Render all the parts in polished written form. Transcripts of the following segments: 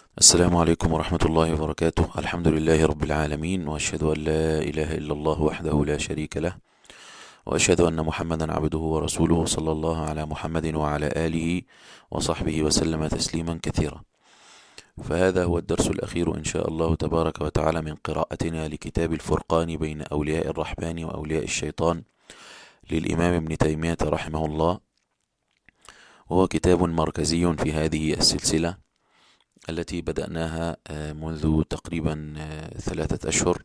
السلام عليكم ورحمة الله وبركاته. الحمد لله رب العالمين، وأشهد أن لا إله إلا الله وحده لا شريك له، وأشهد أن محمدا عبده ورسوله، صلى الله على محمد وعلى آله وصحبه وسلم تسليما كثيرا. فهذا هو الدرس الأخير إن شاء الله تبارك وتعالى من قراءتنا لكتاب الفرقان بين أولياء الرحمن وأولياء الشيطان للإمام ابن تيمية رحمه الله، وهو كتاب مركزي في هذه السلسلة التي بدأناها منذ تقريبا 3 أشهر،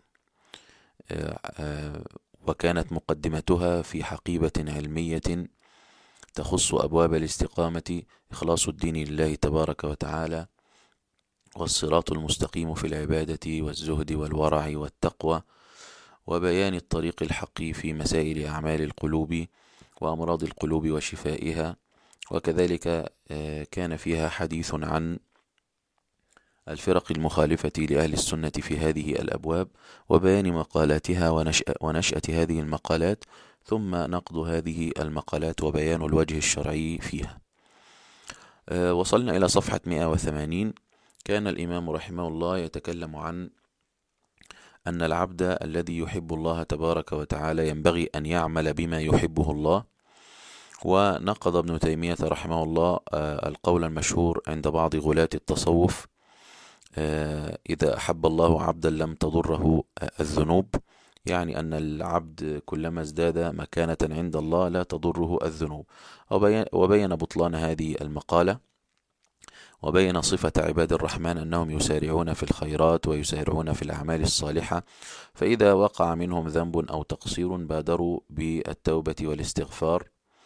وكانت مقدمتها في حقيبة علمية تخص أبواب الاستقامة: إخلاص الدين لله تبارك وتعالى، والصراط المستقيم في العبادة والزهد والورع والتقوى، وبيان الطريق الحق في مسائل أعمال القلوب وأمراض القلوب وشفائها. وكذلك كان فيها حديث عن الفرق المخالفة لأهل السنة في هذه الأبواب، وبيان مقالاتها ونشأة هذه المقالات، ثم نقد هذه المقالات وبيان الوجه الشرعي فيها. وصلنا إلى صفحة 180. كان الإمام رحمه الله يتكلم عن أن العبد الذي يحب الله تبارك وتعالى ينبغي أن يعمل بما يحبه الله. ونقض ابن تيمية رحمه الله القول المشهور عند بعض غلاة التصوف: إذا أحب الله عبدا لم تضره الذنوب، يعني أن العبد كلما ازداد مكانة عند الله لا تضره الذنوب. وبين بطلان هذه المقالة، وبين صفة عباد الرحمن أنهم يسارعون في الخيرات ويسارعون في الأعمال الصالحة، فإذا وقع منهم ذنب أو تقصير بادروا بالتوبة والاستغفار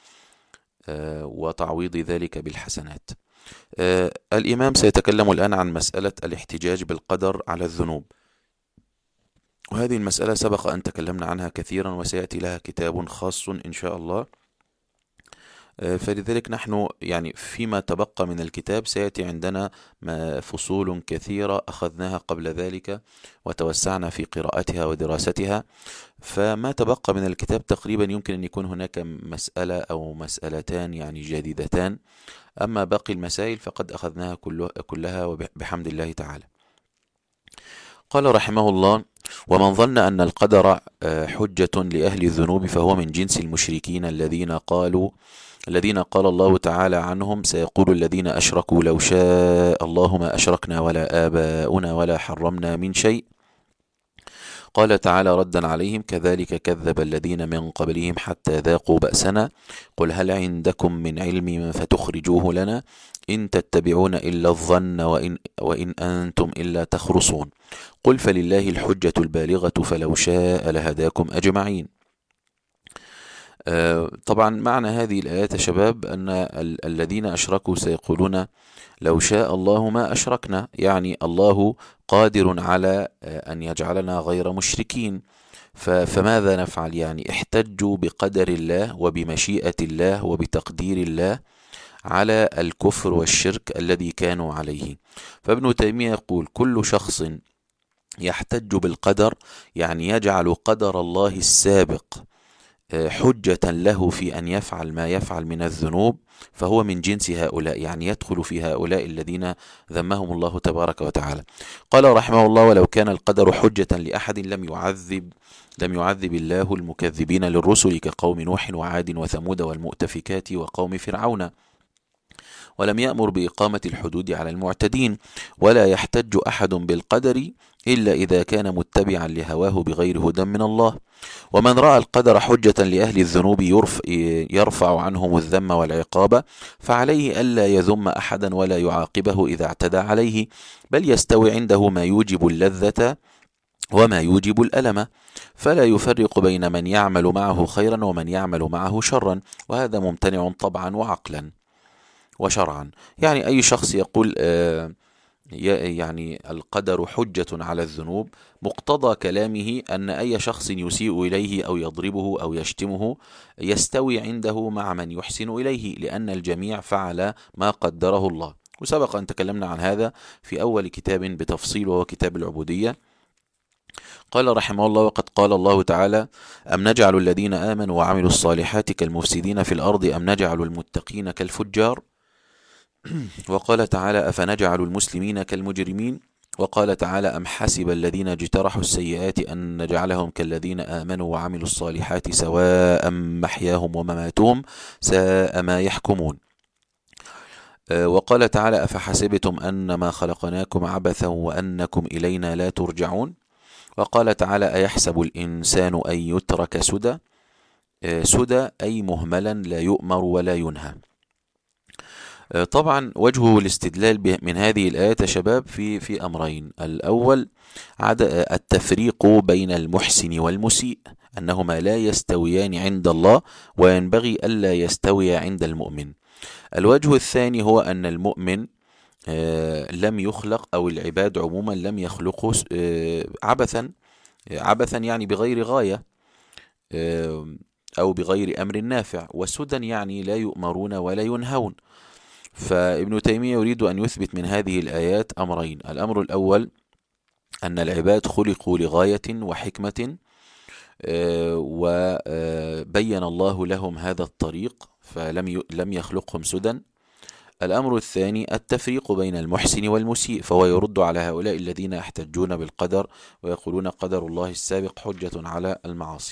وتعويض ذلك بالحسنات. الإمام سيتكلم الآن عن مسألة الاحتجاج بالقدر على الذنوب، وهذه المسألة سبق أن تكلمنا عنها كثيرا، وسيأتي لها كتاب خاص إن شاء الله. فلذلك نحن يعني فيما تبقى من الكتاب سيأتي عندنا فصول كثيرة أخذناها قبل ذلك وتوسعنا في قراءتها ودراستها، فما تبقى من الكتاب تقريبا يمكن أن يكون هناك مسألة أو مسألتان يعني جديدتان، أما باقي المسائل فقد أخذناها كلها بحمد الله تعالى. قال رحمه الله: ومن ظن أن القدر حجة لأهل الذنوب فهو من جنس المشركين الذين قال الله تعالى عنهم: سيقول الذين أشركوا لو شاء الله ما أشركنا ولا آباؤنا ولا حرمنا من شيء. قال تعالى ردا عليهم: كذلك كذب الذين من قبلهم حتى ذاقوا بأسنا قل هل عندكم من علم فتخرجوه لنا إن تتبعون إلا الظن وإن أنتم إلا تخرصون قل فلله الحجة البالغة فلو شاء لهداكم أجمعين. طبعا معنى هذه الآيات يا شباب أن الذين أشركوا سيقولون لو شاء الله ما أشركنا، يعني الله قادر على أن يجعلنا غير مشركين، فماذا نفعل؟ يعني احتجوا بقدر الله وبمشيئة الله وبتقدير الله على الكفر والشرك الذي كانوا عليه. فابن تيمية يقول: كل شخص يحتج بالقدر، يعني يجعل قدر الله السابق حجة له في أن يفعل ما يفعل من الذنوب، فهو من جنس هؤلاء، يعني يدخل في هؤلاء الذين ذمهم الله تبارك وتعالى. قال رحمه الله: ولو كان القدر حجة لأحد لم يعذب الله المكذبين للرسل كقوم نوح وعاد وثمود والمؤتفكات وقوم فرعون، ولم يأمر بإقامة الحدود على المعتدين، ولا يحتج أحد بالقدر إلا إذا كان متبعا لهواه بغير هدى من الله. ومن رأى القدر حجة لأهل الذنوب يرفع عنهم الذم والعقاب، فعليه ألا يذم أحدا ولا يعاقبه إذا اعتدى عليه، بل يستوي عنده ما يوجب اللذة وما يوجب الألم، فلا يفرق بين من يعمل معه خيرا ومن يعمل معه شرا، وهذا ممتنع طبعا وعقلا وشرعا. يعني أي شخص يقول يعني القدر حجة على الذنوب، مقتضى كلامه أن أي شخص يسيء إليه أو يضربه أو يشتمه يستوي عنده مع من يحسن إليه، لأن الجميع فعل ما قدره الله. وسبق أن تكلمنا عن هذا في أول كتاب بتفصيل، وهو كتاب العبودية. قال رحمه الله: وقد قال الله تعالى: أم نجعل الذين آمنوا وعملوا الصالحات كالمفسدين في الأرض أم نجعل المتقين كالفجار. وقال تعالى أفنجعل المسلمين كالمجرمين. وقال تعالى أم حسب الذين اجترحوا السيئات أن نجعلهم كالذين آمنوا وعملوا الصالحات سواء محياهم ومماتهم ساء ما يحكمون. وقال تعالى أفحسبتم أنما خلقناكم عبثا وأنكم إلينا لا ترجعون. وقال تعالى أيحسب الإنسان أن يترك سدى. سدى أي مهملا لا يؤمر ولا ينهى. طبعا وجه الاستدلال من هذه الآيات شباب في أمرين. الأول التفريق بين المحسن والمسيء، أنهما لا يستويان عند الله وينبغي ألا يستوي عند المؤمن. الوجه الثاني هو أن المؤمن لم يخلق، أو العباد عموما لم يخلقوا عبثا يعني بغير غاية أو بغير أمر نافع، وسدى يعني لا يؤمرون ولا ينهون. فابن تيمية يريد أن يثبت من هذه الآيات أمرين. الأمر الأول أن العباد خلقوا لغاية وحكمة، وبين الله لهم هذا الطريق فلم يخلقهم سدى. الأمر الثاني التفريق بين المحسن والمسيء، فهو يرد على هؤلاء الذين يحتجون بالقدر ويقولون قدر الله السابق حجة على المعاصي.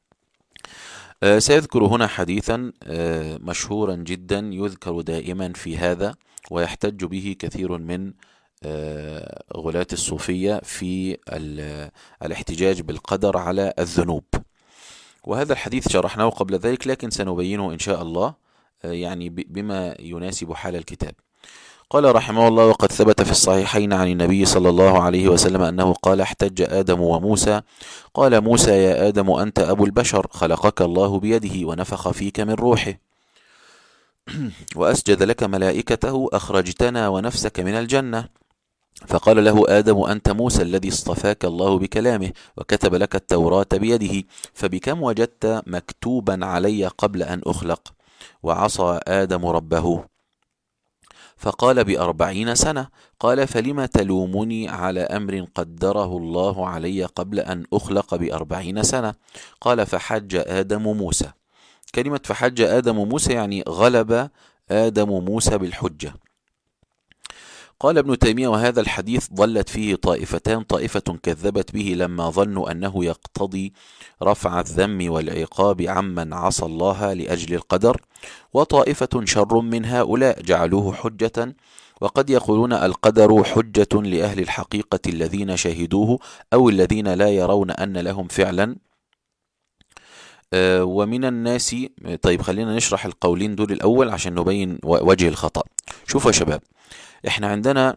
سيذكر هنا حديثا مشهورا جدا يذكر دائما في هذا، ويحتج به كثير من غلاة الصوفية في الاحتجاج بالقدر على الذنوب. وهذا الحديث شرحناه قبل ذلك، لكن سنبينه إن شاء الله يعني بما يناسب حال الكتاب. قال رحمه الله: وقد ثبت في الصحيحين عن النبي صلى الله عليه وسلم أنه قال: احتج آدم وموسى، قال موسى: يا آدم أنت أبو البشر، خلقك الله بيده ونفخ فيك من روحه وأسجد لك ملائكته، أخرجتنا ونفسك من الجنة. فقال له آدم: أنت موسى الذي اصطفاك الله بكلامه وكتب لك التوراة بيده، فبكم وجدت مكتوبا علي قبل أن أخلق؟ وعصى آدم ربه فقال: ب40 سنة. قال: فلم تلومني على أمر قدره الله علي قبل أن أخلق ب40 سنة؟ قال: فحج آدم موسى. كلمة فحج آدم موسى يعني غلب آدم موسى بالحجة. قال ابن تيمية: وهذا الحديث ضلت فيه طائفتان، طائفة كذبت به لما ظنوا أنه يقتضي رفع الذم والعقاب عمن عصى الله لأجل القدر، وطائفة شر من هؤلاء جعلوه حجة، وقد يقولون القدر حجة لأهل الحقيقة الذين شهدوه أو الذين لا يرون أن لهم فعلا. ومن الناس. طيب خلينا نشرح القولين دول الأول عشان نبين وجه الخطأ. شوفوا يا شباب، احنا عندنا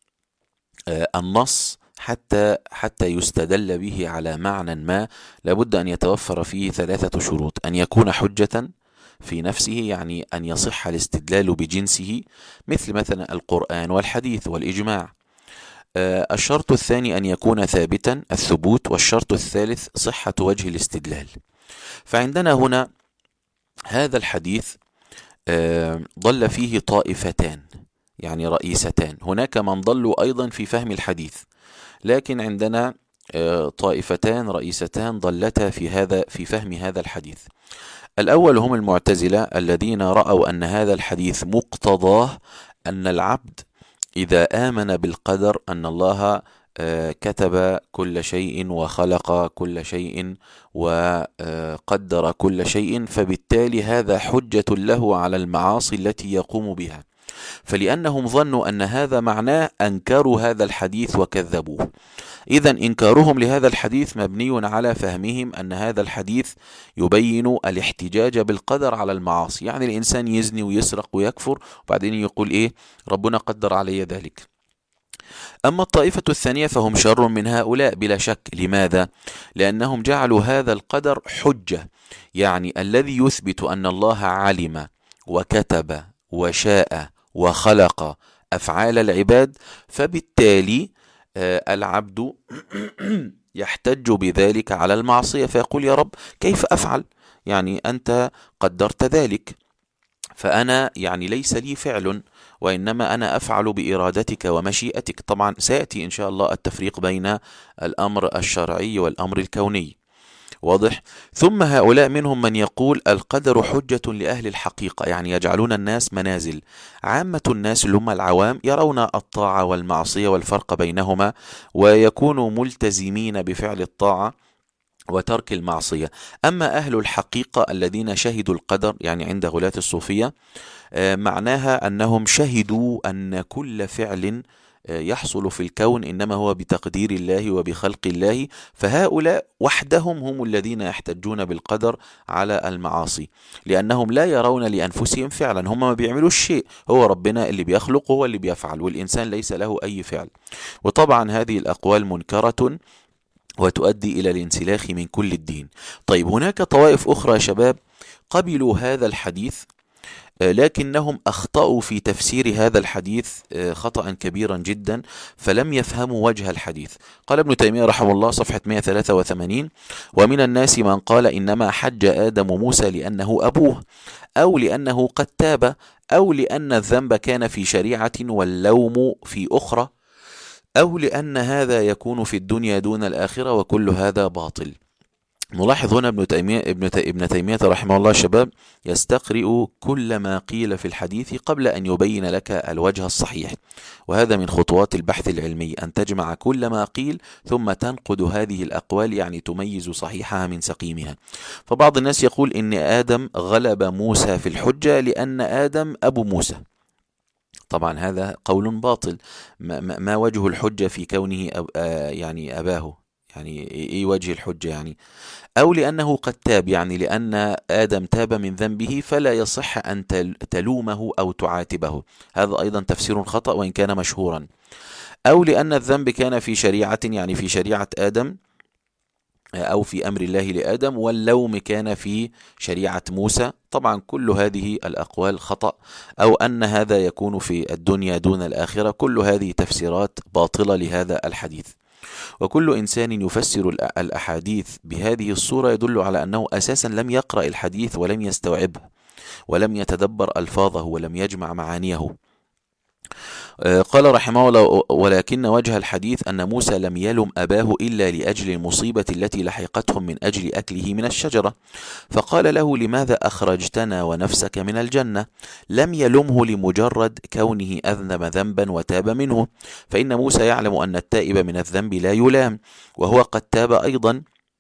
النص حتى يستدل به على معنى ما لابد أن يتوفر فيه 3 شروط: أن يكون حجة في نفسه، يعني أن يصح الاستدلال بجنسه، مثلا القرآن والحديث والإجماع. الشرط الثاني أن يكون ثابتا الثبوت، والشرط الثالث صحة وجه الاستدلال. فعندنا هنا هذا الحديث ضل فيه طائفتان، يعني رئيستان. هناك من ضلوا أيضا في فهم الحديث، لكن عندنا طائفتان رئيستان ضلتا في فهم هذا الحديث. الأول هم المعتزلة الذين رأوا أن هذا الحديث مقتضاه أن العبد إذا آمن بالقدر، أن الله كتب كل شيء وخلق كل شيء وقدر كل شيء، فبالتالي هذا حجة له على المعاصي التي يقوم بها. فلأنهم ظنوا أن هذا معناه أنكروا هذا الحديث وكذبوه. إذن إنكارهم لهذا الحديث مبني على فهمهم أن هذا الحديث يبين الاحتجاج بالقدر على المعاصي، يعني الإنسان يزني ويسرق ويكفر وبعدين يقول إيه؟ ربنا قدر علي ذلك. أما الطائفة الثانية فهم شر من هؤلاء بلا شك. لماذا؟ لأنهم جعلوا هذا القدر حجة، يعني الذي يثبت أن الله علم وكتب وشاء وخلق أفعال العباد، فبالتالي العبد يحتج بذلك على المعصية، فيقول: يا رب كيف أفعل؟ يعني أنت قدرت ذلك، فأنا يعني ليس لي فعل، وإنما أنا أفعل بإرادتك ومشيئتك. طبعا سيأتي إن شاء الله التفريق بين الأمر الشرعي والأمر الكوني. واضح. ثم هؤلاء منهم من يقول القدر حجة لأهل الحقيقة، يعني يجعلون الناس منازل. عامة الناس اللي هم العوام يرون الطاعة والمعصية والفرق بينهما، ويكونوا ملتزمين بفعل الطاعة وترك المعصية. أما أهل الحقيقة الذين شهدوا القدر، يعني عند غلاة الصوفية، معناها أنهم شهدوا أن كل فعل يحصل في الكون إنما هو بتقدير الله وبخلق الله، فهؤلاء وحدهم هم الذين يحتجون بالقدر على المعاصي، لأنهم لا يرون لأنفسهم فعلا، هم ما بيعملوا الشيء، هو ربنا اللي بيخلق، هو اللي بيفعل، والإنسان ليس له أي فعل. وطبعا هذه الأقوال منكرة وتؤدي إلى الانسلاخ من كل الدين. طيب، هناك طوائف أخرى يا شباب قبلوا هذا الحديث، لكنهم أخطأوا في تفسير هذا الحديث خطأ كبيرا جدا، فلم يفهموا وجه الحديث. قال ابن تيمية رحمه الله صفحة 183: ومن الناس من قال إنما حج آدم موسى لأنه أبوه، أو لأنه قد تاب، أو لأن الذنب كان في شريعة واللوم في أخرى، أو لأن هذا يكون في الدنيا دون الآخرة، وكل هذا باطل. نلاحظ هنا ابن تيمية رحمه الله شباب يستقرئ كل ما قيل في الحديث قبل أن يبين لك الوجه الصحيح، وهذا من خطوات البحث العلمي، أن تجمع كل ما قيل ثم تنقد هذه الأقوال، يعني تميز صحيحها من سقيمها. فبعض الناس يقول إن آدم غلب موسى في الحجة لأن آدم أبو موسى. طبعا هذا قول باطل. ما وجه الحجة في كونه يعني أباه؟ يعني إيه وجه الحجة يعني؟ أو لأنه قد تاب، يعني لأن آدم تاب من ذنبه فلا يصح أن تلومه أو تعاتبه، هذا أيضا تفسير خطأ وإن كان مشهورا. أو لأن الذنب كان في شريعة، يعني في شريعة آدم أو في أمر الله لآدم، واللوم كان في شريعة موسى. طبعا كل هذه الأقوال خطأ. أو أن هذا يكون في الدنيا دون الآخرة، كل هذه تفسيرات باطلة لهذا الحديث. وكل إنسان يفسر الأحاديث بهذه الصورة يدل على أنه أساسا لم يقرأ الحديث ولم يستوعبه ولم يتدبر ألفاظه ولم يجمع معانيه. قال رحمه الله: ولكن وجه الحديث أن موسى لم يلم أباه إلا لأجل المصيبة التي لحقتهم من أجل أكله من الشجرة، فقال له: لماذا أخرجتنا ونفسك من الجنة؟ لم يلمه لمجرد كونه أذنب ذنبا وتاب منه، فإن موسى يعلم أن التائب من الذنب لا يلام، وهو قد تاب أيضا.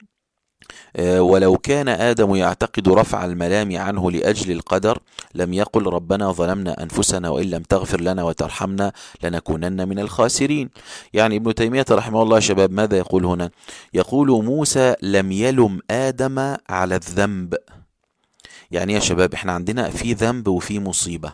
ولو كان آدم يعتقد رفع الملام عنه لأجل القدر لم يقل: ربنا ظلمنا أنفسنا وإن لم تغفر لنا وترحمنا لنكونن من الخاسرين. يعني ابن تيمية رحمه الله شباب ماذا يقول هنا؟ يقول موسى لم يلم آدم على الذنب. يعني يا شباب احنا عندنا في ذنب وفي مصيبة.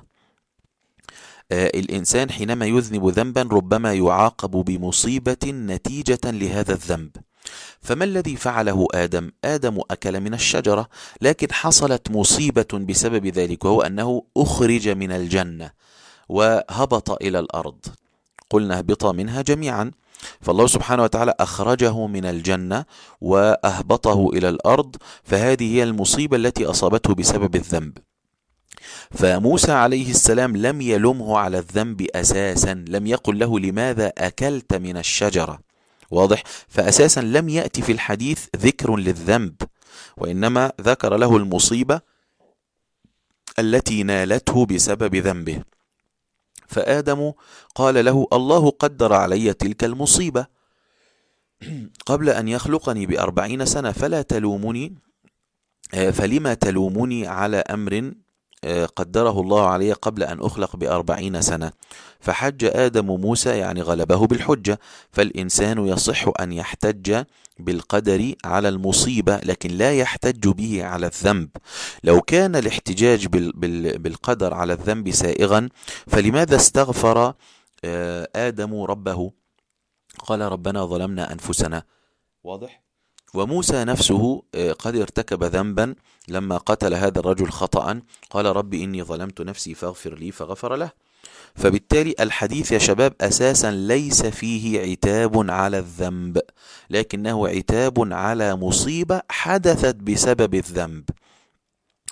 الإنسان حينما يذنب ذنبا ربما يعاقب بمصيبة نتيجة لهذا الذنب. فما الذي فعله آدم؟ آدم أكل من الشجرة، لكن حصلت مصيبة بسبب ذلك، وهو أنه أخرج من الجنة وهبط إلى الأرض. قلنا اهبطا منها جميعا، فالله سبحانه وتعالى أخرجه من الجنة وأهبطه إلى الأرض، فهذه هي المصيبة التي أصابته بسبب الذنب. فموسى عليه السلام لم يلمه على الذنب أساسا، لم يقل له لماذا أكلت من الشجرة، واضح؟ فأساسا لم يأتي في الحديث ذكر للذنب، وإنما ذكر له المصيبة التي نالته بسبب ذنبه. فآدم قال له: الله قدر علي تلك المصيبة قبل أن يخلقني ب40 سنة، فلا تلومني، فلما تلومني على أمر قدره الله عليه قبل أن أخلق ب40 سنة. فحج آدم موسى، يعني غلبه بالحجة. فالإنسان يصح أن يحتج بالقدر على المصيبة، لكن لا يحتج به على الذنب. لو كان الاحتجاج بالقدر على الذنب سائغا، فلماذا استغفر آدم ربه؟ قال: ربنا ظلمنا أنفسنا، واضح؟ وموسى نفسه قد ارتكب ذنبا لما قتل هذا الرجل خطأ، قال: رب إني ظلمت نفسي فاغفر لي، فغفر له. فبالتالي الحديث يا شباب أساسا ليس فيه عتاب على الذنب، لكنه عتاب على مصيبة حدثت بسبب الذنب.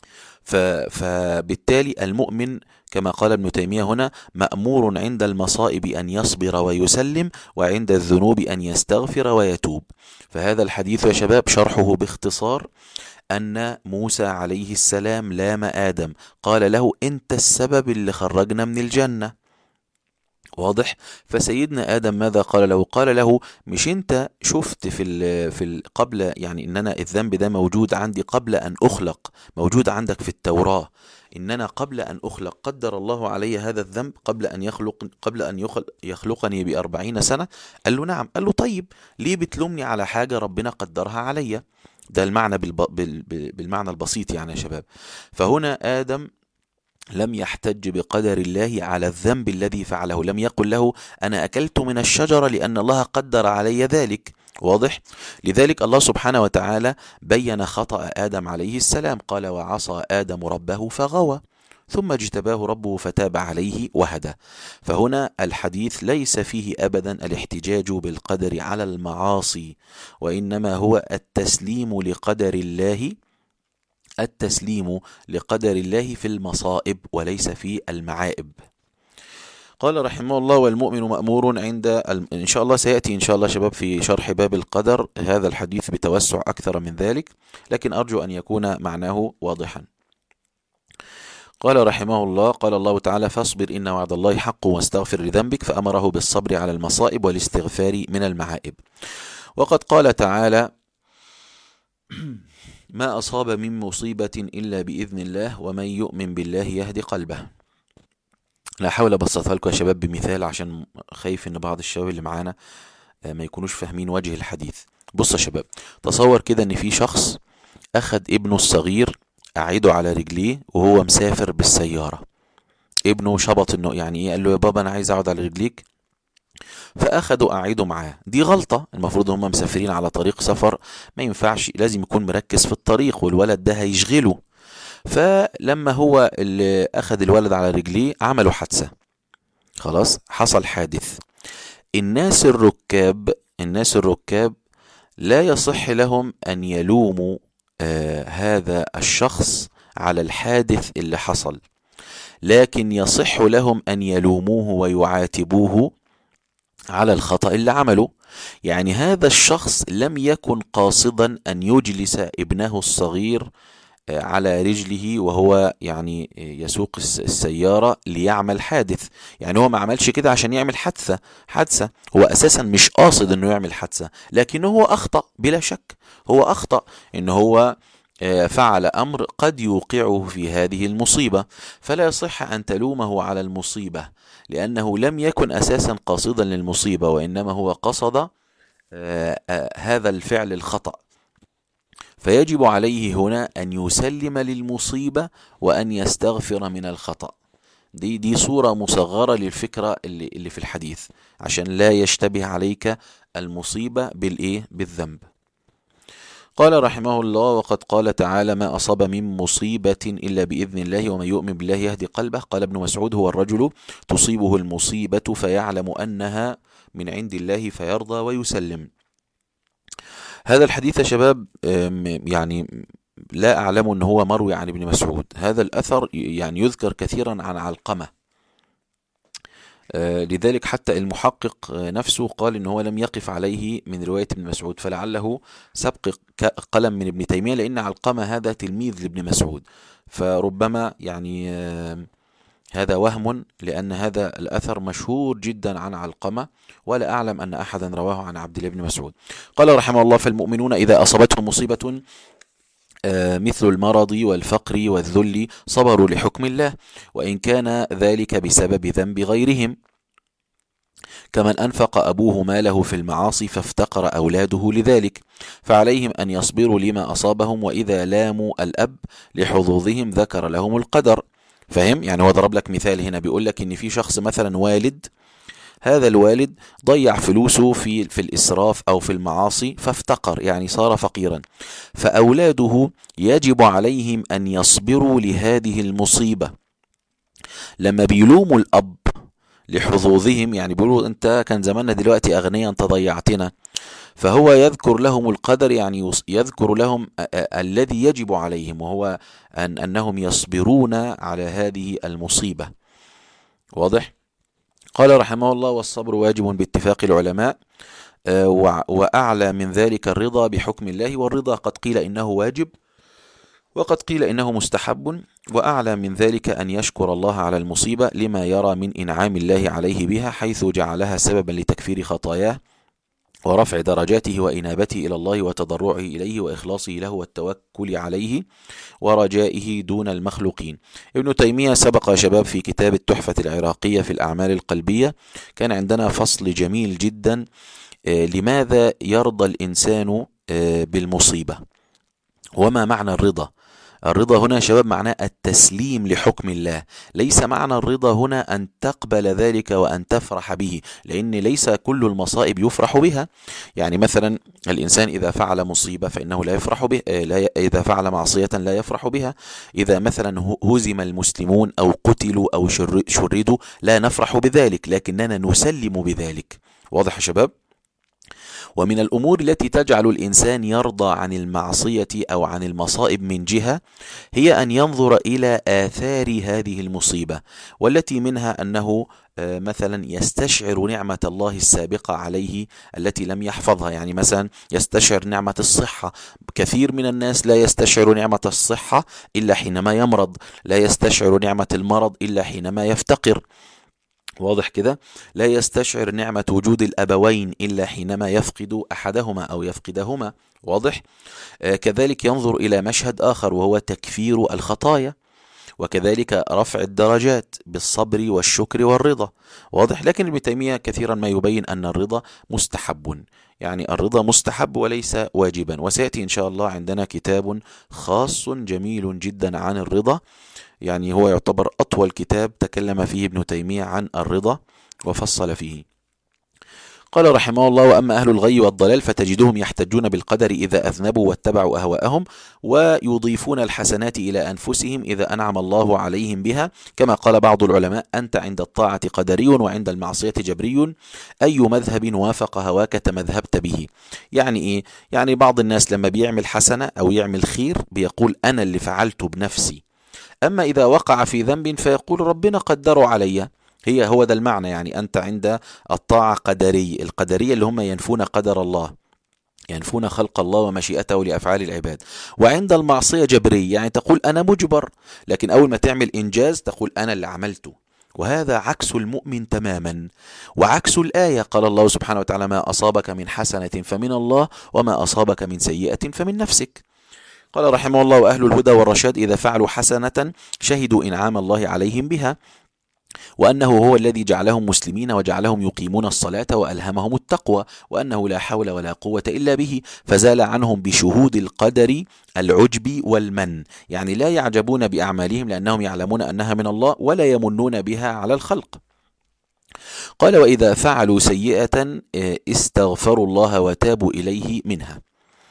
فبالتالي المؤمن كما قال ابن تيمية هنا مأمور عند المصائب أن يصبر ويسلم، وعند الذنوب أن يستغفر ويتوب. فهذا الحديث يا شباب شرحه باختصار أن موسى عليه السلام لام آدم، قال له أنت السبب اللي خرجنا من الجنة. واضح؟ فسيدنا آدم ماذا قال له؟ قال له مش أنت شفت قبل، يعني إن أنا الذنب ده موجود عندي قبل أن أخلق، موجود عندك في التوراة، إن أنا قبل أن أخلق قدر الله علي هذا الذنب قبل أن يخلقني ب40 سنة. قال له نعم. قال له طيب ليه بتلومني على حاجة ربنا قدرها عليا؟ ده المعنى بالمعنى البسيط يعني يا شباب. فهنا آدم لم يحتج بقدر الله على الذنب الذي فعله، لم يقل له أنا أكلت من الشجرة لأن الله قدر علي ذلك. واضح؟ لذلك الله سبحانه وتعالى بين خطأ آدم عليه السلام، قال وعصى آدم ربه فغوى ثم اجتباه ربه فتاب عليه وهدى. فهنا الحديث ليس فيه أبدا الاحتجاج بالقدر على المعاصي، وإنما هو التسليم لقدر الله في المصائب وليس في المعائب. قال رحمه الله والمؤمن مأمور إن شاء الله سيأتي إن شاء الله شباب في شرح باب القدر هذا الحديث بتوسع أكثر من ذلك، لكن أرجو أن يكون معناه واضحا. قال رحمه الله قال الله تعالى فاصبر إن وعد الله حق واستغفر لذنبك، فأمره بالصبر على المصائب والاستغفار من المعائب. وقد قال تعالى ما أصاب من مصيبة إلا بإذن الله ومن يؤمن بالله يهدي قلبه. لا حاول أبسطها لكم يا شباب بمثال عشان خايف إن بعض الشباب اللي معانا ما يكونوش فاهمين وجه الحديث. بص يا شباب، تصور كده إن في شخص أخذ ابنه الصغير قعده على رجليه وهو مسافر بالسيارة. ابنه شبط إنه يعني إيه، قال له يا بابا أنا عايز أقعد على رجليك، فأخدوا قعدوا معاه. دي غلطة، المفروض هم مسافرين على طريق سفر، ما ينفعش، لازم يكون مركز في الطريق والولد ده هيشغله. فلما هو اللي أخد الولد على رجليه عملوا حادثة، خلاص حصل حادث. الناس الركاب لا يصح لهم أن يلوموا هذا الشخص على الحادث اللي حصل، لكن يصح لهم أن يلوموه ويعاتبوه على الخطأ اللي عمله. يعني هذا الشخص لم يكن قاصدا أن يجلس ابنه الصغير على رجله وهو يعني يسوق السيارة ليعمل حادث. يعني هو ما عملش كده عشان يعمل حادثة، هو أساسا مش قاصد أنه يعمل حادثة، لكنه هو أخطأ بلا شك. هو أخطأ أنه هو فعل أمر قد يوقعه في هذه المصيبة، فلا يصح أن تلومه على المصيبة لأنه لم يكن أساسا قاصدا للمصيبة، وإنما هو قصد هذا الفعل الخطأ. فيجب عليه هنا أن يسلم للمصيبة وأن يستغفر من الخطأ. دي صورة مصغرة للفكرة اللي في الحديث عشان لا يشتبه عليك المصيبة بالذنب. قال رحمه الله وقد قال تعالى ما أصاب من مصيبة إلا بإذن الله ومن يؤمن بالله يهدي قلبه. قال ابن مسعود هو الرجل تصيبه المصيبة فيعلم أنها من عند الله فيرضى ويسلم. هذا الحديث يا شباب يعني لا أعلم أنه هو مروي عن ابن مسعود. هذا الأثر يعني يذكر كثيرا عن علقمة، لذلك حتى المحقق نفسه قال إنه هو لم يقف عليه من رواية ابن مسعود، فلعله سبق قلم من ابن تيمية، لأن علقمة هذا تلميذ لابن مسعود، فربما يعني هذا وهم، لأن هذا الأثر مشهور جدا عن علقمة، ولا أعلم أن أحدا رواه عن عبد الله بن مسعود. قال رحمه الله فالمؤمنون إذا أصابتهم مصيبة مثل المرض والفقر والذل صبروا لحكم الله، وإن كان ذلك بسبب ذنب غيرهم، كمن أنفق أبوه ماله في المعاصي فافتقر أولاده لذلك، فعليهم أن يصبروا لما أصابهم، وإذا لاموا الأب لحظوظهم ذكر لهم القدر. فهم؟ يعني هو ضرب لك مثال هنا، بيقول لك إن في شخص مثلا والد، هذا الوالد ضيع فلوسه في الإسراف أو في المعاصي فافتقر، يعني صار فقيرا، فأولاده يجب عليهم أن يصبروا لهذه المصيبة. لما بيلوموا الأب لحظوظهم، يعني بيقولوا أنت كان زماننا دلوقتي أغنياء أنت ضيعتنا، فهو يذكر لهم القدر، يعني يذكر لهم الذي يجب عليهم، وهو أنهم يصبرون على هذه المصيبة. واضح؟ قال رحمه الله: والصبر واجب باتفاق العلماء، وأعلى من ذلك الرضا بحكم الله. والرضا قد قيل إنه واجب، وقد قيل إنه مستحب. وأعلى من ذلك أن يشكر الله على المصيبة لما يرى من إنعام الله عليه بها، حيث جعلها سببا لتكفير خطاياه ورفع درجاته وإنابته إلى الله وتضرعه إليه وإخلاصه له والتوكل عليه ورجائه دون المخلوقين. ابن تيمية سبق شباب في كتاب التحفة العراقية في الأعمال القلبية، كان عندنا فصل جميل جدا: لماذا يرضى الإنسان بالمصيبة؟ وما معنى الرضا؟ الرضا هنا شباب معناه التسليم لحكم الله، ليس معنى الرضا هنا أن تقبل ذلك وأن تفرح به، لأن ليس كل المصائب يفرح بها. يعني مثلا الإنسان إذا فعل مصيبة فإنه لا يفرح به، إذا فعل معصية لا يفرح بها. إذا مثلا هزم المسلمون أو قتلوا أو شردوا لا نفرح بذلك، لكننا نسلم بذلك. واضح يا شباب؟ ومن الأمور التي تجعل الإنسان يرضى عن المعصية أو عن المصائب من جهة، هي أن ينظر إلى آثار هذه المصيبة، والتي منها أنه مثلا يستشعر نعمة الله السابقة عليه التي لم يحفظها. يعني مثلا يستشعر نعمة الصحة، كثير من الناس لا يستشعر نعمة الصحة إلا حينما يمرض، لا يستشعر نعمة المرض إلا حينما يفتقر. واضح كده؟ لا يستشعر نعمة وجود الأبوين إلا حينما يفقد أحدهما أو يفقدهما. واضح؟ كذلك ينظر إلى مشهد آخر وهو تكفير الخطايا، وكذلك رفع الدرجات بالصبر والشكر والرضا. واضح؟ لكن ابن تيمية كثيرا ما يبين أن الرضا مستحب، يعني الرضا مستحب وليس واجبا. وسيأتي إن شاء الله عندنا كتاب خاص جميل جدا عن الرضا، يعني هو يعتبر أطول كتاب تكلم فيه ابن تيمية عن الرضا وفصل فيه. قال رحمه الله: وأما أهل الغي والضلال فتجدهم يحتجون بالقدر إذا أذنبوا واتبعوا أهواءهم، ويضيفون الحسنات إلى أنفسهم إذا أنعم الله عليهم بها، كما قال بعض العلماء: أنت عند الطاعة قدري وعند المعصية جبري، أي مذهب وافق هواك تمذهبت به. يعني إيه؟ يعني بعض الناس لما بيعمل حسنة أو يعمل خير بيقول أنا اللي فعلته بنفسي، أما إذا وقع في ذنب فيقول ربنا قدره علي. هو ده المعنى، يعني أنت عند الطاعة قدري، القدرية اللي هم ينفون قدر الله، ينفون خلق الله ومشيئته لأفعال العباد. وعند المعصية جبري، يعني تقول أنا مجبر، لكن أول ما تعمل إنجاز تقول أنا اللي عملته. وهذا عكس المؤمن تماما، وعكس الآية. قال الله سبحانه وتعالى: ما أصابك من حسنة فمن الله وما أصابك من سيئة فمن نفسك. قال رحمه الله: وأهل الهدى والرشاد إذا فعلوا حسنة شهدوا إنعام الله عليهم بها، وأنه هو الذي جعلهم مسلمين وجعلهم يقيمون الصلاة وألهمهم التقوى، وأنه لا حول ولا قوة إلا به، فزال عنهم بشهود القدر العجب والمن. يعني لا يعجبون بأعمالهم لأنهم يعلمون أنها من الله ولا يمنون بها على الخلق. قال: وإذا فعلوا سيئة استغفروا الله وتابوا إليه منها.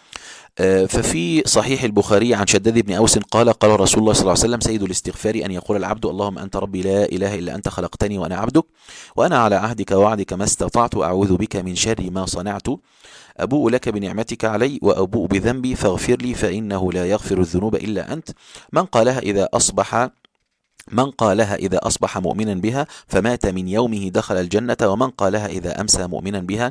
ففي صحيح البخاري عن شداد بن أوس قال: قال رسول الله صلى الله عليه وسلم: سيد الاستغفار أن يقول العبد اللهم أنت ربي لا إله إلا أنت خلقتني وأنا عبدك، وأنا على عهدك ووعدك ما استطعت، أعوذ بك من شر ما صنعت، أبوء لك بنعمتك علي وأبوء بذنبي فاغفر لي فإنه لا يغفر الذنوب إلا أنت. من قالها إذا أصبح مؤمنا بها فمات من يومه دخل الجنة، ومن قالها إذا أمسى مؤمنا بها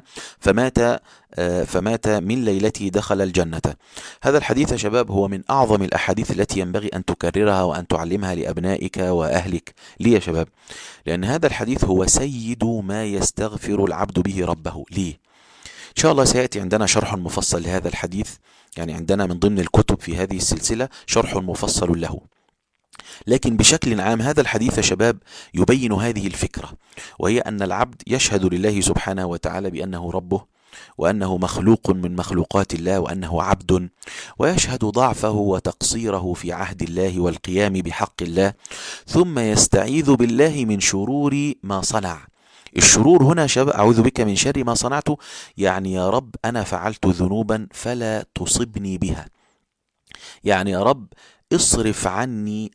فمات من ليلته دخل الجنة. هذا الحديث يا شباب هو من أعظم الأحاديث التي ينبغي أن تكررها وأن تعلمها لأبنائك وأهلك. ليه يا شباب؟ لأن هذا الحديث هو سيد ما يستغفر العبد به ربه. ليه؟ إن شاء الله سيأتي عندنا شرح مفصل لهذا الحديث، يعني عندنا من ضمن الكتب في هذه السلسلة شرح مفصل له. لكن بشكل عام هذا الحديث يا شباب يبين هذه الفكرة، وهي أن العبد يشهد لله سبحانه وتعالى بأنه ربه، وأنه مخلوق من مخلوقات الله، وأنه عبد، ويشهد ضعفه وتقصيره في عهد الله والقيام بحق الله، ثم يستعيذ بالله من شرور ما صنع. الشرور هنا شباب أعوذ بك من شر ما صنعت، يعني يا رب أنا فعلت ذنوبا فلا تصبني بها، يعني يا رب اصرف عني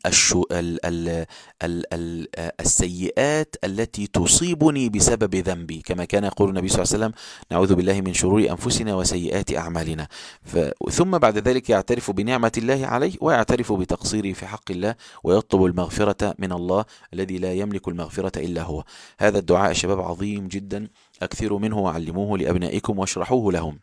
السيئات التي تصيبني بسبب ذنبي، كما كان يقول النبي صلى الله عليه وسلم: نعوذ بالله من شرور أنفسنا وسيئات أعمالنا. ثم بعد ذلك يعترف بنعمة الله عليه ويعترف بتقصيره في حق الله ويطلب المغفرة من الله الذي لا يملك المغفرة إلا هو. هذا الدعاء يا شباب عظيم جدا، أكثروا منه وعلموه لأبنائكم واشرحوه لهم.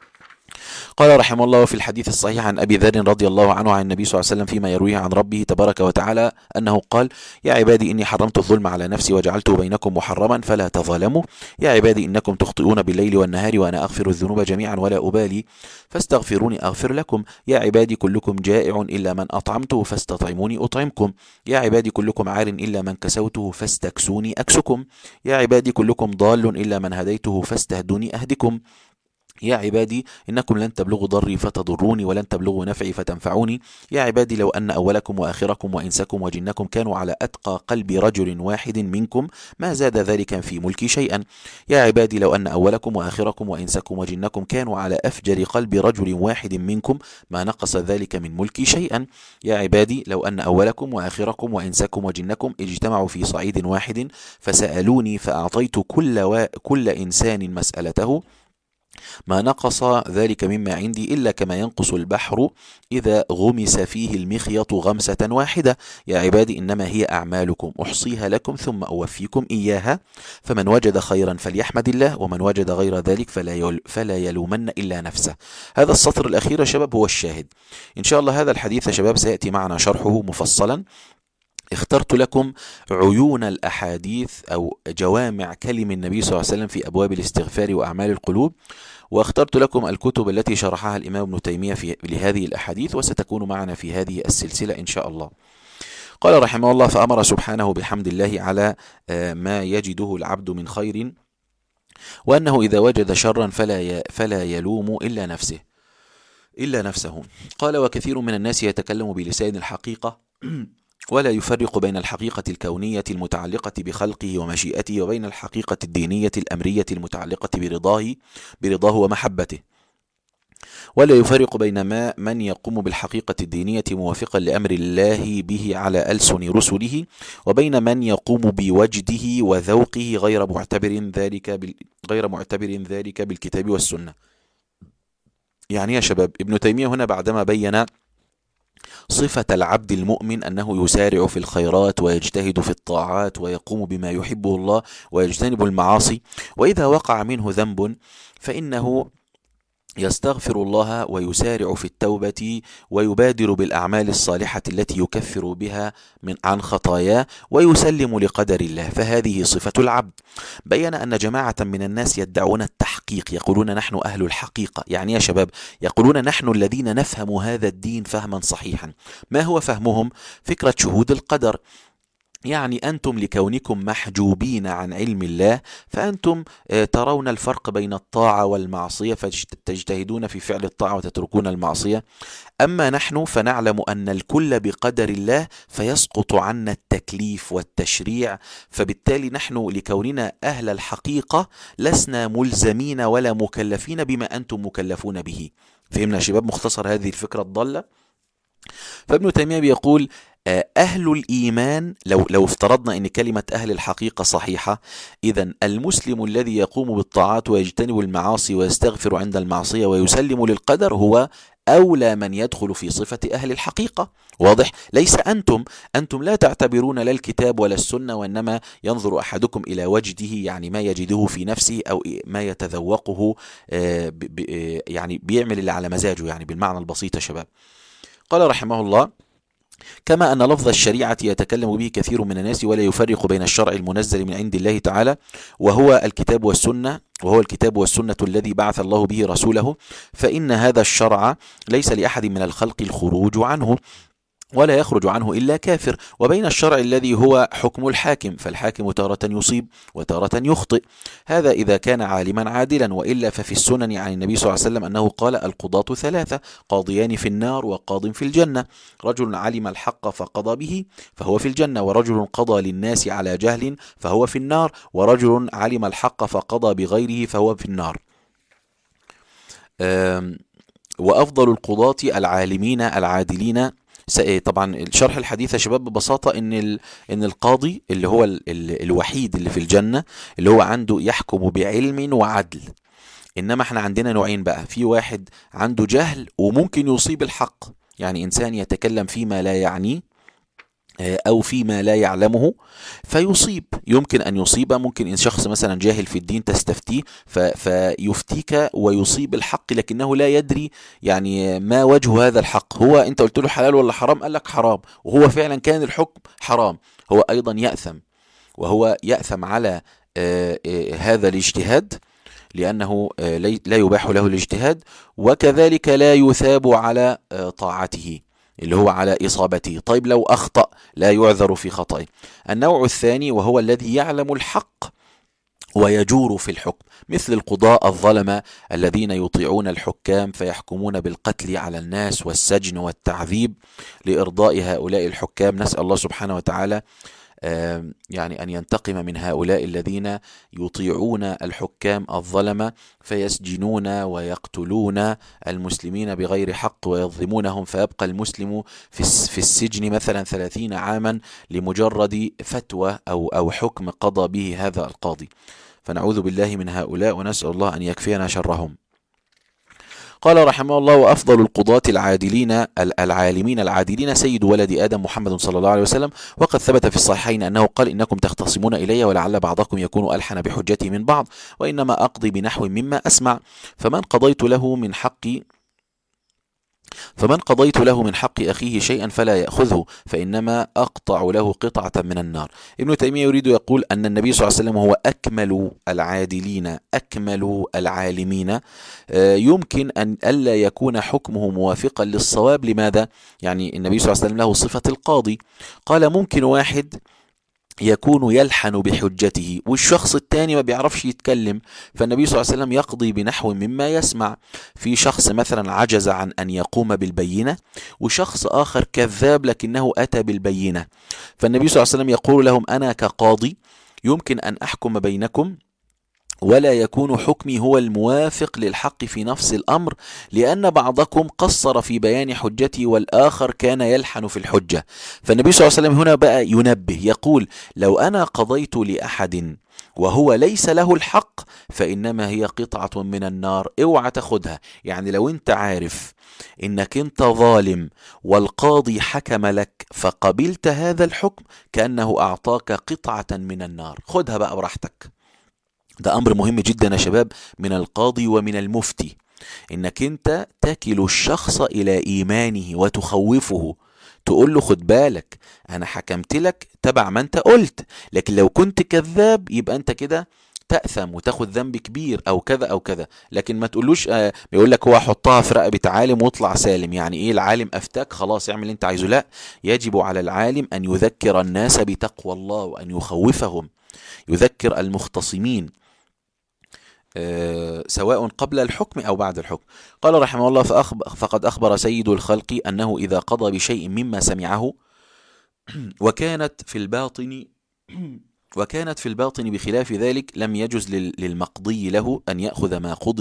قال رحمه الله: وفي الحديث الصحيح عن أبي ذر رضي الله عنه عن النبي صلى الله عليه وسلم فيما يرويه عن ربه تبارك وتعالى أنه قال: يا عبادي إني حرمت الظلم على نفسي وجعلته بينكم محرما فلا تظالموا، يا عبادي إنكم تخطئون بالليل والنهار وأنا أغفر الذنوب جميعا ولا أبالي فاستغفروني أغفر لكم، يا عبادي كلكم جائع إلا من أطعمته فاستطعموني أطعمكم، يا عبادي كلكم عار إلا من كسوته فاستكسوني أكسكم، يا عبادي كلكم ضال إلا من هديته فاستهدوني أهدكم، يا عبادي إنكم لن تبلغوا ضري فتضروني ولن تبلغوا نفعي فتنفعوني، يا عبادي لو أن أولكم وآخركم وإنسكم وجنكم كانوا على أتقى قلب رجل واحد منكم ما زاد ذلك في ملكي شيئا، يا عبادي لو أن أولكم وآخركم وإنسكم وجنكم كانوا على أفجر قلب رجل واحد منكم ما نقص ذلك من ملكي شيئا، يا عبادي لو أن أولكم وآخركم وإنسكم وجنكم اجتمعوا في صعيد واحد فسألوني فأعطيت كل إنسان مسألته ما نقص ذلك مما عندي إلا كما ينقص البحر إذا غمس فيه المخيط غمسة واحدة، يا عبادي إنما هي أعمالكم أحصيها لكم ثم أوفيكم إياها، فمن وجد خيرا فليحمد الله ومن وجد غير ذلك فلا يلومن إلا نفسه. هذا السطر الأخير يا شباب هو الشاهد. إن شاء الله هذا الحديث يا شباب سيأتي معنا شرحه مفصلا. اخترت لكم عيون الأحاديث أو جوامع كلم النبي صلى الله عليه وسلم في أبواب الاستغفار وأعمال القلوب، واخترت لكم الكتب التي شرحها الإمام ابن تيمية لهذه الأحاديث، وستكون معنا في هذه السلسلة إن شاء الله. قال رحمه الله: فأمر سبحانه بحمد الله على ما يجده العبد من خير، وأنه إذا وجد شرا فلا يلوم إلا نفسه. قال: وكثير من الناس يتكلم بلسان الحقيقة ولا يفرق بين الحقيقة الكونية المتعلقة بخلقه ومشيئته وبين الحقيقة الدينية الأمرية المتعلقة برضاه ومحبته، ولا يفرق بين من يقوم بالحقيقة الدينية موافقا لأمر الله به على ألسن رسله وبين من يقوم بوجده وذوقه غير معتبر ذلك بالكتاب والسنة. يعني يا شباب ابن تيمية هنا بعدما بين صفة العبد المؤمن أنه يسارع في الخيرات ويجتهد في الطاعات ويقوم بما يحبه الله ويجتنب المعاصي، وإذا وقع منه ذنب فإنه يستغفر الله ويسارع في التوبة ويبادر بالأعمال الصالحة التي يكفر بها عن خطاياه ويسلم لقدر الله، فهذه صفة العبد. بين أن جماعة من الناس يدعون التحقيق، يقولون نحن أهل الحقيقة. يعني يا شباب يقولون نحن الذين نفهم هذا الدين فهما صحيحا. ما هو فهمهم؟ فكرة شهود القدر. يعني أنتم لكونكم محجوبين عن علم الله فأنتم ترون الفرق بين الطاعة والمعصية فتجتهدون في فعل الطاعة وتتركون المعصية، أما نحن فنعلم أن الكل بقدر الله فيسقط عنا التكليف والتشريع، فبالتالي نحن لكوننا أهل الحقيقة لسنا ملزمين ولا مكلفين بما أنتم مكلفون به. فهمنا شباب مختصر هذه الفكرة الضالة؟ فابن تيمية بيقول أهل الإيمان، لو افترضنا أن كلمة أهل الحقيقة صحيحة، إذن المسلم الذي يقوم بالطاعات ويجتنب المعاصي ويستغفر عند المعصية ويسلم للقدر هو أولى من يدخل في صفة أهل الحقيقة. واضح؟ ليس أنتم لا تعتبرون لا الكتاب ولا السنة، وإنما ينظر أحدكم إلى وجده، يعني ما يجده في نفسه أو ما يتذوقه، يعني بيعمل اللي على مزاجه، يعني بالمعنى البسيط يا شباب. قال رحمه الله: كما أن لفظ الشريعة يتكلم به كثير من الناس ولا يفرق بين الشرع المنزل من عند الله تعالى وهو الكتاب والسنة الذي بعث الله به رسوله، فإن هذا الشرع ليس لأحد من الخلق الخروج عنه ولا يخرج عنه إلا كافر، وبين الشرع الذي هو حكم الحاكم، فالحاكم تارة يصيب وتارة يخطئ، هذا إذا كان عالما عادلا، وإلا ففي السنن عن النبي صلى الله عليه وسلم أنه قال: القضاة ثلاثة، قاضيان في النار وقاض في الجنة، رجل علم الحق فقضى به فهو في الجنة، ورجل قضى للناس على جهل فهو في النار، ورجل علم الحق فقضى بغيره فهو في النار. وأفضل القضاة العالمين العادلين طبعا الشرح الحديث يا شباب ببساطة ان القاضي اللي هو الوحيد اللي في الجنة، اللي هو عنده يحكم بعلم وعدل. انما احنا عندنا نوعين بقى، في واحد عنده جهل وممكن يصيب الحق، يعني انسان يتكلم فيما لا يعنيه أو فيما لا يعلمه فيصيب، يمكن أن يصيب. ممكن إن شخص مثلا جاهل في الدين تستفتيه فيفتيك ويصيب الحق، لكنه لا يدري يعني ما وجه هذا الحق. هو أنت قلت له حلال ولا حرام، قال لك حرام، وهو فعلا كان الحكم حرام. هو أيضا يأثم، وهو يأثم على هذا الاجتهاد، لأنه لا يباح له الاجتهاد، وكذلك لا يثاب على طاعته اللي هو على إصابته. طيب لو أخطأ لا يعذر في خطئه. النوع الثاني وهو الذي يعلم الحق ويجور في الحكم، مثل القضاء الظلمة الذين يطيعون الحكام فيحكمون بالقتل على الناس والسجن والتعذيب لإرضاء هؤلاء الحكام. نسأل الله سبحانه وتعالى يعني أن ينتقم من هؤلاء الذين يطيعون الحكام الظلمة فيسجنون ويقتلون المسلمين بغير حق ويظلمونهم، فيبقى المسلم في السجن مثلا 30 عاما لمجرد فتوى أو حكم قضى به هذا القاضي. فنعوذ بالله من هؤلاء ونسأل الله أن يكفينا شرهم. قال رحمه الله: وأفضل القضاة العادلين العالمين العادلين سيد ولد آدم محمد صلى الله عليه وسلم. وقد ثبت في الصحيحين أنه قال: إنكم تختصمون إلي ولعل بعضكم يكون ألحن بحجتي من بعض، وإنما أقضي بنحو مما أسمع، فمن قضيت له من حق أخيه شيئا فلا يأخذه، فإنما أقطع له قطعة من النار. ابن تيمية يريد يقول أن النبي صلى الله عليه وسلم هو أكمل العادلين أكمل العالمين. يمكن أن ألا يكون حكمه موافقا للصواب. لماذا؟ يعني النبي صلى الله عليه وسلم له صفة القاضي. قال: ممكن واحد يكون يلحن بحجته والشخص الثاني ما بيعرفش يتكلم، فالنبي صلى الله عليه وسلم يقضي بنحو مما يسمع. في شخص مثلا عجز عن أن يقوم بالبينة، وشخص آخر كذاب لكنه أتى بالبينة، فالنبي صلى الله عليه وسلم يقول لهم: أنا كقاضي يمكن أن أحكم بينكم ولا يكون حكمي هو الموافق للحق في نفس الأمر، لأن بعضكم قصر في بيان حجتي والآخر كان يلحن في الحجة. فالنبي صلى الله عليه وسلم هنا بقى ينبه، يقول: لو أنا قضيت لأحد وهو ليس له الحق فإنما هي قطعة من النار، اوعى تاخدها. يعني لو انت عارف انك انت ظالم والقاضي حكم لك فقبلت هذا الحكم، كأنه أعطاك قطعة من النار، خدها بقى براحتك. ده أمر مهم جدا يا شباب من القاضي ومن المفتي، إنك أنت تكل الشخص إلى إيمانه وتخوفه، تقول له: خد بالك أنا حكمت لك تبع ما أنت قلت، لكن لو كنت كذاب يبقى أنت كده تأثم وتاخد ذنب كبير أو كذا أو كذا. لكن ما تقولوش بيقول لك هو حطها في رقبة عالم واطلع سالم، يعني إيه العالم أفتاك خلاص اعمل اللي أنت عايزه. لا، يجب على العالم أن يذكر الناس بتقوى الله وأن يخوفهم، يذكر المختصمين سواء قبل الحكم أو بعد الحكم. قال رحمه الله: فقد أخبر سيد الخلق أنه إذا قضى بشيء مما سمعه وكانت في الباطن بخلاف ذلك لم يجز للمقضي له أن يأخذ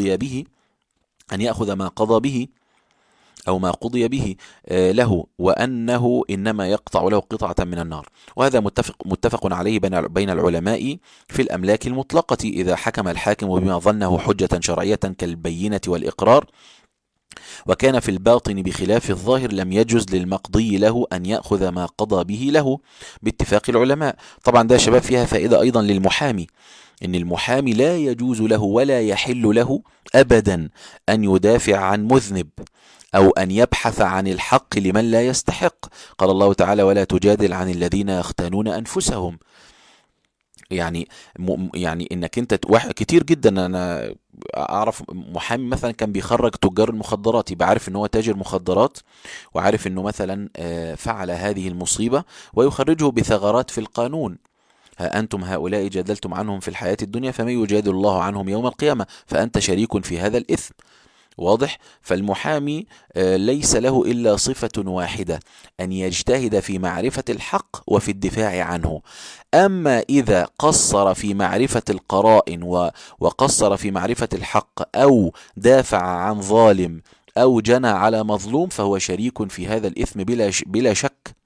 ما قضى به أو ما قضي به له، وأنه إنما يقطع له قطعة من النار. وهذا متفق عليه بين العلماء في الأملاك المطلقة، إذا حكم الحاكم بما ظنه حجة شرعية كالبينة والإقرار وكان في الباطن بخلاف الظاهر لم يجز للمقضي له أن يأخذ ما قضى به له باتفاق العلماء. طبعا ده شباب فيها فائدة أيضا للمحامي، إن المحامي لا يجوز له ولا يحل له أبدا أن يدافع عن مذنب أو أن يبحث عن الحق لمن لا يستحق. قال الله تعالى: ولا تجادل عن الذين يختانون أنفسهم. يعني إنك أنت كتير جدا أنا أعرف محامي مثلا كان بيخرج تجار المخدرات، يبقى عارف إنه هو تاجر مخدرات وعارف إنه مثلا فعل هذه المصيبة ويخرجه بثغرات في القانون: ها أنتم هؤلاء جادلتم عنهم في الحياة الدنيا فمن يجادل الله عنهم يوم القيامة فأنت شريك في هذا الإثم. واضح؟ فالمحامي ليس له إلا صفة واحدة، أن يجتهد في معرفة الحق وفي الدفاع عنه. أما إذا قصر في معرفة القرائن وقصر في معرفة الحق أو دافع عن ظالم أو جنى على مظلوم فهو شريك في هذا الإثم بلا شك،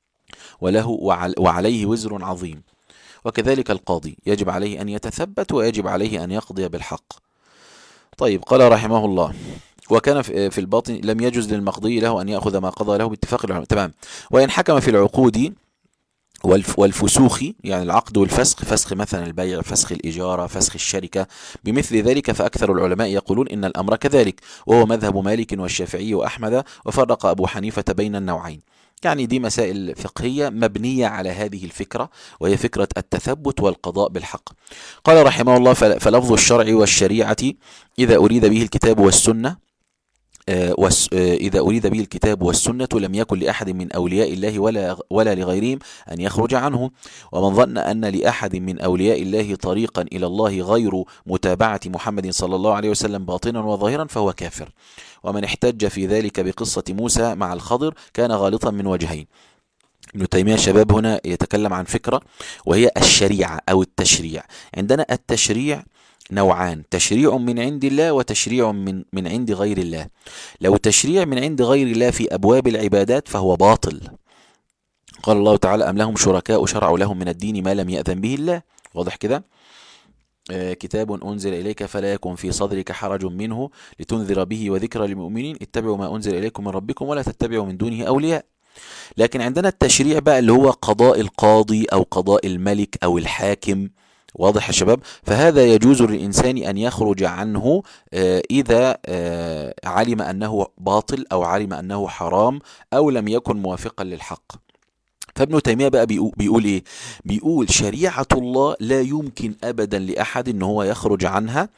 وعليه وزر عظيم. وكذلك القاضي يجب عليه أن يتثبت ويجب عليه أن يقضي بالحق. طيب، قال رحمه الله: وكان في الباطن لم يجوز للمقضي له أن يأخذ ما قضى له باتفاق العلماء. تمام. وإن حكم في العقود والفسوخ، يعني العقد والفسخ، فسخ مثلا البيع، فسخ الإجارة، فسخ الشركة، بمثل ذلك، فأكثر العلماء يقولون إن الأمر كذلك، وهو مذهب مالك والشافعي وأحمد، وفرق أبو حنيفة بين النوعين. يعني دي مسائل فقهية مبنية على هذه الفكرة، وهي فكرة التثبت والقضاء بالحق. قال رحمه الله: فلفظ الشرع والشريعة إذا أريد به الكتاب والسنة إذا أريد به الكتاب والسنة لم يكن لأحد من أولياء الله ولا لغيرهم أن يخرج عنه. ومن ظن أن لأحد من أولياء الله طريقا إلى الله غير متابعة محمد صلى الله عليه وسلم باطنا وظاهرا فهو كافر. ومن احتج في ذلك بقصة موسى مع الخضر كان غالطا من وجهين. ابن تيمية شباب هنا يتكلم عن فكرة، وهي الشريعة أو التشريع. عندنا التشريع نوعان: تشريع من عند الله وتشريع من عند غير الله. لو تشريع من عند غير الله في أبواب العبادات فهو باطل. قال الله تعالى: أم لهم شركاء شرعوا لهم من الدين ما لم يأذن به الله. واضح كده؟ كتاب أنزل إليك فلا يكن في صدرك حرج منه لتنذر به وذكرى للمؤمنين اتبعوا ما أنزل إليكم من ربكم ولا تتبعوا من دونه أولياء. لكن عندنا التشريع بقى اللي هو قضاء القاضي أو قضاء الملك أو الحاكم. واضح يا شباب؟ فهذا يجوز للإنسان أن يخرج عنه إذا علم أنه باطل أو علم أنه حرام أو لم يكن موافقا للحق. فابن تيمية بقى بيقول إيه؟ بيقول شريعة الله لا يمكن أبدا لأحد أنه هو يخرج عنها،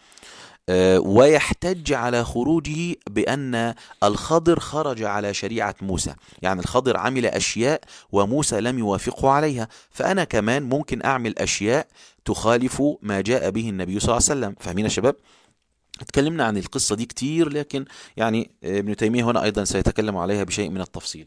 ويحتج على خروجه بأن الخضر خرج على شريعة موسى، يعني الخضر عمل أشياء وموسى لم يوافقه عليها، فأنا كمان ممكن أعمل أشياء تخالف ما جاء به النبي صلى الله عليه وسلم. فاهمين يا شباب؟ اتكلمنا عن القصة دي كتير، لكن يعني ابن تيمية هنا أيضا سيتكلم عليها بشيء من التفصيل.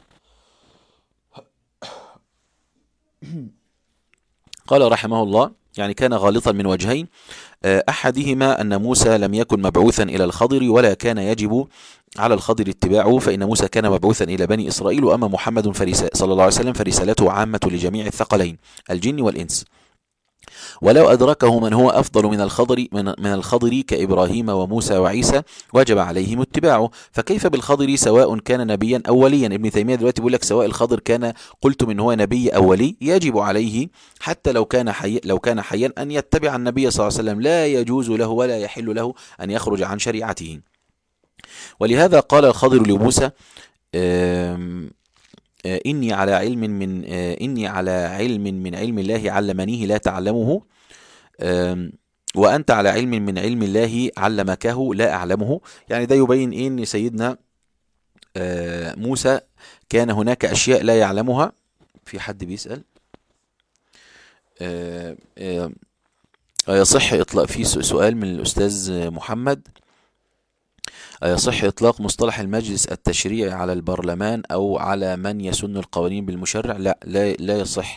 قال رحمه الله: يعني كان غالطا من وجهين: أحدهما أن موسى لم يكن مبعوثا إلى الخضر ولا كان يجب على الخضر اتباعه، فإن موسى كان مبعوثا إلى بني إسرائيل، وأما محمد صلى الله عليه وسلم فرسالته عامة لجميع الثقلين الجن والإنس، ولو أدركه من هو أفضل من الخضر كإبراهيم وموسى وعيسى وجب عليهم اتباعه، فكيف بالخضر سواء كان نبيا أو وليا؟ ابن تيمية دلوقتي بيقول لك سواء الخضر كان قلت من هو نبي أو ولي يجب عليه حتى لو كان حيا أن يتبع النبي صلى الله عليه وسلم، لا يجوز له ولا يحل له أن يخرج عن شريعته. ولهذا قال الخضر لموسى: إني على علم من علم الله علمنيه لا تعلمه، وأنت على علم من علم الله علمكه لا أعلمه. يعني ده يبين إيه؟ إن سيدنا موسى كان هناك أشياء لا يعلمها. في حد بيسأل يصح إطلاق، في سؤال من الأستاذ محمد: يصح إطلاق مصطلح المجلس التشريعي على البرلمان أو على من يسن القوانين بالمشرع؟ لا يصح،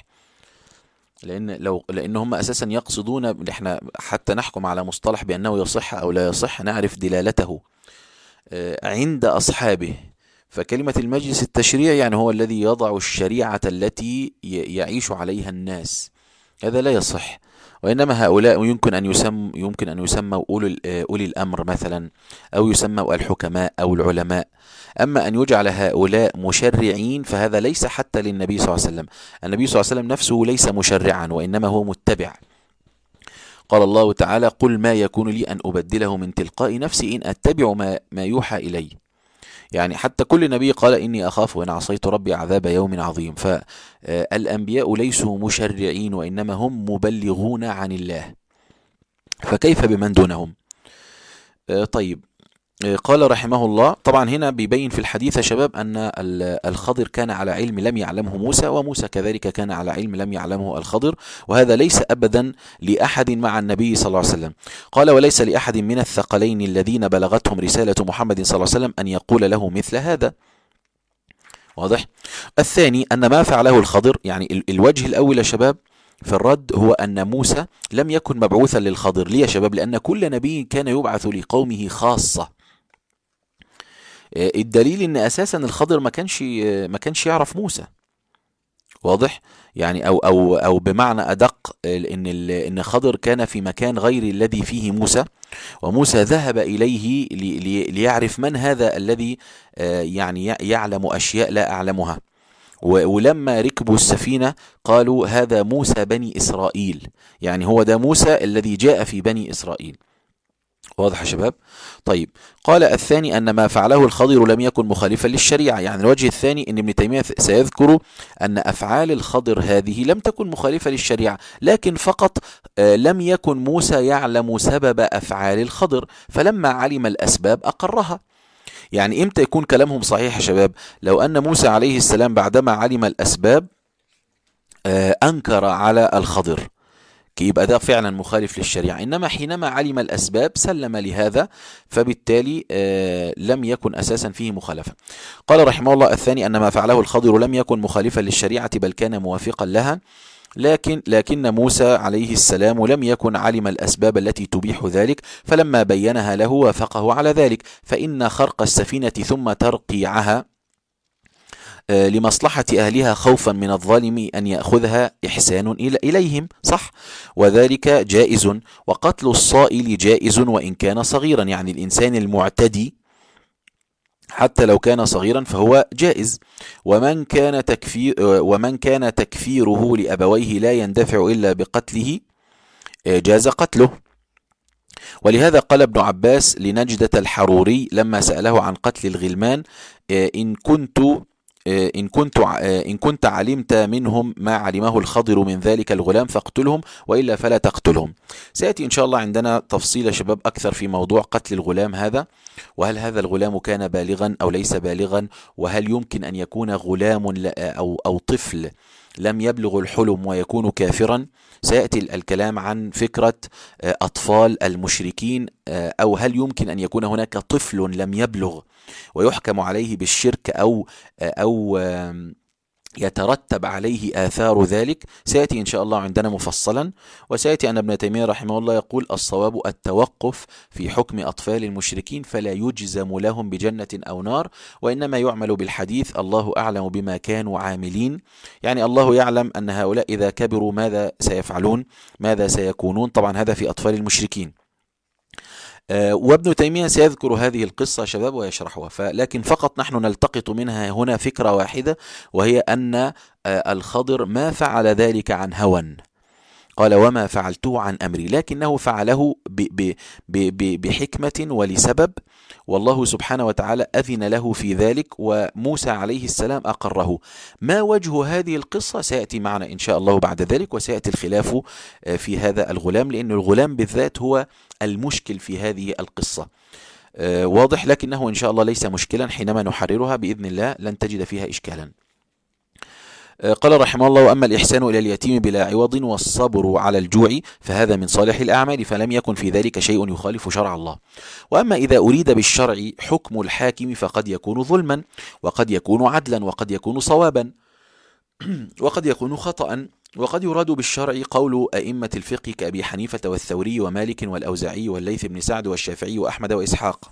لأن هم أساسا يقصدون إحنا حتى نحكم على مصطلح بأنه يصح أو لا يصح نعرف دلالته عند أصحابه. فكلمة المجلس التشريعي يعني هو الذي يضع الشريعة التي يعيش عليها الناس، هذا لا يصح. وإنما هؤلاء يمكن أن يسموا أولي الأمر مثلا، أو يسموا الحكماء أو العلماء. أما أن يجعل هؤلاء مشرعين فهذا ليس حتى للنبي صلى الله عليه وسلم. النبي صلى الله عليه وسلم نفسه ليس مشرعا، وإنما هو متبع. قال الله تعالى: قل ما يكون لي أن أبدله من تلقاء نفسي إن أتبع ما يوحى إلي. يعني حتى كل نبي قال إني أخاف وإن عصيت ربي عذاب يوم عظيم. فالأنبياء ليسوا مشرعين، وإنما هم مبلغون عن الله، فكيف بمن دونهم؟ طيب، قال رحمه الله، طبعا هنا بيبين في الحديث يا شباب أن الخضر كان على علم لم يعلمه موسى، وموسى كذلك كان على علم لم يعلمه الخضر، وهذا ليس أبدا لأحد مع النبي صلى الله عليه وسلم. قال: وليس لأحد من الثقلين الذين بلغتهم رسالة محمد صلى الله عليه وسلم أن يقول له مثل هذا. واضح؟ الثاني أن ما فعله الخضر، يعني الوجه الأول يا شباب في الرد هو أن موسى لم يكن مبعوثا للخضر. ليه يا شباب؟ لأن كل نبي كان يبعث لقومه خاصة. الدليل ان اساسا الخضر ما كانش يعرف موسى. واضح؟ يعني او بمعنى ادق، ان خضر كان في مكان غير الذي فيه موسى، وموسى ذهب اليه ليعرف من هذا الذي يعني يعلم اشياء لا اعلمها. ولما ركبوا السفينة قالوا هذا موسى بني إسرائيل، يعني هو ده موسى الذي جاء في بني إسرائيل. واضح يا شباب؟ طيب، قال الثاني أن ما فعله الخضر لم يكن مخالفا للشريعة. يعني الوجه الثاني أن ابن تيمية سيذكر أن أفعال الخضر هذه لم تكن مخالفة للشريعة، لكن فقط لم يكن موسى يعلم سبب أفعال الخضر، فلما علم الأسباب أقرها. يعني إمتى يكون كلامهم صحيح يا شباب؟ لو أن موسى عليه السلام بعدما علم الأسباب أنكر على الخضر، يبقى ده فعلا مخالف للشريعة. إنما حينما علم الأسباب سلم لهذا، فبالتالي لم يكن أساسا فيه مخالفة. قال رحمه الله الثاني أن ما فعله الخضر لم يكن مخالفا للشريعة، بل كان موافقا لها، لكن موسى عليه السلام لم يكن علم الأسباب التي تبيح ذلك، فلما بينها له وافقه على ذلك. فإن خرق السفينة ثم ترقيعها لمصلحة أهلها خوفا من الظالم أن يأخذها إحسان إليهم، صح، وذلك جائز. وقتل الصائل جائز وإن كان صغيرا، يعني الإنسان المعتدي حتى لو كان صغيرا فهو جائز. ومن كان تكفيره لأبويه لا يندفع إلا بقتله جاز قتله. ولهذا قال ابن عباس لنجدة الحروري لما سأله عن قتل الغلمان: إن كنت علمت منهم ما علمه الخضر من ذلك الغلام فاقتلهم، وإلا فلا تقتلهم. سيأتي إن شاء الله عندنا تفصيل شباب أكثر في موضوع قتل الغلام هذا، وهل هذا الغلام كان بالغا أو ليس بالغا، وهل يمكن أن يكون غلام أو طفل لم يبلغ الحلم ويكون كافرا. سيأتي الكلام عن فكرة أطفال المشركين، أو هل يمكن أن يكون هناك طفل لم يبلغ ويحكم عليه بالشرك أو يترتب عليه آثار ذلك. سيأتي إن شاء الله عندنا مفصلا. وسيأتي أن ابن تيمية رحمه الله يقول: الصواب التوقف في حكم أطفال المشركين، فلا يجزم لهم بجنة أو نار، وإنما يعمل بالحديث: الله أعلم بما كانوا عاملين. يعني الله يعلم أن هؤلاء إذا كبروا ماذا سيفعلون، ماذا سيكونون. طبعا هذا في أطفال المشركين. وابن تيمية سيذكر هذه القصة شباب ويشرحها، لكن فقط نحن نلتقط منها هنا فكرة واحدة، وهي أن الخضر ما فعل ذلك عن هوى، قال: وما فعلته عن أمري، لكنه فعله بحكمة ولسبب، والله سبحانه وتعالى أذن له في ذلك، وموسى عليه السلام أقره. ما وجه هذه القصة سيأتي معنا إن شاء الله بعد ذلك، وسيأتي الخلاف في هذا الغلام، لأن الغلام بالذات هو المشكل في هذه القصة. واضح، لكنه إن شاء الله ليس مشكلا، حينما نحررها بإذن الله لن تجد فيها إشكالا. قال رحمه الله: وأما الإحسان إلى اليتيم بلا عوض والصبر على الجوع فهذا من صالح الأعمال، فلم يكن في ذلك شيء يخالف شرع الله. وأما إذا أريد بالشرع حكم الحاكم فقد يكون ظلما، وقد يكون عدلا، وقد يكون صوابا، وقد يكون خطأ. وقد يراد بالشرع قول أئمة الفقه كأبي حنيفة والثوري ومالك والأوزاعي والليث بن سعد والشافعي وأحمد وإسحاق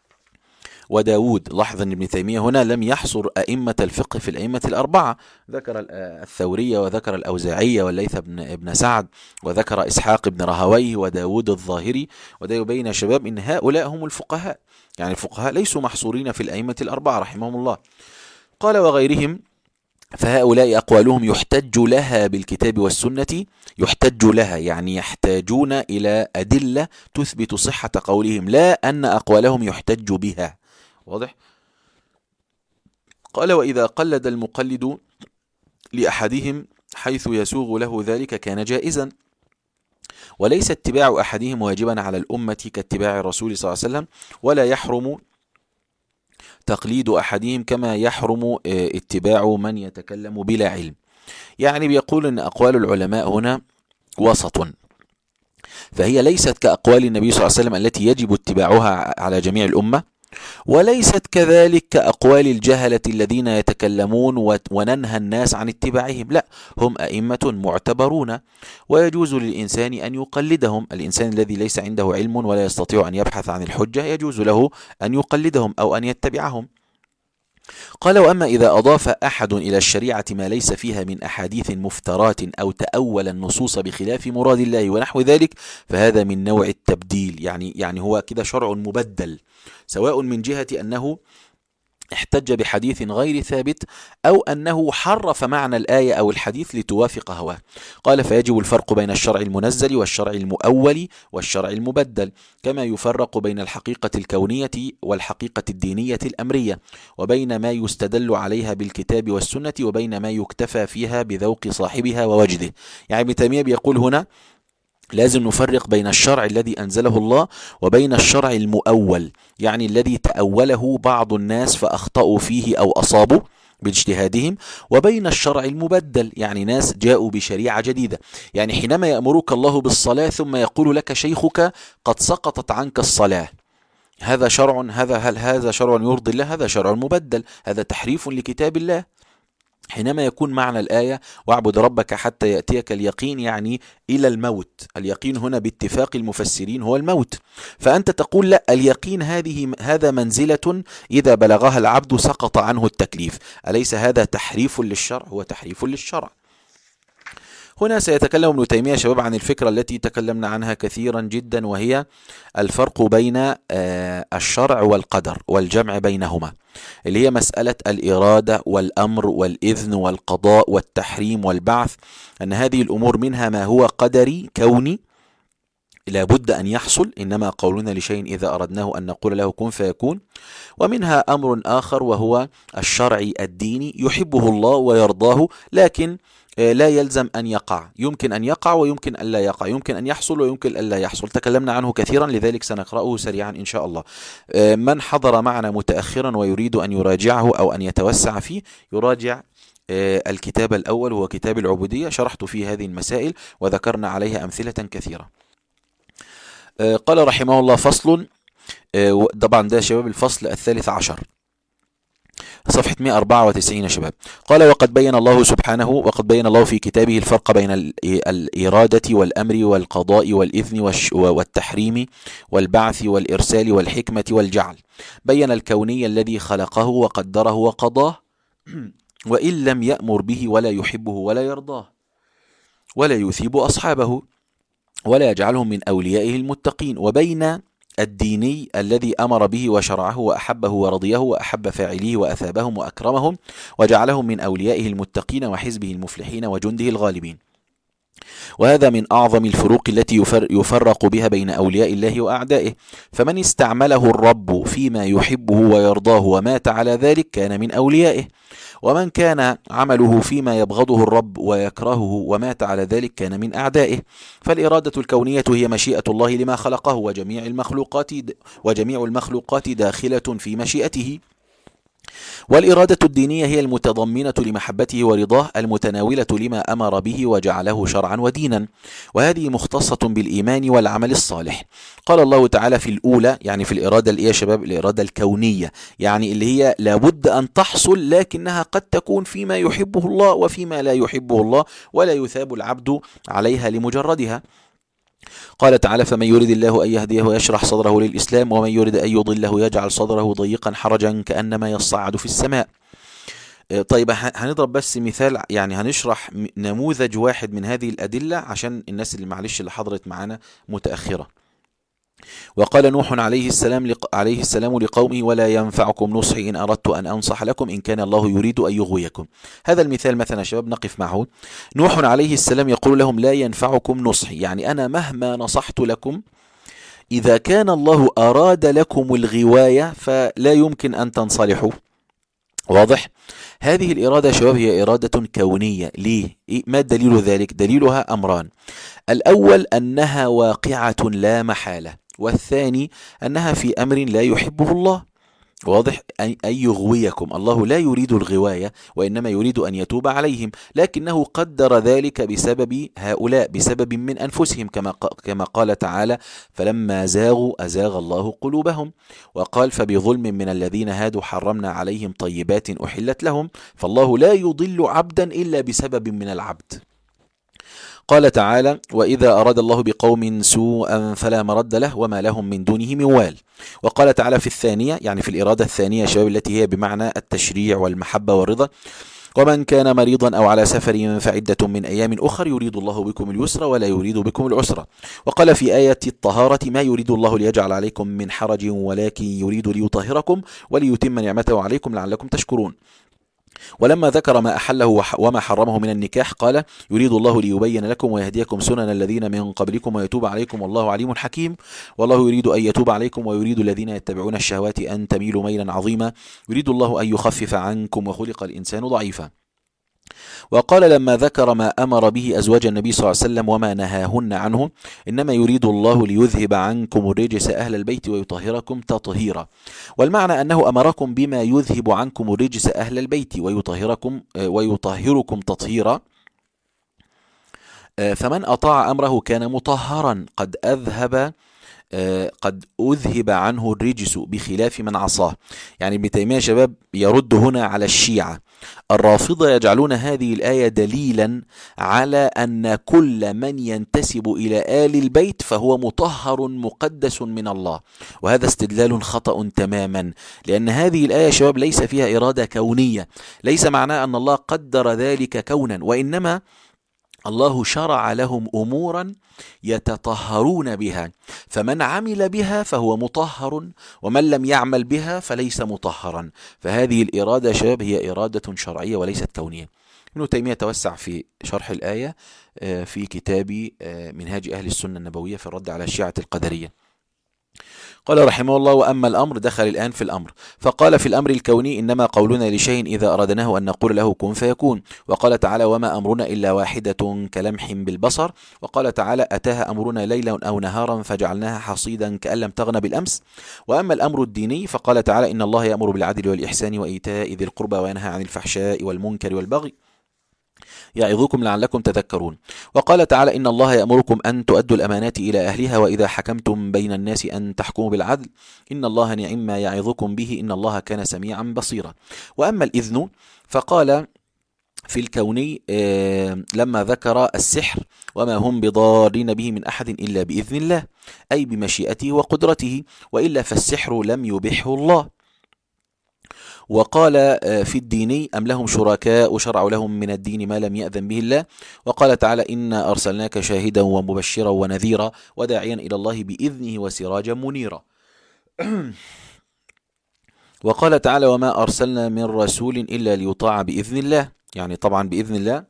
وداود. لاحظ أن ابن تيمية هنا لم يحصر أئمة الفقه في الأئمة الأربعة، ذكر الثورية وذكر الأوزاعية والليث بن سعد، وذكر إسحاق بن راهويه وداود الظاهري. وده يبين يا شباب أن هؤلاء هم الفقهاء، يعني الفقهاء ليسوا محصورين في الأئمة الأربعة رحمهم الله. قال: وغيرهم فهؤلاء أقوالهم يحتج لها بالكتاب والسنة. يحتج لها يعني يحتاجون إلى أدلة تثبت صحة قولهم، لا أن أقوالهم يحتج بها. واضح؟ قال: وإذا قلد المقلد لأحدهم حيث يسوغ له ذلك كان جائزا، وليس اتباع أحدهم واجبا على الأمة كاتباع الرسول صلى الله عليه وسلم، ولا يحرم تقليد أحدهم كما يحرم اتباع من يتكلم بلا علم. يعني بيقول أن أقوال العلماء هنا وسط، فهي ليست كأقوال النبي صلى الله عليه وسلم التي يجب اتباعها على جميع الأمة، وليست كذلك كأقوال الجهلة الذين يتكلمون وننهى الناس عن اتباعهم، لا، هم أئمة معتبرون ويجوز للإنسان أن يقلدهم. الإنسان الذي ليس عنده علم ولا يستطيع أن يبحث عن الحجة يجوز له أن يقلدهم أو أن يتبعهم. قال: وأما إذا أضاف أحد إلى الشريعة ما ليس فيها من أحاديث مفترات أو تأول النصوص بخلاف مراد الله ونحو ذلك فهذا من نوع التبديل، يعني هو كده شرع مبدل، سواء من جهة أنه احتج بحديث غير ثابت أو أنه حرف معنى الآية أو الحديث لتوافق هواه. قال: فيجب الفرق بين الشرع المنزل والشرع المؤول والشرع المبدل، كما يفرق بين الحقيقة الكونية والحقيقة الدينية الأمرية، وبين ما يستدل عليها بالكتاب والسنة وبين ما يكتفى فيها بذوق صاحبها ووجده. يعني ابن تيمية بيقول هنا لازم نفرق بين الشرع الذي أنزله الله وبين الشرع المؤول، يعني الذي تأوله بعض الناس فأخطأوا فيه أو أصابوا باجتهادهم، وبين الشرع المبدل، يعني ناس جاءوا بشريعة جديدة. يعني حينما يأمرك الله بالصلاة ثم يقول لك شيخك قد سقطت عنك الصلاة، هذا شرع، هل هذا شرع يرضي الله؟ هذا شرع مبدل، هذا تحريف لكتاب الله. حينما يكون معنى الآية واعبد ربك حتى يأتيك اليقين، يعني إلى الموت، اليقين هنا باتفاق المفسرين هو الموت، فأنت تقول لا، اليقين هذا منزلة إذا بلغها العبد سقط عنه التكليف. أليس هذا تحريف للشرع؟ هو تحريف للشرع. هنا سيتكلم ابن تيمية شباب عن الفكرة التي تكلمنا عنها كثيرا جدا، وهي الفرق بين الشرع والقدر والجمع بينهما، اللي هي مسألة الإرادة والأمر والإذن والقضاء والتحريم والبعث، أن هذه الأمور منها ما هو قدري كوني لا بد أن يحصل، إنما قولنا لشيء إذا أردناه أن نقول له كن فيكون، ومنها أمر آخر وهو الشرعي الديني يحبه الله ويرضاه، لكن لا يلزم أن يقع، يمكن أن يقع ويمكن أن لا يقع، يمكن أن يحصل ويمكن أن لا يحصل، تكلمنا عنه كثيرا، لذلك سنقرأه سريعا إن شاء الله. من حضر معنا متأخرا ويريد أن يراجعه أو أن يتوسع فيه يراجع الكتاب الأول، هو كتاب العبودية، شرحت فيه هذه المسائل وذكرنا عليها أمثلة كثيرة. قال رحمه الله: فصل، طبعا ده شباب الفصل 13 صفحة 194 شباب. قال: وقد بين الله في كتابه الفرق بين الإرادة والأمر والقضاء والإذن والتحريم والبعث والإرسال والحكمة والجعل. بين الكوني الذي خلقه وقدره وقضاه وإن لم يأمر به ولا يحبه ولا يرضاه ولا يثيب أصحابه ولا يجعلهم من أوليائه المتقين. وبين الديني الذي أمر به وشرعه وأحبه ورضيه وأحب فاعليه وأثابهم وأكرمهم وجعلهم من أوليائه المتقين وحزبه المفلحين وجنده الغالبين. وهذا من أعظم الفروق التي يفرق بها بين أولياء الله وأعدائه، فمن استعمله الرب فيما يحبه ويرضاه ومات على ذلك كان من أوليائه، ومن كان عمله فيما يبغضه الرب ويكرهه ومات على ذلك كان من أعدائه. فالإرادة الكونية هي مشيئة الله لما خلقه، وجميع المخلوقات داخلة في مشيئته. والإرادة الدينية هي المتضمنة لمحبته ورضاه، المتناولة لما أمر به وجعله شرعا ودينا، وهذه مختصة بالإيمان والعمل الصالح. قال الله تعالى في الأولى، يعني في الإرادة الإيه يا شباب؟ الإرادة الكونية، يعني اللي هي لابد أن تحصل، لكنها قد تكون فيما يحبه الله وفيما لا يحبه الله، ولا يثاب العبد عليها لمجردها. قال تعالى: فمن يريد الله أن يهديه يشرح صدره للإسلام ومن يريد أن يضله يجعل صدره ضيقا حرجا كأنما يصعد في السماء. طيب هنضرب بس مثال، يعني هنشرح نموذج واحد من هذه الأدلة عشان الناس اللي معلش اللي حضرت معنا متأخرة. وقال نوح عليه السلام لقومه: ولا ينفعكم نصحي إن أردت أن أنصح لكم إن كان الله يريد أن يغويكم. هذا المثال مثلا يا شباب نقف معه. نوح عليه السلام يقول لهم: لا ينفعكم نصحي، يعني أنا مهما نصحت لكم إذا كان الله أراد لكم الغواية فلا يمكن أن تنصلحوا. واضح؟ هذه الإرادة يا شباب هي إرادة كونية. ليه؟ ما دليل ذلك؟ دليلها أمران: الأول أنها واقعة لا محالة، والثاني أنها في أمر لا يحبه الله. واضح؟ أن يغويكم. الله لا يريد الغواية، وإنما يريد أن يتوب عليهم، لكنه قدر ذلك بسبب هؤلاء، بسبب من أنفسهم، كما قال تعالى: فلما زاغوا أزاغ الله قلوبهم. وقال: فبظلم من الذين هادوا حرمنا عليهم طيبات أحلت لهم. فالله لا يضل عبدا إلا بسبب من العبد. قال تعالى: وإذا أراد الله بقوم سوءا فلا مرد له وما لهم من دونه من وال. وقال تعالى في الثانية، يعني في الإرادة الثانية يا شباب، التي هي بمعنى التشريع والمحبة والرضا: ومن كان مريضا أو على سفر فعدة من أيام أخر يريد الله بكم اليسر ولا يريد بكم العسر. وقال في آية الطهارة: ما يريد الله ليجعل عليكم من حرج ولكن يريد ليطهركم وليتم نعمته عليكم لعلكم تشكرون. ولما ذكر ما أحله وما حرمه من النكاح قال: يريد الله ليبين لكم ويهديكم سنن الذين من قبلكم ويتوب عليكم والله عليم حكيم. والله يريد أن يتوب عليكم ويريد الذين يتبعون الشهوات أن تميلوا ميلا عظيما. يريد الله أن يخفف عنكم وخلق الإنسان ضعيفا. وقال لما ذكر ما أمر به أزواج النبي صلى الله عليه وسلم وما نهاهن عنه: إنما يريد الله ليذهب عنكم الرجس أهل البيت ويطهركم تطهيرا. والمعنى أنه أمركم بما يذهب عنكم الرجس أهل البيت ويطهركم تطهيرا. فمن أطاع أمره كان مطهرا قد أذهب عنه الرجس، بخلاف من عصاه. يعني ابن تيمية شباب يرد هنا على الشيعة. الرافضة يجعلون هذه الآية دليلا على أن كل من ينتسب إلى آل البيت فهو مطهر مقدس من الله، وهذا استدلال خطأ تماما، لأن هذه الآية شباب ليس فيها إرادة كونية، ليس معناه أن الله قدر ذلك كونا، وإنما الله شرع لهم أمورا يتطهرون بها، فمن عمل بها فهو مطهر، ومن لم يعمل بها فليس مطهرا. فهذه الإرادة شباب هي إرادة شرعية وليست كونية. ابن تيمية توسع في شرح الآية في كتاب منهاج أهل السنة النبوية في الرد على الشيعة القدرية. قال رحمه الله: وأما الأمر، دخل الآن في الأمر، فقال: في الأمر الكوني إنما قولنا لشيء إذا أردناه أن نقول له كن فيكون. وقال تعالى: وما أمرنا إلا واحدة كلمح بالبصر. وقال تعالى: أتاها أمرنا ليلا أو نهارا فجعلناها حصيدا كأن لم تغن بالأمس. وأما الأمر الديني فقال تعالى: إن الله يأمر بالعدل والإحسان وإيتاء ذي القربى وينهى عن الفحشاء والمنكر والبغي يعظكم لعلكم تذكرون. وقال تعالى: إن الله يأمركم أن تؤدوا الأمانات إلى أهلها وإذا حكمتم بين الناس أن تحكموا بالعدل إن الله نعم ما يعظكم به إن الله كان سميعا بصيرا. وأما الإذن فقال في الكوني لما ذكر السحر: وما هم بضارين به من أحد إلا بإذن الله، أي بمشيئته وقدرته، وإلا فالسحر لم يبحه الله. وقال في الدين: أم لهم شركاء شرعوا لهم من الدين ما لم يأذن به الله. وقال تعالى: إنا أرسلناك شاهدا ومبشرا ونذيرا وداعيا إلى الله بإذنه وسراجا منيرا. وقال تعالى: وما أرسلنا من رسول إلا ليطاع بإذن الله. يعني طبعا بإذن الله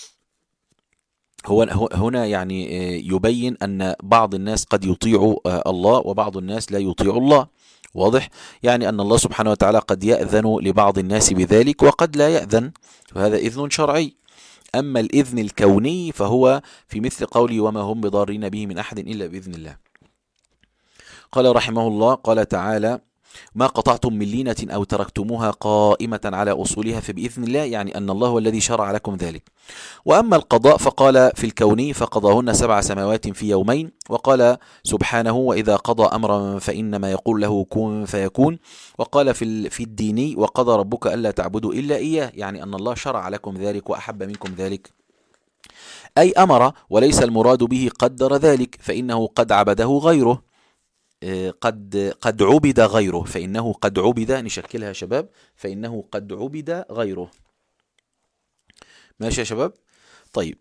هو هنا يعني يبين أن بعض الناس قد يطيع الله وبعض الناس لا يطيع الله. واضح؟ يعني أن الله سبحانه وتعالى قد يأذن لبعض الناس بذلك وقد لا يأذن، وهذا إذن شرعي. أما الإذن الكوني فهو في مثل قولي: وما هم بضارين به من أحد إلا بإذن الله. قال رحمه الله: قال تعالى: ما قطعتم من لينة أو تركتموها قائمة على أصولها فبإذن الله، يعني أن الله هو الذي شرع لكم ذلك. وأما القضاء فقال في الكوني: فقضاهن 7 سماوات في يومين. وقال سبحانه: وإذا قضى أمرا فإنما يقول له كن فيكون. وقال في الديني: وقضى ربك ألا تعبدوا إلا إياه، يعني أن الله شرع لكم ذلك وأحب منكم ذلك، أي أمر، وليس المراد به قدر ذلك، فإنه قد عبده غيره، قد عبد غيره، فإنه قد عبد، نشكلها شباب، فإنه قد عبد غيره. ماشي يا شباب؟ طيب،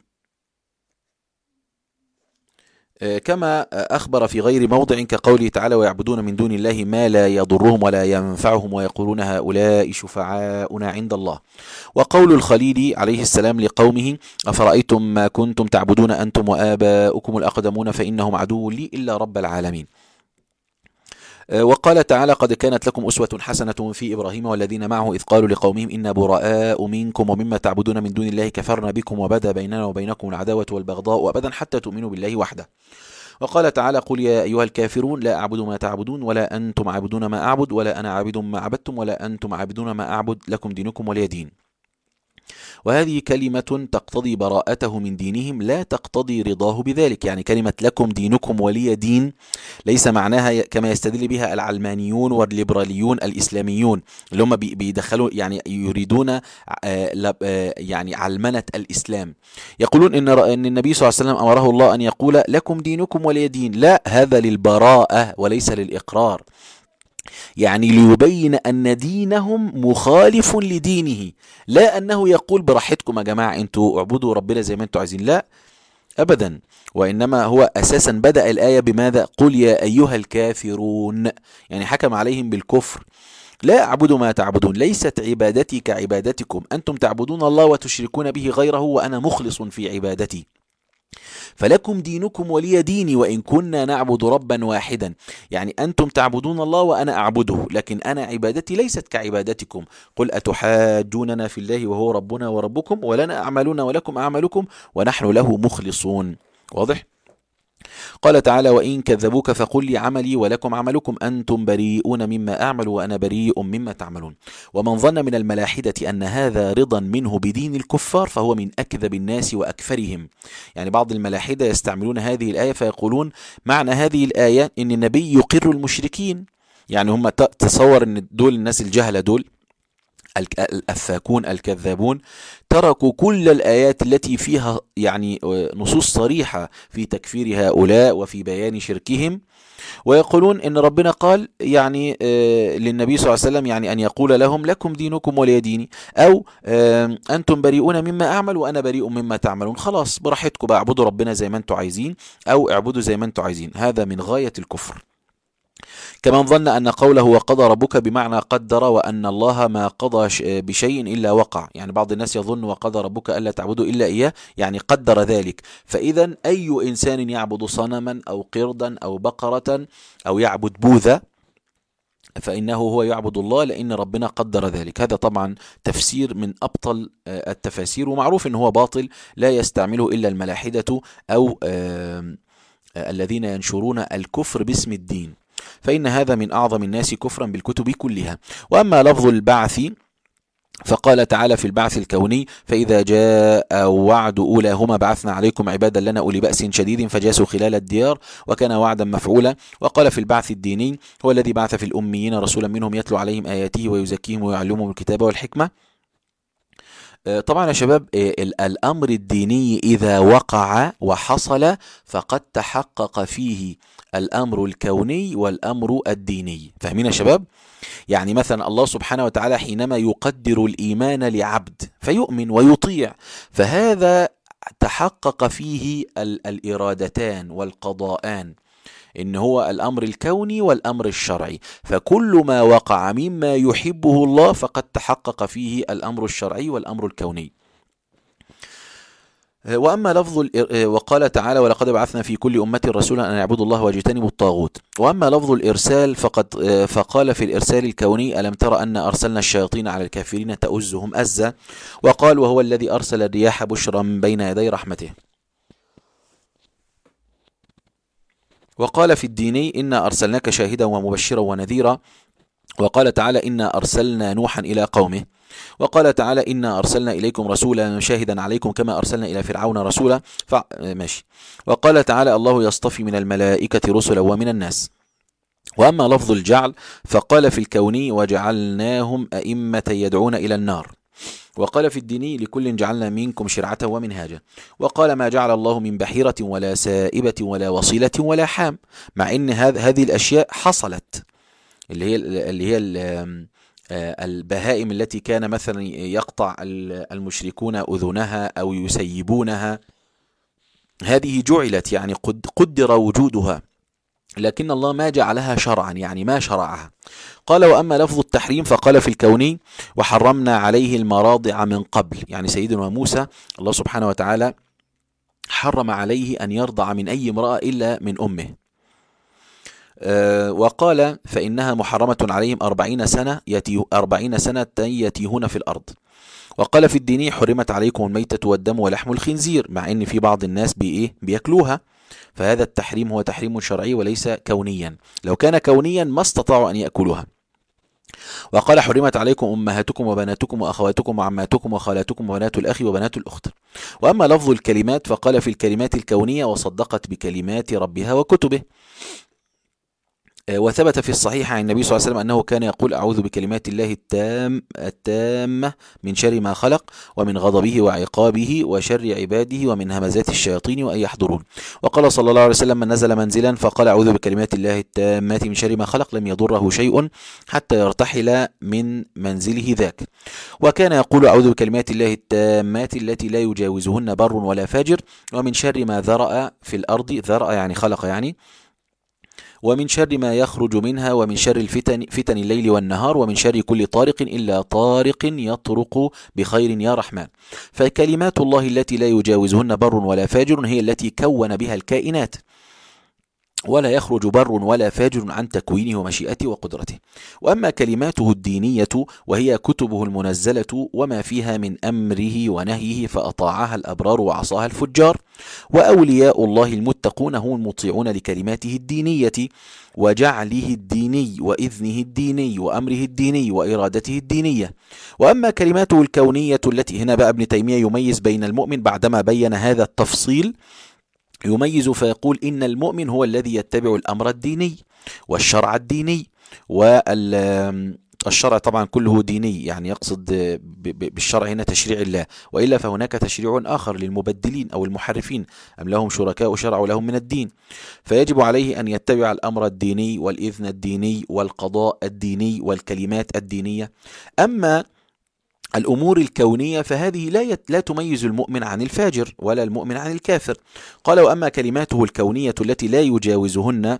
كما أخبر في غير موضع كقوله تعالى: ويعبدون من دون الله ما لا يضرهم ولا ينفعهم ويقولون هؤلاء شفعاؤنا عند الله. وقول الخليل عليه السلام لقومه: أفرأيتم ما كنتم تعبدون أنتم وآباؤكم الأقدمون فإنهم عدو لي إلا رب العالمين. وقال تعالى: قد كانت لكم أسوة حسنة في إبراهيم والذين معه إذ قالوا لقومهم إنا براء منكم ومما تعبدون من دون الله كفرنا بكم وبدا بيننا وبينكم العداوة والبغضاء أبدا حتى تؤمنوا بالله وحده. وقال تعالى قل يا أيها الكافرون لا أعبد ما تعبدون ولا أنتم عابدون ما أعبد ولا أنا عابد ما عبدتم ولا أنتم عابدون ما أعبد لكم دينكم ولي دين. وهذه كلمة تقتضي براءته من دينهم لا تقتضي رضاه بذلك. يعني كلمة لكم دينكم ولي دين ليس معناها كما يستدل بها العلمانيون والليبراليون الإسلاميون اللي هم بيدخلوا يعني يريدون يعني علمنة الإسلام. يقولون إن النبي صلى الله عليه وسلم أمره الله أن يقول لكم دينكم ولي دين. لا، هذا للبراءة وليس للإقرار، يعني ليبين أن دينهم مخالف لدينه، لا أنه يقول براحتكم يا جماعة أنتوا اعبدوا ربنا زي ما أنتوا عايزين، لا أبدا. وإنما هو أساسا بدأ الآية بماذا؟ قل يا أيها الكافرون، يعني حكم عليهم بالكفر. لا أعبد ما تعبدون، ليست عبادتي كعبادتكم، أنتم تعبدون الله وتشركون به غيره وأنا مخلص في عبادتي. فلكم دينكم ولي ديني وإن كنا نعبد ربا واحدا، يعني أنتم تعبدون الله وأنا أعبده، لكن أنا عبادتي ليست كعبادتكم. قل أتحاجوننا في الله وهو ربنا وربكم ولنا أعمالنا ولكم أعمالكم ونحن له مخلصون. واضح؟ قال تعالى وإن كذبوك فقل لي عملي ولكم عملكم أنتم بريئون مما أعمل وأنا بريء مما تعملون. ومن ظن من الملاحدة أن هذا رضا منه بدين الكفار فهو من أكذب الناس وأكفرهم. يعني بعض الملاحدة يستعملون هذه الآية فيقولون معنى هذه الآية أن النبي يقر المشركين، يعني هم تصور أن دول الناس الجهلة دول الأفاكون الكذابون تركوا كل الآيات التي فيها يعني نصوص صريحة في تكفير هؤلاء وفي بيان شركهم، ويقولون إن ربنا قال يعني للنبي صلى الله عليه وسلم يعني أن يقول لهم لكم دينكم ولي ديني، أو أنتم بريئون مما أعمل وأنا بريء مما تعملون، خلاص براحتكم بقى اعبدوا ربنا زي ما أنتم عايزين أو اعبدوا زي ما أنتم عايزين. هذا من غاية الكفر. كمن ظن أن قوله وقضى ربك بمعنى قدر وأن الله ما قضى بشيء إلا وقع، يعني بعض الناس يظن وقضى ربك ألا تعبدوا إلا إياه يعني قدر ذلك، فإذا أي إنسان يعبد صنما أو قردا أو بقرة أو يعبد بوذا فإنه هو يعبد الله لأن ربنا قدر ذلك. هذا طبعا تفسير من أبطل التفاسير، ومعروف أنه هو باطل لا يستعمله إلا الملاحدة أو الذين ينشرون الكفر باسم الدين، فإن هذا من أعظم الناس كفرا بالكتب كلها. وأما لفظ البعث فقال تعالى في البعث الكوني فإذا جاء وعد أولاهما بعثنا عليكم عبادا لنا أولي بأس شديد فجاسوا خلال الديار وكان وعدا مفعولا. وقال في البعث الديني هو الذي بعث في الأميين رسولا منهم يتلو عليهم آياته ويزكيهم ويعلمهم الكتاب والحكمة. طبعا يا شباب الأمر الديني إذا وقع وحصل فقد تحقق فيه الأمر الكوني والأمر الديني. فاهمين يا شباب؟ يعني مثلا الله سبحانه وتعالى حينما يقدر الإيمان لعبد فيؤمن ويطيع، فهذا تحقق فيه الإرادتان والقضاءان، إن هو الأمر الكوني والأمر الشرعي، فكل ما وقع مما يحبه الله فقد تحقق فيه الأمر الشرعي والأمر الكوني. وأما لفظ وقال تعالى ولقد بعثنا في كل أمة رسولا أن يعبدوا الله واجتنبوا الطاغوت. وأما لفظ الإرسال فقال في الإرسال الكوني ألم تر أن أرسلنا الشياطين على الكافرين تؤزهم أزا. وقال وهو الذي أرسل الرياح بشرا بين يدي رحمته. وقال في الديني إنا أرسلناك شاهدا ومبشرا ونذيرا. وقال تعالى إنا أرسلنا نوحا إلى قومه. وقال تعالى إنا أرسلنا إليكم رسولا شاهدا عليكم كما أرسلنا إلى فرعون رسولا ماشي. وقال تعالى الله يصطفي من الملائكة رسلا ومن الناس. وأما لفظ الجعل فقال في الكوني وجعلناهم أئمة يدعون إلى النار. وقال في الديني لكل جعلنا منكم شرعة ومنهاجا. وقال ما جعل الله من بحيرة ولا سائبة ولا وصيلة ولا حام، مع أن هذه الأشياء حصلت اللي هي البهائم التي كان مثلا يقطع المشركون أذنها أو يسيبونها، هذه جعلت يعني قدر وجودها، لكن الله ما جعلها شرعا يعني ما شرعها. قال وأما لفظ التحريم فقال في الكوني وحرمنا عليه المراضع من قبل، يعني سيدنا موسى الله سبحانه وتعالى حرم عليه أن يرضع من أي امرأة إلا من أمه. وقال فإنها محرمة عليهم 40 سنة يتيهون في الأرض. وقال في الدين حرمت عليكم الميتة والدم ولحم الخنزير، مع أن في بعض الناس بيأكلوها. فهذا التحريم هو تحريم شرعي وليس كونيا. لو كان كونيا ما استطاعوا أن يأكلوها. وقال حرمت عليكم أمهاتكم وبناتكم وأخواتكم وعماتكم وخالاتكم وبنات الأخ وبنات الأخت. وأما لفظ الكلمات فقال في الكلمات الكونية وصدقت بكلمات ربها وكتبه. وثبت في الصحيح عن النبي صلى الله عليه وسلم أنه كان يقول أعوذ بكلمات الله التامة من شر ما خلق ومن غضبه وعقابه وشر عباده ومن همزات الشياطين وأن يحضرون. وقال صلى الله عليه وسلم من نزل منزلا فقال أعوذ بكلمات الله التامات من شر ما خلق لم يضره شيء حتى يرتحل من منزله ذاك. وكان يقول أعوذ بكلمات الله التامات التي لا يجاوزهن بر ولا فاجر ومن شر ما ذرأ في الأرض، ذرأ يعني خلق يعني، ومن شر ما يخرج منها ومن شر فتن الليل والنهار ومن شر كل طارق إلا طارق يطرق بخير يا رحمن. فكلمات الله التي لا يجاوزهن بر ولا فاجر هي التي كون بها الكائنات، ولا يخرج بر ولا فاجر عن تكوينه ومشيئته وقدرته. وأما كلماته الدينية وهي كتبه المنزلة وما فيها من أمره ونهيه فأطاعها الأبرار وعصاها الفجار. وأولياء الله المتقون هم المطيعون لكلماته الدينية وجعله الديني وإذنه الديني وأمره الديني وإرادته الدينية. وأما كلماته الكونية التي هنا بقى ابن تيمية يميز بين المؤمن بعدما بين هذا التفصيل، يميز فيقول إن المؤمن هو الذي يتبع الأمر الديني والشرع الديني، والشرع طبعا كله ديني، يعني يقصد بالشرع هنا تشريع الله، وإلا فهناك تشريع آخر للمبدلين أو المحرفين أم لهم شركاء شرعوا لهم من الدين. فيجب عليه أن يتبع الأمر الديني والإذن الديني والقضاء الديني والكلمات الدينية. أما الأمور الكونية فهذه لا تميز المؤمن عن الفاجر ولا المؤمن عن الكافر. قال وأما كلماته الكونية التي لا يجاوزهن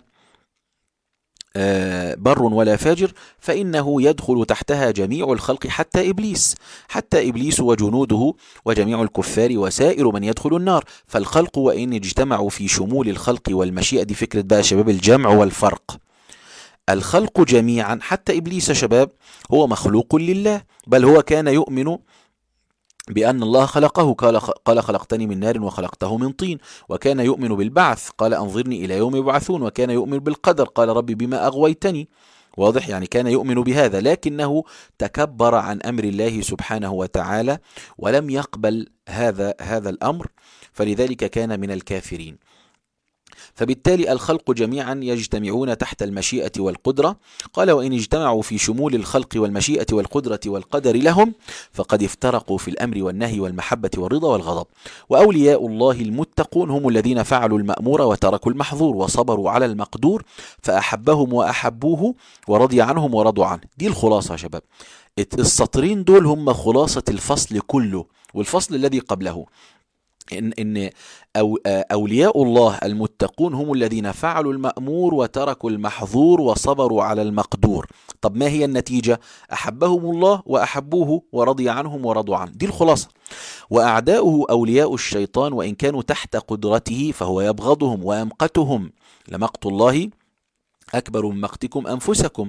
بر ولا فاجر فإنه يدخل تحتها جميع الخلق حتى إبليس وجنوده وجميع الكفار وسائر من يدخل النار. فالخلق وإن اجتمعوا في شمول الخلق والمشيئة، دي فكرة بقى شباب الجمع والفرق، الخلق جميعا حتى إبليس شباب هو مخلوق لله، بل هو كان يؤمن بأن الله خلقه، قال خلقتني من نار وخلقته من طين. وكان يؤمن بالبعث، قال أنظرني إلى يوم يبعثون. وكان يؤمن بالقدر، قال ربي بما أغويتني. واضح، يعني كان يؤمن بهذا، لكنه تكبر عن أمر الله سبحانه وتعالى ولم يقبل هذا الأمر، فلذلك كان من الكافرين. فبالتالي الخلق جميعا يجتمعون تحت المشيئة والقدرة. قال وإن اجتمعوا في شمول الخلق والمشيئة والقدرة والقدر لهم فقد افترقوا في الأمر والنهي والمحبة والرضا والغضب. وأولياء الله المتقون هم الذين فعلوا المأمور وتركوا المحظور وصبروا على المقدور فأحبهم وأحبوه ورضي عنهم ورضوا عنه. دي الخلاصة يا شباب، السطرين دول هم خلاصة الفصل كله والفصل الذي قبله. إن أولياء الله المتقون هم الذين فعلوا المأمور وتركوا المحظور وصبروا على المقدور. طب ما هي النتيجة؟ أحبهم الله وأحبوه ورضي عنهم ورضوا عنه، دي الخلاصة. وأعداؤه أولياء الشيطان وإن كانوا تحت قدرته فهو يبغضهم ويمقتهم، لمقت الله أكبر من مقتكم أنفسكم.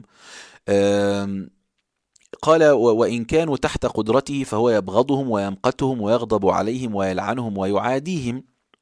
قال وإن كانوا تحت قدرته فهو يبغضهم ويمقتهم ويغضب عليهم ويلعنهم ويعاديهم.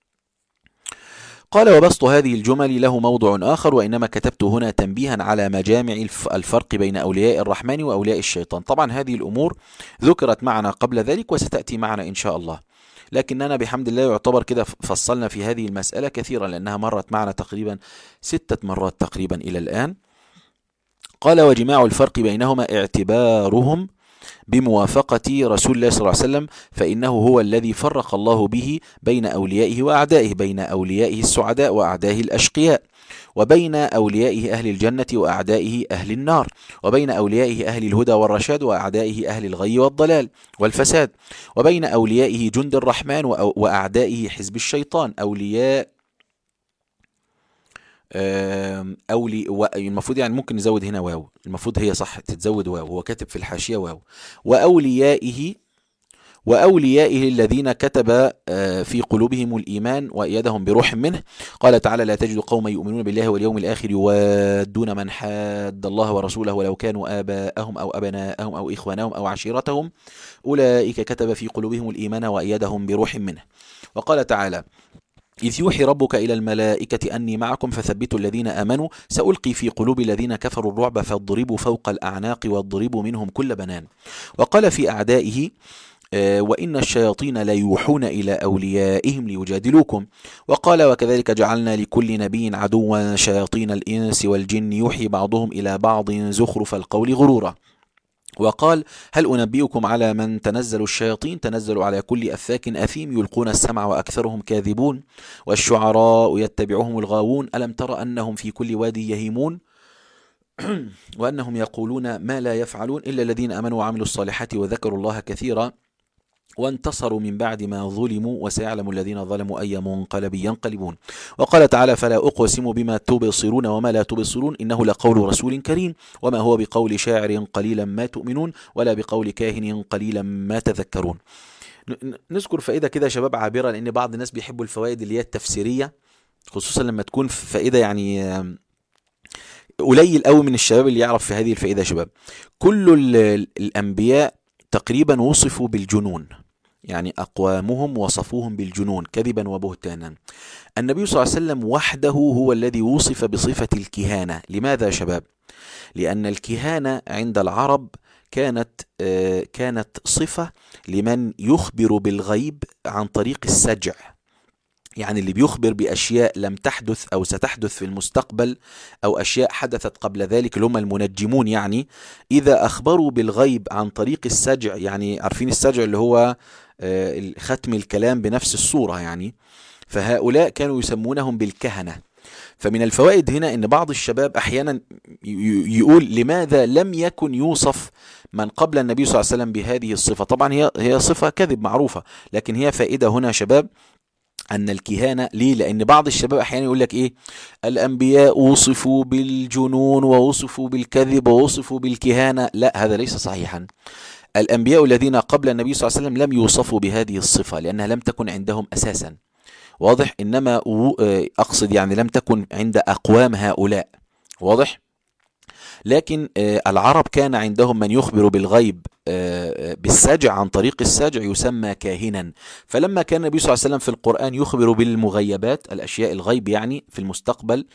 قال وبسط هذه الجمل له موضع آخر، وإنما كتبت هنا تنبيها على مجامع الفرق بين أولياء الرحمن وأولياء الشيطان. طبعا هذه الأمور ذكرت معنا قبل ذلك وستأتي معنا إن شاء الله، لكننا بحمد الله يعتبر كده فصلنا في هذه المسألة كثيرا لأنها مرت معنا تقريبا 6 مرات تقريبا إلى الآن. قال وجماع الفرق بينهما اعتبارهم بموافقة رسول الله صلى الله عليه وسلم، فإنه هو الذي فرق الله به بين أوليائه وأعدائه، بين أوليائه السعداء وأعدائه الأشقياء، وبين أوليائه أهل الجنة وأعدائه أهل النار، وبين أوليائه أهل الهدى والرشاد وأعدائه أهل الغي والضلال والفساد، وبين أوليائه جند الرحمن وأعدائه حزب الشيطان. أولياء المفروض يعني ممكن نزود هنا واو، المفروض هي صح تتزود واو، هو كاتب في الحاشية واو. وأوليائه الذين كتب في قلوبهم الإيمان وأيدهم بروح منه. قال تعالى لا تجد قوما يؤمنون بالله واليوم الآخر يوادون من حاد الله ورسوله ولو كانوا آباءهم أو أبناءهم أو إخوانهم أو عشيرتهم أولئك كتب في قلوبهم الإيمان وأيدهم بروح منه. وقال تعالى إذ يوحي ربك إلى الملائكة أني معكم فثبتوا الذين آمنوا سألقي في قلوب الذين كفروا الرعب فاضربوا فوق الأعناق واضربوا منهم كل بنان. وقال في أعدائه وإن الشياطين ليوحون إلى أوليائهم ليجادلوكم. وقال وكذلك جعلنا لكل نبي عدوا شياطين الإنس والجن يوحي بعضهم إلى بعض زخرف القول غرورا. وقال هل أنبئكم على من تنزل الشياطين تنزل على كل أفاك أثيم يلقون السمع وأكثرهم كاذبون والشعراء يتبعهم الغاوون ألم تر أنهم في كل وادي يهيمون وأنهم يقولون ما لا يفعلون إلا الذين آمنوا وعملوا الصالحات وذكروا الله كثيرا وانتصروا من بعد ما ظلموا وسيعلم الذين ظلموا أي منقلب ينقلبون. وقال تعالى فلا أقسم بما تبصرون وما لا تبصرون إنه لقول رسول كريم وما هو بقول شاعر قليلا ما تؤمنون ولا بقول كاهن قليلا ما تذكرون. نذكر فائدة كده شباب عابرة، لأن بعض الناس بيحبوا الفوائد اللي هي التفسيرية، خصوصا لما تكون فائدة يعني قليل قوي من الشباب اللي يعرف في هذه الفائدة. شباب كل الأنبياء تقريبا وصفوا بالجنون، يعني أقوامهم وصفوهم بالجنون كذبا وبهتانا. النبي صلى الله عليه وسلم وحده هو الذي وصف بصفة الكهانة. لماذا شباب؟ لأن الكهانة عند العرب كانت صفة لمن يخبر بالغيب عن طريق السجع، يعني اللي بيخبر بأشياء لم تحدث أو ستحدث في المستقبل أو أشياء حدثت قبل ذلك، اللي هم المنجمون. يعني إذا أخبروا بالغيب عن طريق السجع، يعني عارفين السجع اللي هو ختم الكلام بنفس الصورة يعني، فهؤلاء كانوا يسمونهم بالكهنة. فمن الفوائد هنا أن بعض الشباب أحيانا يقول لماذا لم يكن يوصف من قبل النبي صلى الله عليه وسلم بهذه الصفة. طبعا هي صفة كذب معروفة، لكن هي فائدة هنا شباب أن الكهانة. ليه؟ لأن بعض الشباب أحيانا يقول لك إيه، الأنبياء وصفوا بالجنون ووصفوا بالكذب ووصفوا بالكهانة. لا، هذا ليس صحيحا. الأنبياء الذين قبل النبي صلى الله عليه وسلم لم يوصفوا بهذه الصفة لأنها لم تكن عندهم أساسا، واضح؟ إنما أقصد يعني لم تكن عند أقوام هؤلاء، واضح؟ لكن العرب كان عندهم من يخبر بالغيب بالسجع عن طريق السجع يسمى كاهنا. فلما كان النبي صلى الله عليه وسلم في القرآن يخبر بالمغيبات، الأشياء الغيب يعني في المستقبل،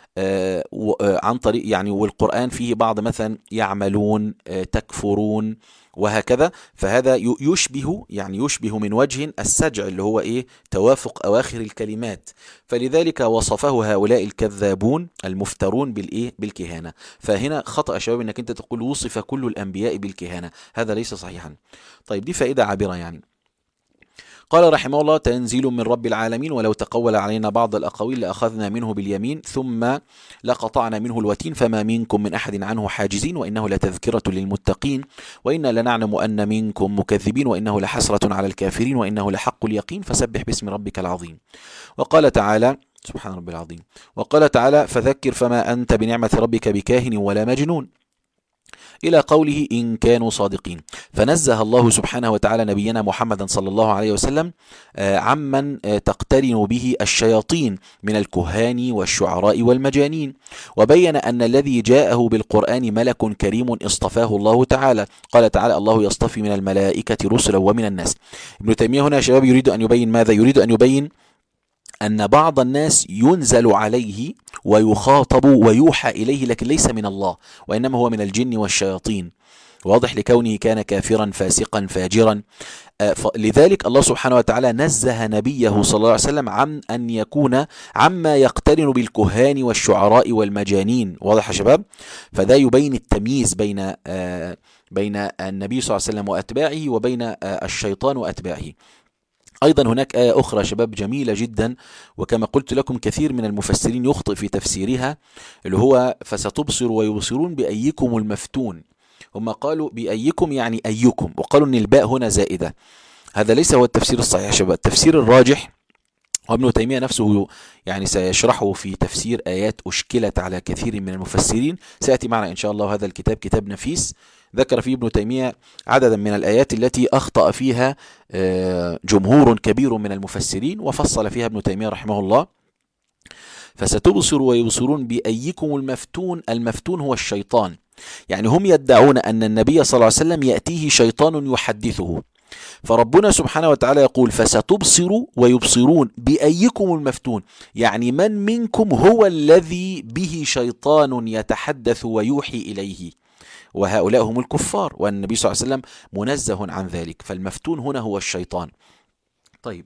عن طريق يعني، والقرآن فيه بعض مثلا يعملون تكفرون وهكذا، فهذا يشبه من وجه السجع اللي هو ايه، توافق اواخر الكلمات. فلذلك وصفه هؤلاء الكذابون المفترون بالكهانة. فهنا خطأ شباب انك انت تقول وصف كل الانبياء بالكهانة، هذا ليس صحيحا. طيب دي فائدة عابرة يعني. قال رحمه الله تنزيل من رب العالمين ولو تقول علينا بعض الأقاويل لأخذنا منه باليمين ثم لقطعنا منه الوتين فما منكم من أحد عنه حاجزين وإنه لتذكرة للمتقين وإنا لنعلم أن منكم مكذبين وإنه لحسرة على الكافرين وإنه لحق اليقين فسبح باسم ربك العظيم. وقال تعالى سبحان ربي العظيم. وقال تعالى فذكر فما أنت بنعمة ربك بكاهن ولا مجنون، إلى قوله إن كانوا صادقين. فنزه الله سبحانه وتعالى نبينا محمدا صلى الله عليه وسلم عمن تقترن به الشياطين من الكهان والشعراء والمجانين، وبين أن الذي جاءه بالقرآن ملك كريم اصطفاه الله تعالى. قال تعالى الله يصطفي من الملائكة رسلا ومن الناس. ابن تيمية هنا يا شباب يريد أن يبين ماذا؟ يريد أن يبين أن بعض الناس ينزل عليه ويخاطب ويوحى إليه لكن ليس من الله، وإنما هو من الجن والشياطين، واضح؟ لكونه كان كافرا فاسقا فاجرا. لذلك الله سبحانه وتعالى نزه نبيه صلى الله عليه وسلم عن أن يكون عما يقترن بالكهان والشعراء والمجانين، واضح يا شباب؟ فده يبين التمييز بين النبي صلى الله عليه وسلم وأتباعه وبين الشيطان وأتباعه. أيضا هناك آية أخرى شباب جميلة جدا، وكما قلت لكم كثير من المفسرين يخطئ في تفسيرها، اللي هو فستبصر ويبصرون بأيكم المفتون. هم قالوا بأيكم يعني أيكم، وقالوا أن الباء هنا زائدة. هذا ليس هو التفسير الصحيح شباب. التفسير الراجح وابن تيمية نفسه يعني سيشرحه في تفسير آيات أشكلت على كثير من المفسرين، سيأتي معنا إن شاء الله. هذا الكتاب كتاب نفيس ذكر فيه ابن تيمية عددا من الآيات التي أخطأ فيها جمهور كبير من المفسرين، وفصل فيها ابن تيمية رحمه الله. فستبصر ويبصرون بأيكم المفتون. المفتون هو الشيطان، يعني هم يدعون أن النبي صلى الله عليه وسلم يأتيه شيطان يحدثه، فربنا سبحانه وتعالى يقول فستبصر ويبصرون بأيكم المفتون، يعني من منكم هو الذي به شيطان يتحدث ويوحي إليه، وهؤلاء هم الكفار، والنبي صلى الله عليه وسلم منزه عن ذلك، فالمفتون هنا هو الشيطان. طيب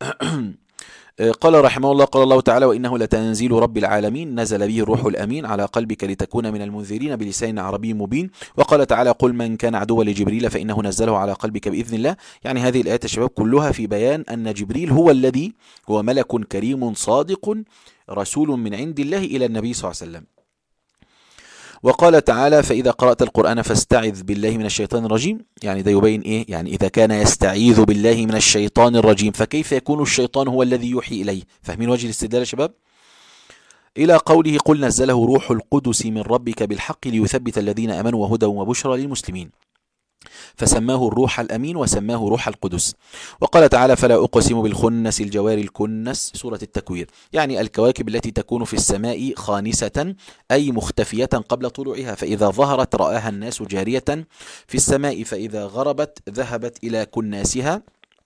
قال رحمه الله، قال الله تعالى وإنه لتنزيل رب العالمين نزل به الروح الأمين على قلبك لتكون من المنذرين بلسان عربي مبين. وقال تعالى قل من كان عدوا لجبريل فإنه نزله على قلبك بإذن الله. يعني هذه الآيات يا شباب كلها في بيان أن جبريل هو ملك كريم صادق رسول من عند الله إلى النبي صلى الله عليه وسلم. وقال تعالى فإذا قرأت القرآن فاستعذ بالله من الشيطان الرجيم. يعني ده يبين إيه؟ يعني إذا كان يستعيذ بالله من الشيطان الرجيم فكيف يكون الشيطان هو الذي يوحي إليه؟ فاهمين وجه الاستدلال يا شباب؟ إلى قوله قل نزله روح القدس من ربك بالحق ليثبت الذين آمنوا وهدى وبشرى للمسلمين، فسماه الروح الأمين وسماه روح القدس. وقال تعالى فلا أقسم بالخنس الجوار الكنس، سورة التكوير، يعني الكواكب التي تكون في السماء خانسة أي مختفية قبل طلوعها، فإذا ظهرت رآها الناس جارية في السماء، فإذا غربت ذهبت إلى كناسها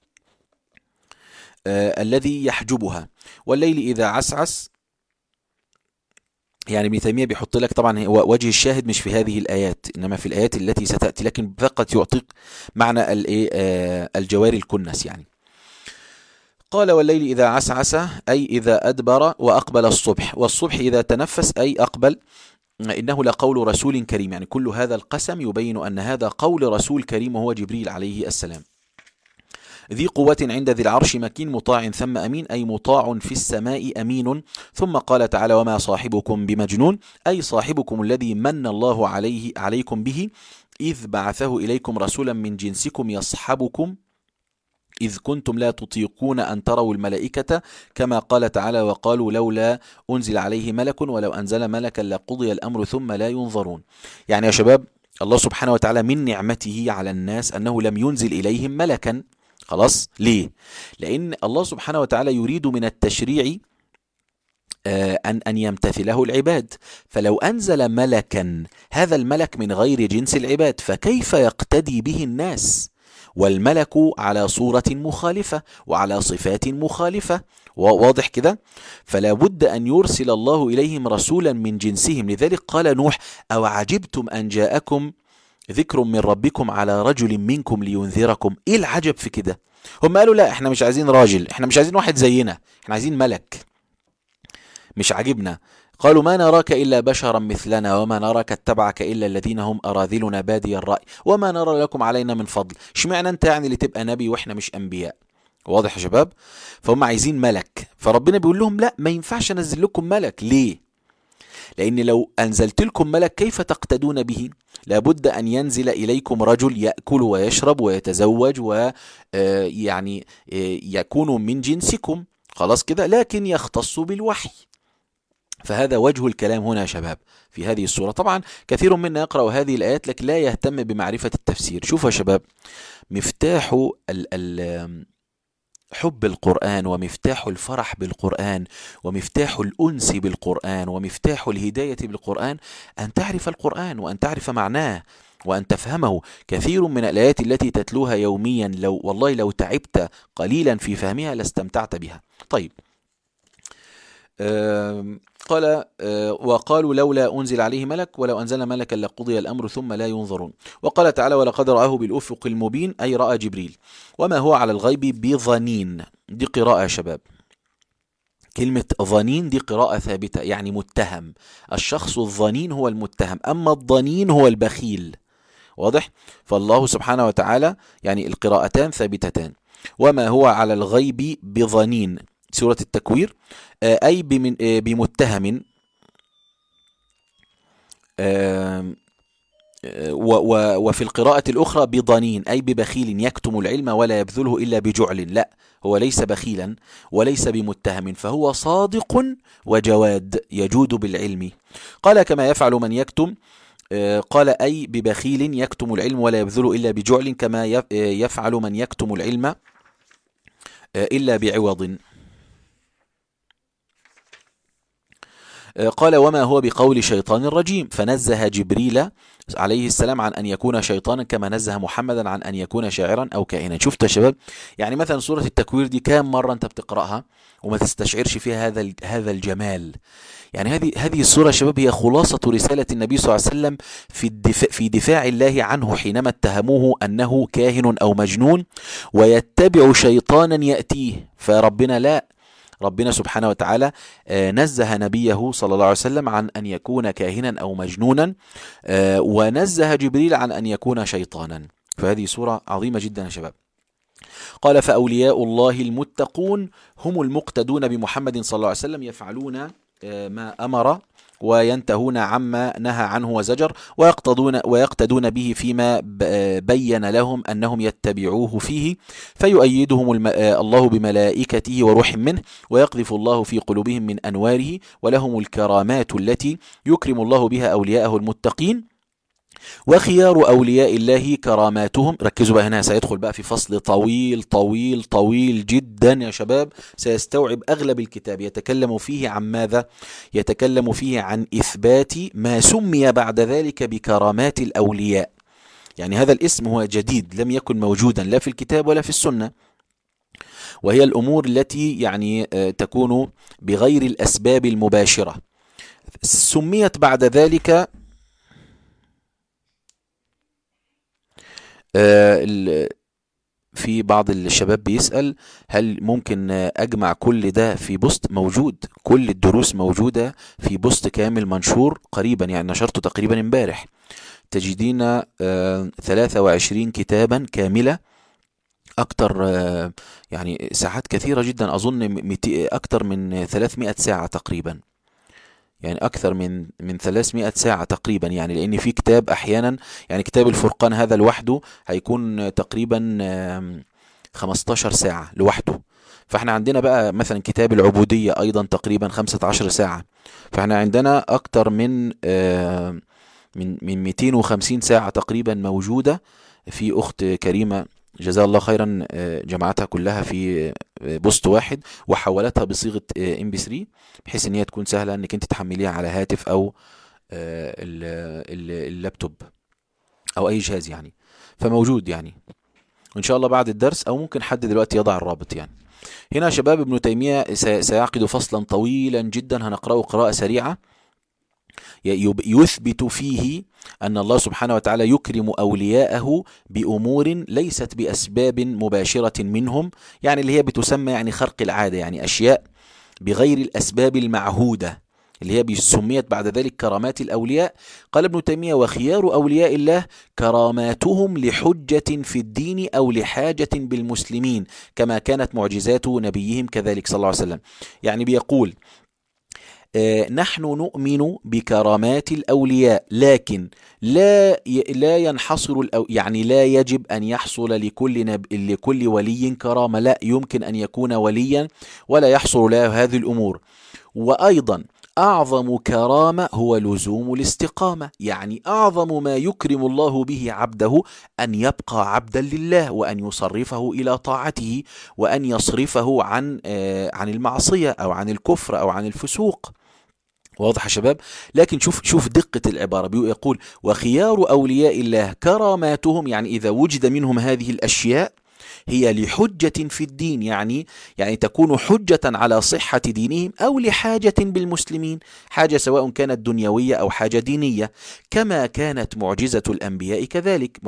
الذي يحجبها. والليل إذا عسعس، يعني ابن تيمية بيحط لك طبعا وجه الشاهد مش في هذه الآيات إنما في الآيات التي ستأتي، لكن فقط يعطيك معنى الجوار الكنس. يعني قال والليل إذا عسعس أي إذا أدبر وأقبل الصبح، والصبح إذا تنفس أي أقبل، إنه لقول رسول كريم. يعني كل هذا القسم يبين أن هذا قول رسول كريم وهو جبريل عليه السلام. ذي قوة عند ذي العرش مكين مطاع ثم أمين، أي مطاع في السماء أمين. ثم قال تعالى وما صاحبكم بمجنون، أي صاحبكم الذي من الله عليكم به إذ بعثه إليكم رسولا من جنسكم يصحبكم إذ كنتم لا تطيقون أن تروا الملائكة، كما قال تعالى وقالوا لولا أنزل عليه ملك ولو أنزل ملكا لقضي الأمر ثم لا ينظرون. يعني يا شباب الله سبحانه وتعالى من نعمته على الناس أنه لم ينزل إليهم ملكا. خلاص ليه؟ لأن الله سبحانه وتعالى يريد من التشريع أن يمتثله العباد، فلو أنزل ملكا هذا الملك من غير جنس العباد فكيف يقتدي به الناس؟ والملك على صورة مخالفة وعلى صفات مخالفة، واضح كده؟ فلا بد أن يرسل الله إليهم رسولا من جنسهم. لذلك قال نوح أو عجبتم أن جاءكم ذكر من ربكم على رجل منكم لينذركم. ايه العجب في كده؟ هم قالوا لا احنا مش عايزين راجل، احنا مش عايزين واحد زينا، احنا عايزين ملك، مش عاجبنا. قالوا ما نراك إلا بشرا مثلنا وما نراك اتبعك إلا الذين هم أراذلنا بادي الرأي وما نرى لكم علينا من فضل. اشمعنى انت يعني اللي تبقى نبي واحنا مش أنبياء؟ واضح يا شباب؟ فهم عايزين ملك، فربنا بيقول لهم لا ما ينفعش انزل لكم ملك. ليه؟ لأن لو أنزلت لكم ملك كيف تقتدون به؟ لابد أن ينزل إليكم رجل يأكل ويشرب ويتزوج ويعني يكون من جنسكم، خلاص كده، لكن يختص بالوحي. فهذا وجه الكلام هنا يا شباب في هذه السورة. طبعا كثير منا يقرأ هذه الآيات لكن لا يهتم بمعرفة التفسير. شوفوا يا شباب، مفتاح حب القرآن ومفتاح الفرح بالقرآن ومفتاح الأنس بالقرآن ومفتاح الهداية بالقرآن أن تعرف القرآن وأن تعرف معناه وأن تفهمه. كثير من الآيات التي تتلوها يوميا لو تعبت قليلا في فهمها لاستمتعت بها. طيب قال وقالوا لولا أنزل عليه ملك ولو أنزل ملكا لقضي الأمر ثم لا ينظرون. وقال تعالى ولقد رآه بالأفق المبين، أي رأى جبريل. وما هو على الغيب بظنين، دي قراءة يا شباب. كلمة ظنين دي قراءة ثابتة، يعني متهم. الشخص الظنين هو المتهم، أما الظنين هو البخيل. واضح؟ فالله سبحانه وتعالى يعني القراءتان ثابتتان. وما هو على الغيب بظنين، سورة التكوير، أي بمتهم، وفي القراءة الأخرى بضنين أي ببخيل يكتم العلم ولا يبذله إلا بجعل. لا، هو ليس بخيلا وليس بمتهم، فهو صادق وجواد يجود بالعلم. قال كما يفعل من يكتم، قال أي ببخيل يكتم العلم ولا يبذله إلا بجعل، كما يفعل من يكتم العلم إلا بعوض. قال وما هو بقول شيطان رجيم، فنزه جبريل عليه السلام عن أن يكون شيطانا كما نزه محمدا عن أن يكون شاعرا أو كائنا. شفت يا شباب؟ يعني مثلا سورة التكوير دي كام مرة أنت بتقرأها وما تستشعرش فيها هذا الجمال؟ يعني هذه السورة يا شباب هي خلاصة رسالة النبي صلى الله عليه وسلم في دفاع الله عنه حينما اتهموه أنه كاهن أو مجنون ويتبع شيطانا يأتيه. فربنا لا، ربنا سبحانه وتعالى نزه نبيه صلى الله عليه وسلم عن أن يكون كاهنا أو مجنونا، ونزه جبريل عن أن يكون شيطانا. فهذه سورة عظيمة جدا يا شباب. قال فأولياء الله المتقون هم المقتدون بمحمد صلى الله عليه وسلم، يفعلون ما أمر وينتهون عما نهى عنه وزجر، ويقتدون به فيما بين لهم أنهم يتبعوه فيه، فيؤيدهم الله بملائكته وروح منه، ويقذف الله في قلوبهم من أنواره، ولهم الكرامات التي يكرم الله بها أولياءه المتقين. وخيار أولياء الله كراماتهم. ركزوا بقى هنا، سيدخل بقى في فصل طويل طويل طويل جدا يا شباب، سيستوعب أغلب الكتاب. يتكلم فيه عن ماذا؟ يتكلم فيه عن إثبات ما سمي بعد ذلك بكرامات الأولياء. يعني هذا الاسم هو جديد، لم يكن موجودا لا في الكتاب ولا في السنة، وهي الأمور التي يعني تكون بغير الأسباب المباشرة. سميت بعد ذلك في بعض الشباب بيسأل هل ممكن أجمع كل ده في بوست؟ موجود، كل الدروس موجودة في بوست كامل منشور قريبا، يعني نشرته تقريبا امبارح. تجدين 23 كتابا كاملة، أكتر يعني ساعات كثيرة جدا، أظن أكتر من 300 ساعة تقريبا، يعني أكثر من 300 ساعة تقريبا. يعني لأن في كتاب أحيانا، يعني كتاب الفرقان هذا لوحده هيكون تقريبا 15 ساعة لوحده. فاحنا عندنا بقى مثلا كتاب العبودية أيضا تقريبا 15 ساعة. فاحنا عندنا أكثر من 250 ساعة تقريبا موجودة في أخت كريمة جزاها الله خيرا، جمعتها كلها في بوست واحد وحولتها بصيغة MP3 بحيث ان هي تكون سهلة انك انت تحمليها على هاتف او اللابتوب او اي جهاز يعني. فموجود يعني ان شاء الله بعد الدرس، او ممكن حد دلوقتي يضع الرابط. يعني هنا يا شباب ابن تيمية سيعقد فصلا طويلا جدا هنقرأه قراءة سريعة، يثبت فيه أن الله سبحانه وتعالى يكرم أولياءه بأمور ليست بأسباب مباشرة منهم، يعني اللي هي بتسمى يعني خرق العادة، يعني أشياء بغير الأسباب المعهودة اللي هي سميت بعد ذلك كرامات الأولياء. قال ابن تيمية وخيار أولياء الله كراماتهم لحجة في الدين أو لحاجة بالمسلمين كما كانت معجزات نبيهم كذلك صلى الله عليه وسلم. يعني بيقول نحن نؤمن بكرامات الأولياء، لكن لا ينحصر يعني لا يجب أن يحصل لكل ولي كرامة، لا يمكن أن يكون وليا ولا يحصل له هذه الأمور. وأيضا أعظم كرامة هو لزوم الاستقامة، يعني أعظم ما يكرم الله به عبده أن يبقى عبدا لله، وأن يصرفه إلى طاعته، وأن يصرفه عن المعصية أو عن الكفر أو عن الفسوق. واضح يا شباب؟ لكن شوف دقة العبارة، يقول وخيار أولياء الله كراماتهم، يعني إذا وجد منهم هذه الأشياء هي لحجة في الدين، يعني تكون حجة على صحة دينهم أو لحاجة بالمسلمين، حاجة سواء كانت دنيوية أو حاجة دينية، كما كانت معجزة الأنبياء كذلك،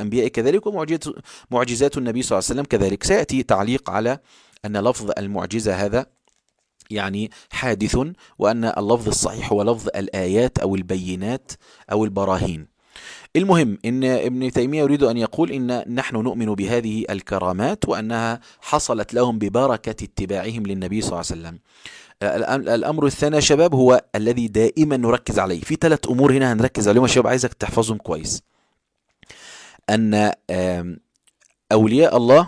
ومعجزات النبي صلى الله عليه وسلم كذلك. سيأتي تعليق على أن لفظ المعجزة هذا يعني حادث، وأن اللفظ الصحيح هو لفظ الآيات أو البينات أو البراهين. المهم إن ابن تيمية يريد أن يقول إن نحن نؤمن بهذه الكرامات وأنها حصلت لهم ببركة اتباعهم للنبي صلى الله عليه وسلم. الأمر الثاني يا شباب هو الذي دائما نركز عليه، في 3 أمور هنا هنركز عليهم يا شباب، عايزك تحفظهم كويس. أن أولياء الله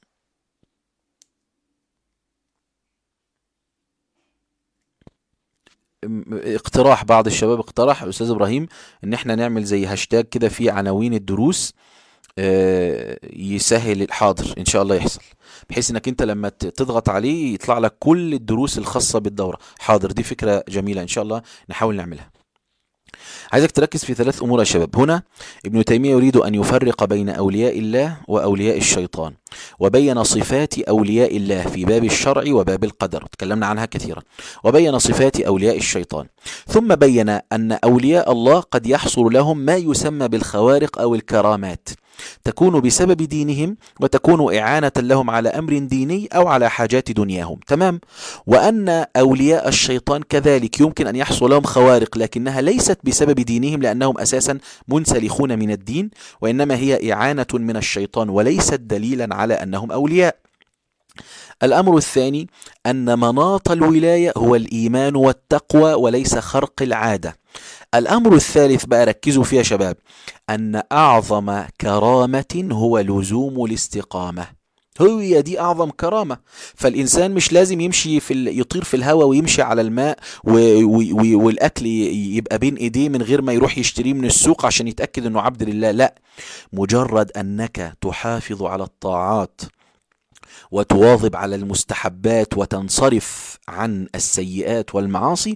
اقتراح بعض الشباب، اقترح الأستاذ إبراهيم إن احنا نعمل زي هاشتاج كده في عناوين الدروس، يسهل الحاضر ان شاء الله يحصل، بحيث انك انت لما تضغط عليه يطلع لك كل الدروس الخاصة بالدورة. حاضر، دي فكرة جميلة ان شاء الله نحاول نعملها. عايزك تركز في ثلاث أمور يا شباب. هنا ابن تيمية يريد أن يفرق بين أولياء الله وأولياء الشيطان، وبين صفات أولياء الله في باب الشرع وباب القدر، تكلمنا عنها كثيرا، وبين صفات أولياء الشيطان. ثم بين أن أولياء الله قد يحصل لهم ما يسمى بالخوارق أو الكرامات، تكون بسبب دينهم وتكون إعانة لهم على أمر ديني أو على حاجات دنياهم، تمام. وأن أولياء الشيطان كذلك يمكن أن يحصل لهم خوارق، لكنها ليست بسبب دينهم لأنهم أساسا منسلخون من الدين، وإنما هي إعانة من الشيطان وليست دليلا على أنهم أولياء. الأمر الثاني أن مناط الولاية هو الإيمان والتقوى وليس خرق العادة. الأمر الثالث بقى ركزوا فيها شباب، أن أعظم كرامة هو لزوم الاستقامة، هي دي أعظم كرامة. فالإنسان مش لازم يمشي يطير في الهواء ويمشي على الماء والأكل يبقى بين إيديه من غير ما يروح يشتريه من السوق عشان يتأكد أنه عبد لله، لا، مجرد أنك تحافظ على الطاعات وتواظب على المستحبات وتنصرف عن السيئات والمعاصي،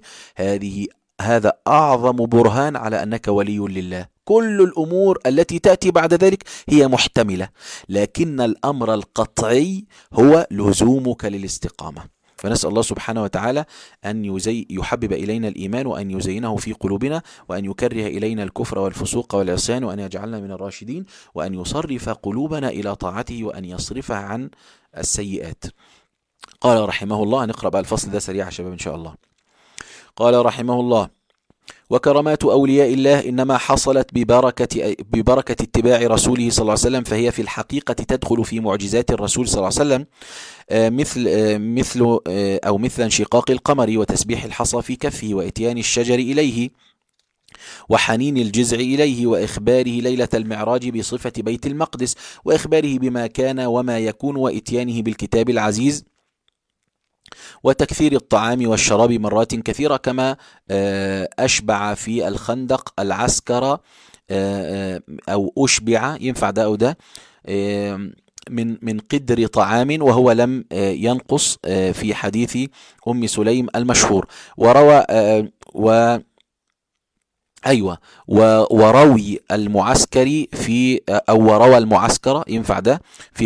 هذا أعظم برهان على أنك ولي لله. كل الأمور التي تأتي بعد ذلك هي محتملة، لكن الأمر القطعي هو لزومك للاستقامة. فنسأل الله سبحانه وتعالى أن يحبب إلينا الإيمان وأن يزينه في قلوبنا، وأن يكره إلينا الكفر والفسوق والعصيان، وأن يجعلنا من الراشدين، وأن يصرف قلوبنا إلى طاعته، وأن يصرفها عن السيئات. قال رحمه الله، هنقرأ بقى الفصل ده سريع يا شباب إن شاء الله. قال رحمه الله: وكرامات أولياء الله إنما حصلت ببركة اتباع رسوله صلى الله عليه وسلم، فهي في الحقيقة تدخل في معجزات الرسول صلى الله عليه وسلم، مثل انشقاق القمر، وتسبيح الحصى في كفه، وإتيان الشجر إليه، وحنين الجزع إليه، وإخباره ليلة المعراج بصفة بيت المقدس، وإخباره بما كان وما يكون، وإتيانه بالكتاب العزيز، وتكثير الطعام والشراب مرات كثيرة، كما أشبع في الخندق العسكر، أو أشبع، ينفع ده أو ده، من قدر طعام، وهو لم ينقص في حديث أم سليم المشهور. وروى وروي المعسكري وروى المعسكر، ينفع ده، في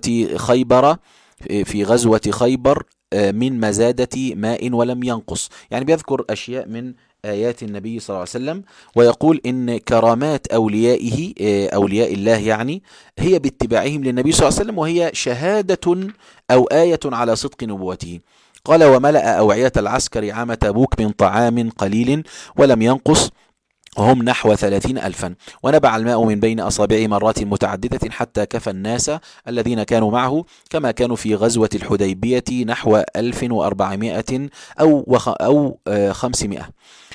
غزوة خيبر من مزادة ماء ولم ينقص. يعني بيذكر أشياء من آيات النبي صلى الله عليه وسلم، ويقول إن كرامات أوليائه، أولياء الله يعني، هي باتباعهم للنبي صلى الله عليه وسلم، وهي شهادة أو آية على صدق نبوته. قال: وملأ أوعية العسكر عام تبوك من طعام قليل ولم ينقص، وهم نحو 30,000، ونبع الماء من بين أصابعه مرات متعددة حتى كفى الناس الذين كانوا معه، كما كانوا في غزوة الحديبية نحو 1400 أو 500.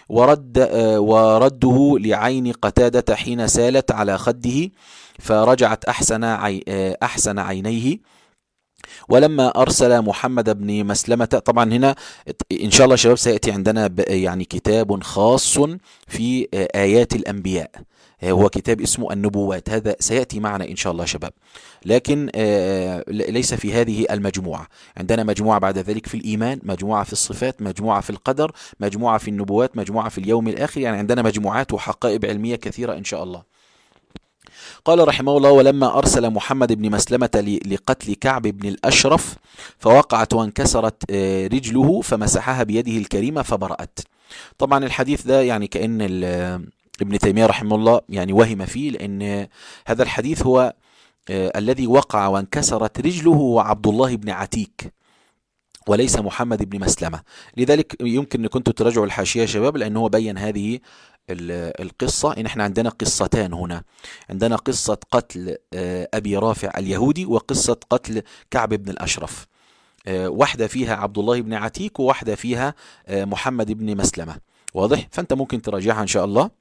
ورده لعين قتادة حين سالت على خده فرجعت أحسن عينيه. ولما أرسل محمد بن مسلمة، طبعا هنا إن شاء الله شباب سيأتي عندنا يعني كتاب خاص في آيات الأنبياء، هو كتاب اسمه النبوات، هذا سيأتي معنا إن شاء الله شباب، لكن ليس في هذه المجموعة. عندنا مجموعة بعد ذلك في الإيمان، مجموعة في الصفات، مجموعة في القدر، مجموعة في النبوات، مجموعة في اليوم الآخر، يعني عندنا مجموعات وحقائب علمية كثيرة إن شاء الله. قال رحمه الله: ولما أرسل محمد بن مسلمة لقتل كعب بن الأشرف فوقعت وانكسرت رجله، فمسحها بيده الكريمة فبرأت. طبعا الحديث ده يعني كأن ابن تيمية رحمه الله يعني وهم فيه، لأن هذا الحديث هو الذي وقع وانكسرت رجله هو عبد الله بن عتيك وليس محمد بن مسلمة. لذلك يمكن أن كنتوا تراجعوا الحاشية يا شباب، لأنه هو بين هذه القصة، إن احنا عندنا قصتان هنا، عندنا قصة قتل أبي رافع اليهودي، وقصة قتل كعب بن الأشرف، واحدة فيها عبد الله بن عتيك، وواحدة فيها محمد بن مسلمة، واضح؟ فأنت ممكن تراجعها إن شاء الله.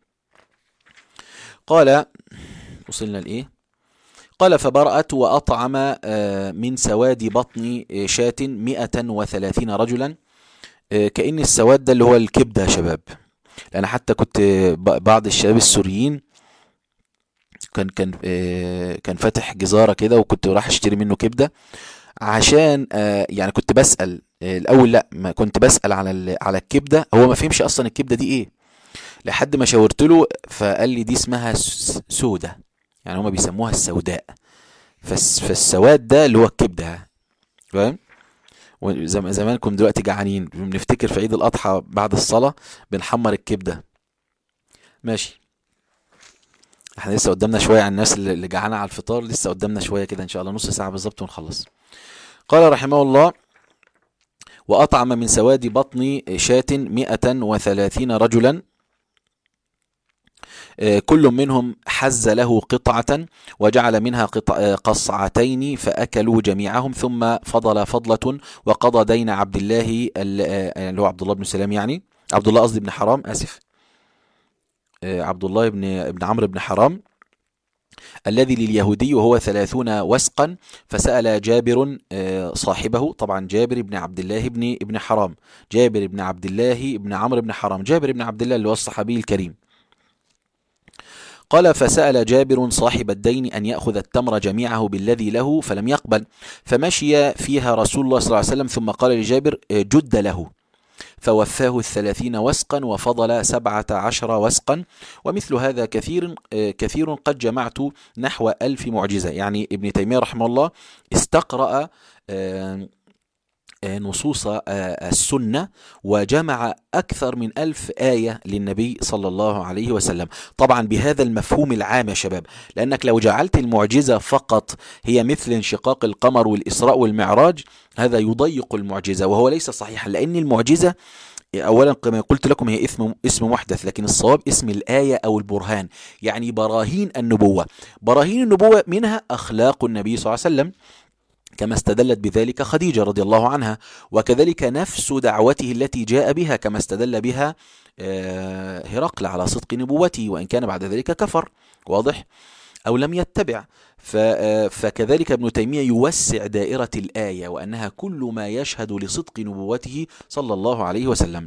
قال وصلنا لإيه؟ قال: فبرأت وأطعم من سواد بطن شاة 130 رجلا. كأن السواد ده اللي هو الكبدة يا شباب، لأن حتى كنت بعض الشباب السوريين كان فاتح جزارة كده، وكنت راح اشتري منه كبدة عشان يعني كنت بسأل الاول، لا ما كنت بسأل على الكبدة، هو ما فهمش اصلا الكبدة دي ايه، لحد ما شاورت له فقال لي دي اسمها سودة، يعني هما بيسموها السوداء، فالسواد ده اللي هو الكبدة، فاهم؟ زمان كنا دلوقتي جعانين بنفتكر في عيد الأضحى بعد الصلاة بنحمر الكبدة. ماشي، احنا لسه قدامنا شوية عن الناس اللي جعانة على الفطار، لسه قدامنا شوية كده ان شاء الله، نص ساعة بالظبط ونخلص. قال رحمه الله: وأطعم من سواد بطن شاة 130 رجلا، كل منهم حز له قطعة وجعل منها قصعتين فأكلوا جميعهم، ثم فضل فضلة وقضى دين عبد الله اللي هو عبد الله بن سلام، يعني عبد الله قصدي بن حرام، آسف، عبد الله بن عمرو بن حرام الذي لليهودي، وهو 30 وسقا. فسأل جابر صاحبه، طبعا جابر بن عبد الله بن حرام، جابر بن عبد الله بن عمرو بن حرام، جابر بن عبد الله اللي هو الصحابي الكريم. قال: فسأل جابر صاحب الدين أن يأخذ التمر جميعه بالذي له، فلم يقبل، فمشي فيها رسول الله صلى الله عليه وسلم، ثم قال لجابر: جد له، فوفاه 30 وسقا وفضل 17 وسقا، ومثل هذا كثير قد جمعت نحو 1000 معجزة. يعني ابن تيمية رحمه الله استقرأ نصوص السنة وجمع أكثر من 1000 آية للنبي صلى الله عليه وسلم، طبعا بهذا المفهوم العام يا شباب، لأنك لو جعلت المعجزة فقط هي مثل انشقاق القمر والإسراء والمعراج، هذا يضيق المعجزة، وهو ليس صحيحا، لأن المعجزة أولا كما قلت لكم هي اسم محدث، لكن الصواب اسم الآية أو البرهان، يعني براهين النبوة. براهين النبوة منها أخلاق النبي صلى الله عليه وسلم، كما استدلت بذلك خديجة رضي الله عنها، وكذلك نفس دعوته التي جاء بها كما استدل بها هرقل على صدق نبوته، وإن كان بعد ذلك كفر، واضح، أو لم يتبع. فكذلك ابن تيمية يوسع دائرة الآية، وأنها كل ما يشهد لصدق نبوته صلى الله عليه وسلم.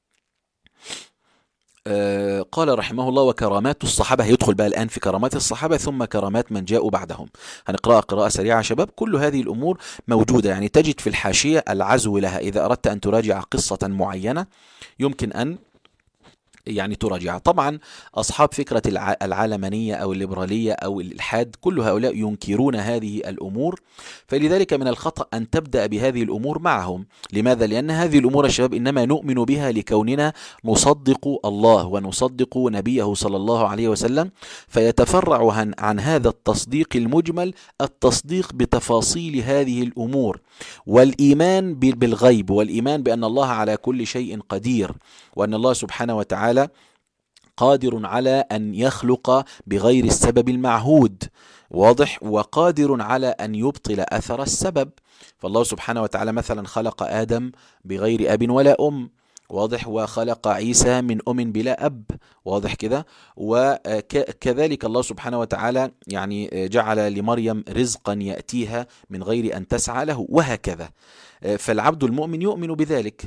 قال رحمه الله: وكرامات الصحابة، هيدخل بقى الآن في كرامات الصحابة ثم كرامات من جاءوا بعدهم، هنقرأ قراءة سريعة شباب. كل هذه الأمور موجودة، يعني تجد في الحاشية العزو لها، إذا أردت أن تراجع قصة معينة يمكن أن يعني تراجع. طبعا أصحاب فكرة العالمانية أو الليبرالية أو الإلحاد كل هؤلاء ينكرون هذه الأمور، فلذلك من الخطأ أن تبدأ بهذه الأمور معهم. لماذا؟ لأن هذه الأمور الشباب إنما نؤمن بها لكوننا نصدق الله ونصدق نبيه صلى الله عليه وسلم، فيتفرع عن هذا التصديق المجمل التصديق بتفاصيل هذه الأمور، والإيمان بالغيب، والإيمان بأن الله على كل شيء قدير، وأن الله سبحانه وتعالى قادر على أن يخلق بغير السبب المعهود، واضح، وقادر على أن يبطل أثر السبب. فالله سبحانه وتعالى مثلا خلق آدم بغير أب ولا أم، واضح، وخلق عيسى من أم بلا أب، واضح كده، وكذلك الله سبحانه وتعالى يعني جعل لمريم رزقا يأتيها من غير أن تسعى له، وهكذا. فالعبد المؤمن يؤمن بذلك،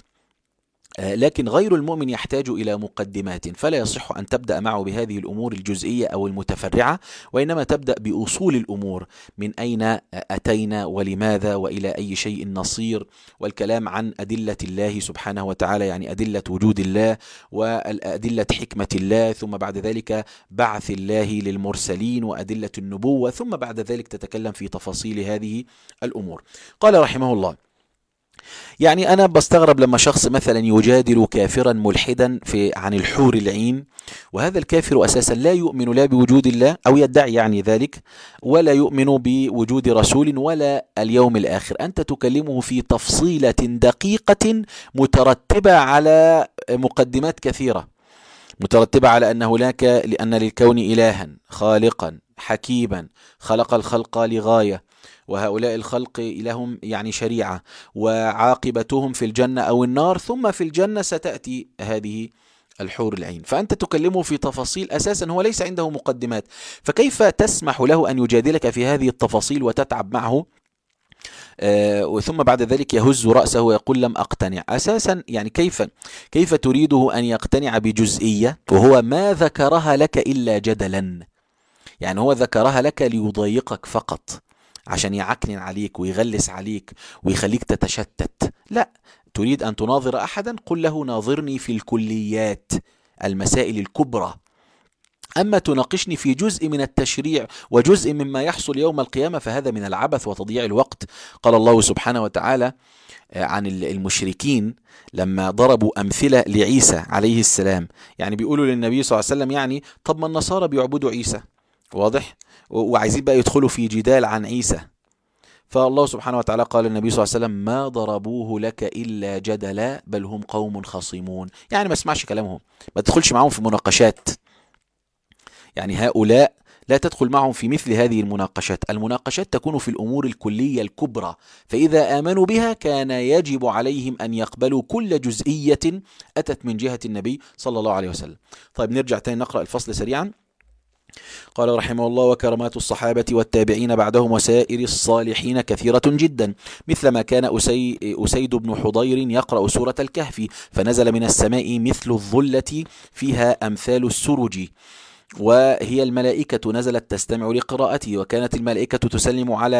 لكن غير المؤمن يحتاج إلى مقدمات، فلا يصح أن تبدأ معه بهذه الأمور الجزئية أو المتفرعة، وإنما تبدأ بأصول الأمور، من أين أتينا ولماذا وإلى أي شيء نصير، والكلام عن أدلة الله سبحانه وتعالى، يعني أدلة وجود الله وأدلة حكمة الله، ثم بعد ذلك بعث الله للمرسلين وأدلة النبوة، ثم بعد ذلك تتكلم في تفاصيل هذه الأمور. قال رحمه الله: يعني أنا بستغرب لما شخص مثلا يجادل كافرا ملحدا عن الحور العين، وهذا الكافر أساسا لا يؤمن لا بوجود الله أو يدعي يعني ذلك، ولا يؤمن بوجود رسول ولا اليوم الآخر. أنت تكلمه في تفصيلة دقيقة مترتبة على مقدمات كثيرة، مترتبة على أن هناك لأن للكون إلها خالقا حكيما خلق الخلق لغاية، وهؤلاء الخلق لهم يعني شريعة، وعاقبتهم في الجنة أو النار، ثم في الجنة ستأتي هذه الحور العين. فأنت تكلمه في تفاصيل أساسا هو ليس عنده مقدمات، فكيف تسمح له أن يجادلك في هذه التفاصيل وتتعب معه؟ ثم بعد ذلك يهز رأسه ويقول لم أقتنع. أساسا يعني كيف تريده أن يقتنع بجزئية وهو ما ذكرها لك إلا جدلا؟ يعني هو ذكرها لك ليضايقك فقط، عشان يعكنن عليك ويغلس عليك ويخليك تتشتت. لا، تريد أن تناظر أحدا، قل له ناظرني في الكليات، المسائل الكبرى. أما تناقشني في جزء من التشريع وجزء مما يحصل يوم القيامة فهذا من العبث وتضييع الوقت. قال الله سبحانه وتعالى عن المشركين لما ضربوا أمثلة لعيسى عليه السلام، يعني بيقولوا للنبي صلى الله عليه وسلم يعني طب ما النصارى بيعبدوا عيسى، واضح، وعايزين بقى يدخلوا في جدال عن عيسى. فالله سبحانه وتعالى قال للنبي صلى الله عليه وسلم ما ضربوه لك إلا جدلا بل هم قوم خصمون، يعني ما اسمعش كلامهم، ما تدخلش معهم في مناقشات. يعني هؤلاء لا تدخل معهم في مثل هذه المناقشات. المناقشات تكون في الأمور الكلية الكبرى، فإذا آمنوا بها كان يجب عليهم أن يقبلوا كل جزئية أتت من جهة النبي صلى الله عليه وسلم. طيب نرجع تاني نقرأ الفصل سريعا. قال رحمه الله وكرامات الصحابة والتابعين بعدهم وسائر الصالحين كثيرة جدا، مثل ما كان أسيد بن حضير يقرأ سورة الكهف فنزل من السماء مثل الظلة فيها أمثال السرج، وهي الملائكة نزلت تستمع لقراءته، وكانت الملائكة تسلم على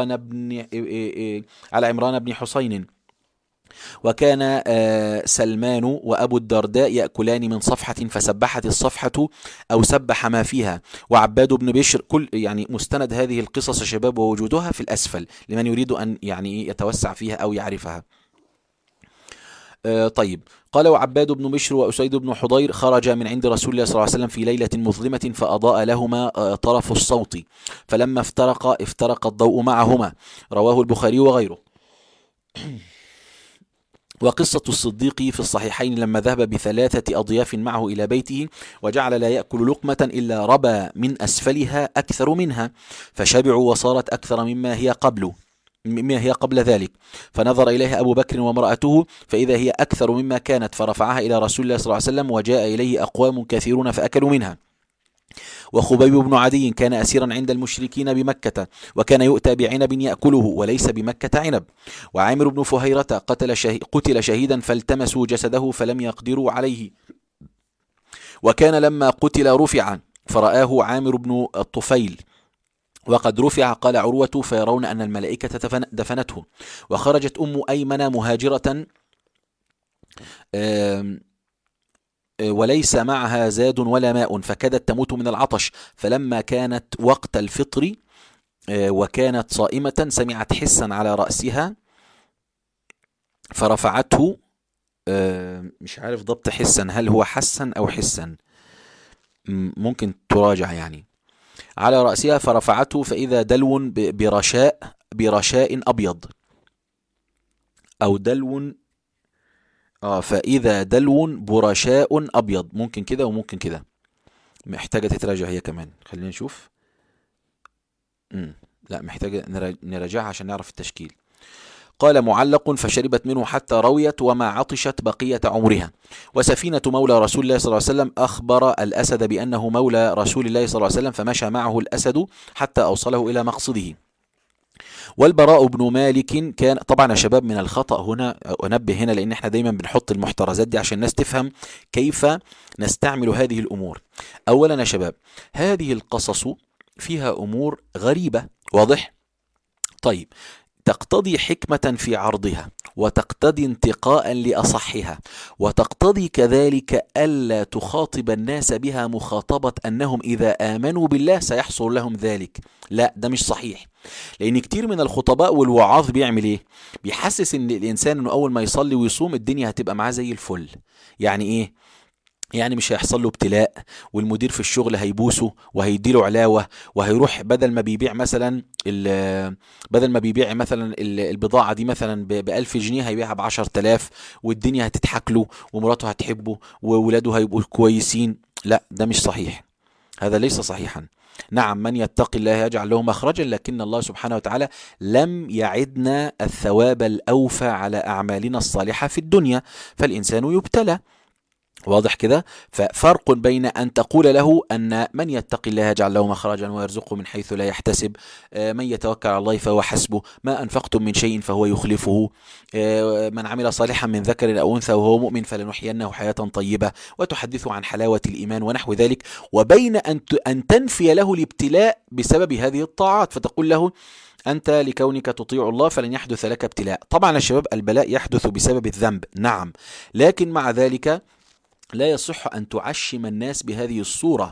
عمران بن حسين، وكان سلمان وأبو الدرداء يأكلان من صفحة فسبحت الصفحة أو سبح ما فيها، وعباد بن بشر. كل يعني مستند هذه القصص شباب ووجودها في الأسفل لمن يريد أن يعني يتوسع فيها أو يعرفها. طيب قال وعباد بن بشر وأسيد بن حضير خرج من عند رسول الله صلى الله عليه وسلم في ليلة مظلمة فأضاء لهما طرف الصوت، فلما افترق الضوء معهما، رواه البخاري وغيره. وقصة الصديق في الصحيحين لما ذهب بثلاثة أضياف معه إلى بيته وجعل لا يأكل لقمة إلا ربى من أسفلها أكثر منها، فشبعوا وصارت أكثر مما هي قبل ذلك، فنظر إليها أبو بكر وامرأته فإذا هي أكثر مما كانت، فرفعها إلى رسول الله صلى الله عليه وسلم وجاء إليه أقوام كثيرون فأكلوا منها. وخبيب بن عدي كان أسيرا عند المشركين بمكة، وكان يؤتى بعنب يأكله وليس بمكة عنب. وعامر بن فهيرة قتل شهيدا فالتمسوا جسده فلم يقدروا عليه، وكان لما قتل رفع فرآه عامر بن الطفيل وقد رفع، قال عروة فيرون أن الملائكة دفنته. وخرجت أم أيمن مهاجرة وليس معها زاد ولا ماء فكادت تموت من العطش، فلما كانت وقت الفطر وكانت صائمة سمعت حسا على رأسها فرفعته، مش عارف ضبط حسا هل هو حسا أو حسا، ممكن تراجع يعني، على رأسها فرفعته فإذا دلو برشاء أبيض أو دلو فإذا دلو برشاء أبيض، ممكن كده وممكن كده، محتاجة تتراجع هي كمان، خلينا نشوف. لا محتاجة نراجعها عشان نعرف التشكيل. قال معلق فشربت منه حتى رويت وما عطشت بقية عمرها. وسفينة مولى رسول الله صلى الله عليه وسلم أخبر الأسد بأنه مولى رسول الله صلى الله عليه وسلم فمشى معه الأسد حتى أوصله إلى مقصده. والبراء بن مالك كان، طبعا يا شباب من الخطأ هنا أنبه هنا لأن احنا دايما بنحط المحترزات دي عشان الناس تفهم كيف نستعمل هذه الأمور. أولا يا شباب هذه القصص فيها أمور غريبة، واضح؟ طيب تقتضي حكمة في عرضها، وتقتضي انتقاء لأصحها، وتقتضي كذلك ألا تخاطب الناس بها مخاطبة أنهم إذا آمنوا بالله سيحصل لهم ذلك. لا ده مش صحيح، لأن كتير من الخطباء والوعاظ بيعمل إيه؟ بيحسس إن الإنسان إنه أول ما يصلي ويصوم الدنيا هتبقى معاه زي الفل. يعني إيه؟ يعني مش هيحصل له ابتلاء، والمدير في الشغل هيبوسه وهيديله علاوة، وهيروح بدل ما بيبيع مثلا البضاعة دي مثلا ب1000 جنيه هيبيعها ب10,000، والدنيا هتضحك له ومراته هتحبه وولاده هيبقوا كويسين. لا ده مش صحيح، هذا ليس صحيحا. نعم من يتقي الله يجعل له مخرجا، لكن الله سبحانه وتعالى لم يعدنا الثواب الأوفى على أعمالنا الصالحة في الدنيا، فالإنسان يبتلى. واضح كده؟ ففرق بين أن تقول له أن من يتقي الله يجعل له مخرجا ويرزقه من حيث لا يحتسب، من يتوكل على الله فهو حسبه، ما أنفقتم من شيء فهو يخلفه، من عمل صالحا من ذكر أو أنثى وهو مؤمن فلنحيينه حياة طيبة، وتحدثه عن حلاوة الإيمان ونحو ذلك، وبين أن تنفي له الابتلاء بسبب هذه الطاعات، فتقول له أنت لكونك تطيع الله فلن يحدث لك ابتلاء. طبعا يا شباب البلاء يحدث بسبب الذنب، نعم، لكن مع ذلك لا يصح أن تعشم الناس بهذه الصورة.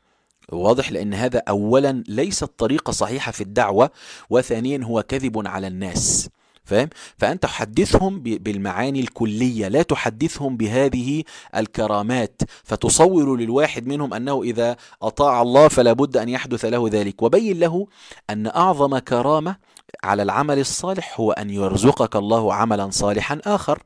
واضح؟ لأن هذا أولا ليست طريقة صحيحة في الدعوة، وثانيا هو كذب على الناس. فاهم؟ فأنت تحدثهم بالمعاني الكلية، لا تحدثهم بهذه الكرامات، فتصور للواحد منهم أنه إذا أطاع الله فلا بد أن يحدث له ذلك. وبين له أن أعظم كرامة على العمل الصالح هو أن يرزقك الله عملا صالحا آخر،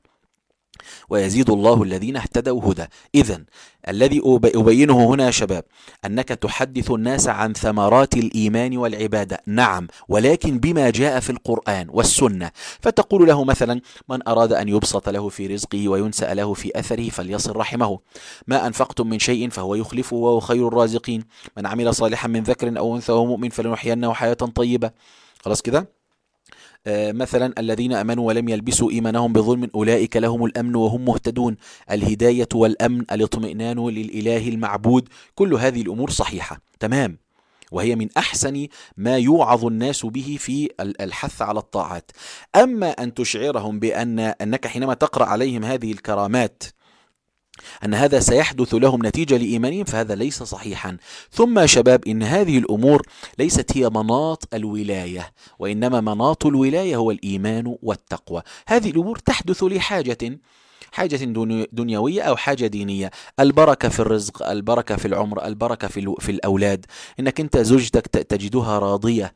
ويزيد الله الذين اهتدوا هدى. إذن الذي أبينه هنا يا شباب أنك تحدث الناس عن ثمرات الإيمان والعبادة، نعم، ولكن بما جاء في القرآن والسنة. فتقول له مثلا: من أراد أن يبسط له في رزقه وينسأ له في أثره فليصل رحمه، ما أنفقتم من شيء فهو يخلفه وهو خير الرازقين، من عمل صالحا من ذكر أو أنثى وهو مؤمن فلنحيينه حياة طيبة. خلاص كده؟ مثلا: الذين امنوا ولم يلبسوا ايمانهم بظلم اولئك لهم الامن وهم مهتدون، الهدايه والامن، الاطمئنان للاله المعبود. كل هذه الامور صحيحه تمام، وهي من احسن ما يوعظ الناس به في الحث على الطاعات. اما ان تشعرهم انك حينما تقرا عليهم هذه الكرامات أن هذا سيحدث لهم نتيجة لإيمانهم، فهذا ليس صحيحا. ثم يا شباب إن هذه الأمور ليست هي مناط الولاية، وإنما مناط الولاية هو الإيمان والتقوى. هذه الأمور تحدث لحاجة، حاجة دنيوية أو حاجة دينية. البركة في الرزق، البركة في العمر، البركة في الأولاد، إنك أنت زوجتك تجدها راضية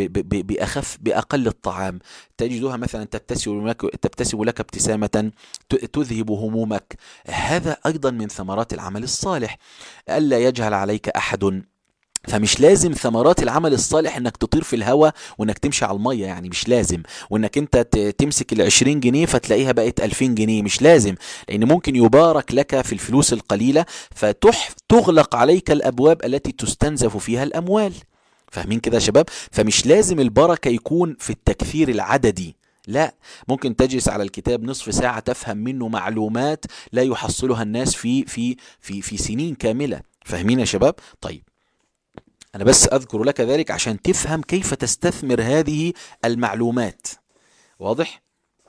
بأقل الطعام، تجدها مثلا تبتسم لك ابتسامة تذهب همومك. هذا أيضا من ثمرات العمل الصالح، ألا يجهل عليك أحد. فمش لازم ثمرات العمل الصالح انك تطير في الهواء وانك تمشي على المية، يعني مش لازم، وانك انت تمسك 20 جنيه فتلاقيها بقت 2000 جنيه، مش لازم، لان ممكن يبارك لك في الفلوس القليلة فتغلق عليك الابواب التي تستنزف فيها الاموال. فاهمين كده يا شباب؟ فمش لازم البركة يكون في التكثير العددي، لا، ممكن تجلس على الكتاب نصف ساعة تفهم منه معلومات لا يحصلها الناس في سنين كاملة. فاهمين يا شباب؟ طيب، أنا بس أذكر لك ذلك عشان تفهم كيف تستثمر هذه المعلومات. واضح؟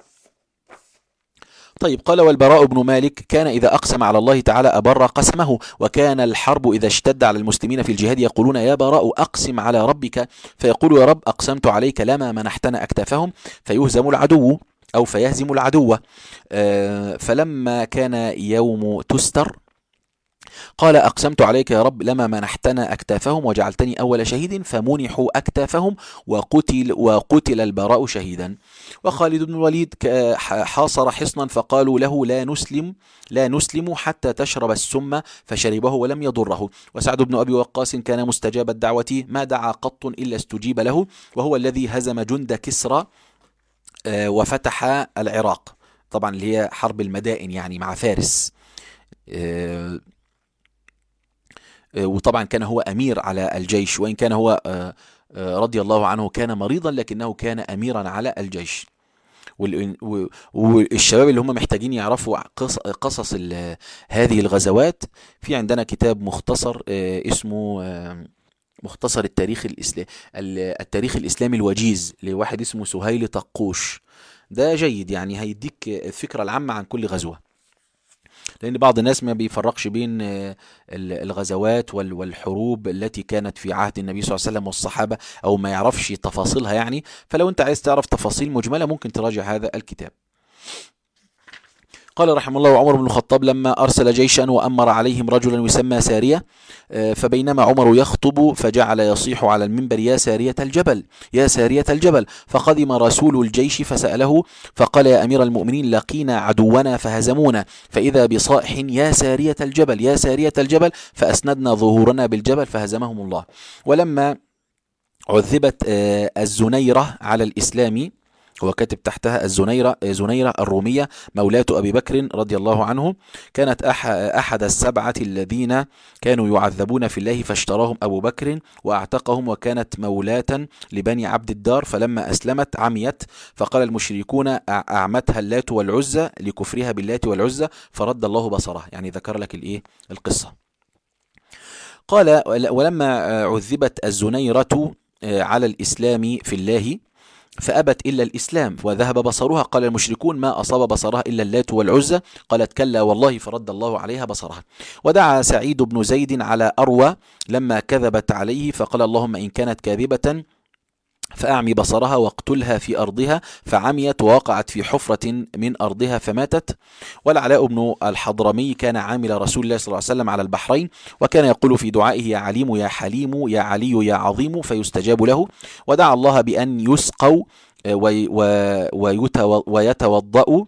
طيب، قال: والبراء بن مالك كان إذا أقسم على الله تعالى أبر قسمه، وكان الحرب إذا اشتد على المسلمين في الجهاد يقولون: يا براء أقسم على ربك، فيقول: يا رب أقسمت عليك لما منحتنا أكتافهم، فيهزم العدو أو فيهزم العدو. فلما كان يوم تستر قال: أقسمت عليك يا رب لما منحتنا أكتافهم وجعلتني أول شهيد، فمنحوا أكتافهم وقتل البراء شهيدا. وخالد بن الوليد حاصر حصنا فقالوا له: لا نسلم حتى تشرب السم، فشربه ولم يضره. وسعد بن أبي وقاص كان مستجاب الدعوة، ما دعا قط إلا استجيب له، وهو الذي هزم جند كسرى وفتح العراق، طبعا اللي هي حرب المدائن يعني مع فارس. وطبعا كان هو أمير على الجيش، وإن كان هو رضي الله عنه كان مريضا لكنه كان أميرا على الجيش. والشباب اللي هم محتاجين يعرفوا قصص هذه الغزوات، في عندنا كتاب مختصر اسمه مختصر التاريخ الإسلامي الوجيز لواحد اسمه سهيل طقوش. ده جيد، يعني هيديك الفكرة العامة عن كل غزوة، لأن بعض الناس ما بيفرقش بين الغزوات والحروب التي كانت في عهد النبي صلى الله عليه وسلم والصحابة، أو ما يعرفش تفاصيلها يعني. فلو أنت عايز تعرف تفاصيل مجملة ممكن تراجع هذا الكتاب. قال رحمه الله: وعمر بن الخطاب لما أرسل جيشا وأمر عليهم رجلا يسمى سارية، فبينما عمر يخطب فجعل يصيح على المنبر: يا سارية الجبل، يا سارية الجبل. فقدم رسول الجيش فسأله فقال: يا أمير المؤمنين، لقينا عدونا فهزمونا، فإذا بصائح: يا سارية الجبل، يا سارية الجبل، فأسندنا ظهورنا بالجبل فهزمهم الله. ولما عذبت الزنيرة على الإسلام هو كاتب تحتها زنيرة الرومية مولاة أبي بكر رضي الله عنه، كانت أحد السبعة الذين كانوا يعذبون في الله، فاشتراهم أبو بكر وأعتقهم، وكانت مولاة لبني عبد الدار، فلما أسلمت عميت، فقال المشركون أعمتها اللات والعزى لكفرها باللات والعزى، فرد الله بصرها. يعني ذكر لك القصة. قال ولما عذبت الزنيرة على الإسلام في الله فأبت إلا الإسلام وذهب بصرها، قال المشركون ما أصاب بصرها إلا اللات والعزى، قالت كلا والله، فرد الله عليها بصرها. ودعا سعيد بن زيد على أروى لما كذبت عليه، فقال اللهم إن كانت كاذبة فأعمي بصرها واقتلها في أرضها، فعميت ووقعت في حفرة من أرضها فماتت. والعلاء بن الحضرمي كان عامل رسول الله صلى الله عليه وسلم على البحرين، وكان يقول في دعائه يا عليم يا حليم يا علي يا عظيم، فيستجاب له. ودعا الله بأن يسقوا ويتوضأوا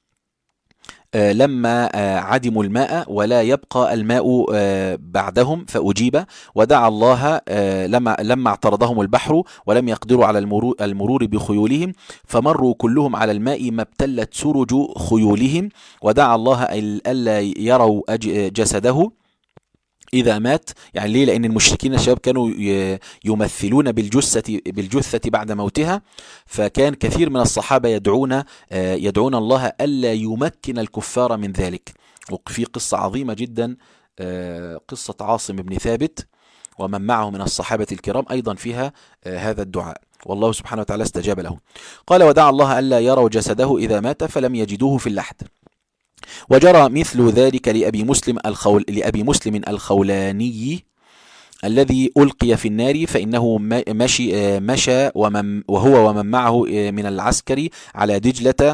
لما عدموا الماء ولا يبقى الماء بعدهم، فأجيب. ودعا الله لما اعترضهم البحر ولم يقدروا على المرور بخيولهم، فمروا كلهم على الماء ما ابتلت سرج خيولهم. ودعا الله ألا يروا جسده إذا مات. يعني ليه؟ لأن المشركين الشباب كانوا يمثلون بالجثة بعد موتها، فكان كثير من الصحابة يدعون الله ألا يمكن الكفار من ذلك. وفي قصة عظيمة جدا، قصة عاصم بن ثابت ومن معه من الصحابة الكرام، أيضا فيها هذا الدعاء، والله سبحانه وتعالى استجاب له. قال ودعا الله ألا يروا جسده إذا مات فلم يجدوه في اللحد. وجرى مثل ذلك لأبي مسلم الخولاني الذي ألقي في النار، فإنه مشى وهو ومن معه من العسكر على دجلة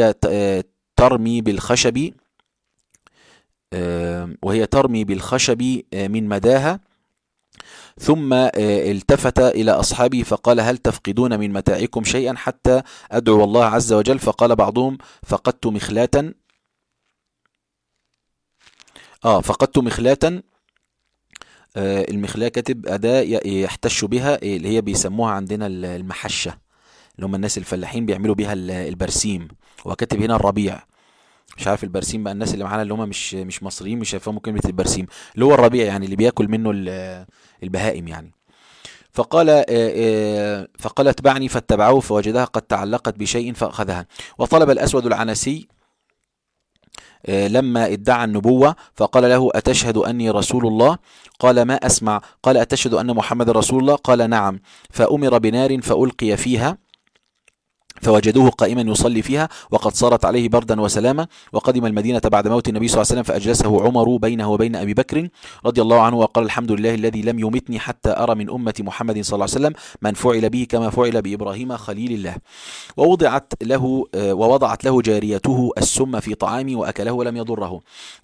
وهي ترمي بالخشب من مداها، ثم التفت إلى أصحابه فقال هل تفقدون من متاعكم شيئا حتى أدعو الله عز وجل؟ فقال بعضهم فقدت مخلاة. المخلاة كاتب أداة يحتش بها، اللي هي بيسموها عندنا المحشة، اللي هم الناس الفلاحين بيعملوا بها البرسيم. وكاتب هنا الربيع، مش عارف البرسيم بقى، الناس اللي معانا اللي هم مش مصريين مش هيفهموا كلمة البرسيم، اللي هو الربيع يعني اللي بياكل منه البهائم يعني. فقال اتبعني فاتبعوه، فوجدها قد تعلقت بشيء فأخذها. وطلب الأسود العنسي لما ادعى النبوة فقال له أتشهد أني رسول الله؟ قال ما أسمع. قال أتشهد أن محمد رسول الله؟ قال نعم. فأمر بنار فألقي فيها، فوجدوه قائما يصلي فيها وقد صارت عليه بردا وسلاما. وقدم المدينة بعد موت النبي صلى الله عليه وسلم، فأجلسه عمر بينه وبين أبي بكر رضي الله عنه، وقال الحمد لله الذي لم يمتني حتى أرى من أمة محمد صلى الله عليه وسلم من فعل به كما فعل بإبراهيم خليل الله. ووضعت له جاريته السم في طعامه وأكله ولم يضره.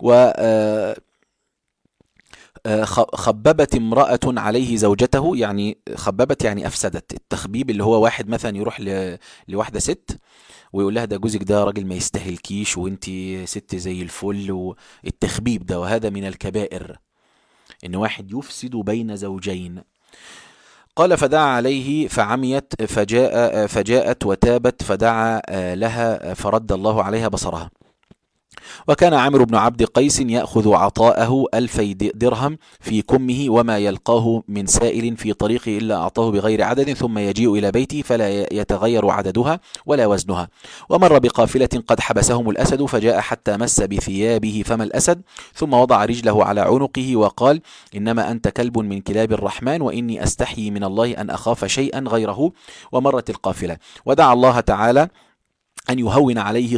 خببت امرأة عليه زوجته، يعني خببت يعني أفسدت. التخبيب اللي هو واحد مثلا يروح لواحدة ست ويقول لها ده جوزك ده راجل ما يستاهلكيش وانتي ست زي الفل، التخبيب ده، وهذا من الكبائر، ان واحد يفسد بين زوجين. قال فدعا عليه فعميت، فجاءت وتابت، فدعا لها فرد الله عليها بصرها. وكان عامر بن عبد قيس يأخذ عطاءه 1000 درهم في كمه، وما يلقاه من سائل في طريقه إلا أعطاه بغير عدد، ثم يجيء إلى بيته فلا يتغير عددها ولا وزنها. ومر بقافلة قد حبسهم الأسد، فجاء حتى مس بثيابه فما الأسد، ثم وضع رجله على عنقه وقال إنما أنت كلب من كلاب الرحمن، وإني أستحيي من الله أن أخاف شيئا غيره. ومرت القافلة، ودعا الله تعالى أن يهون عليه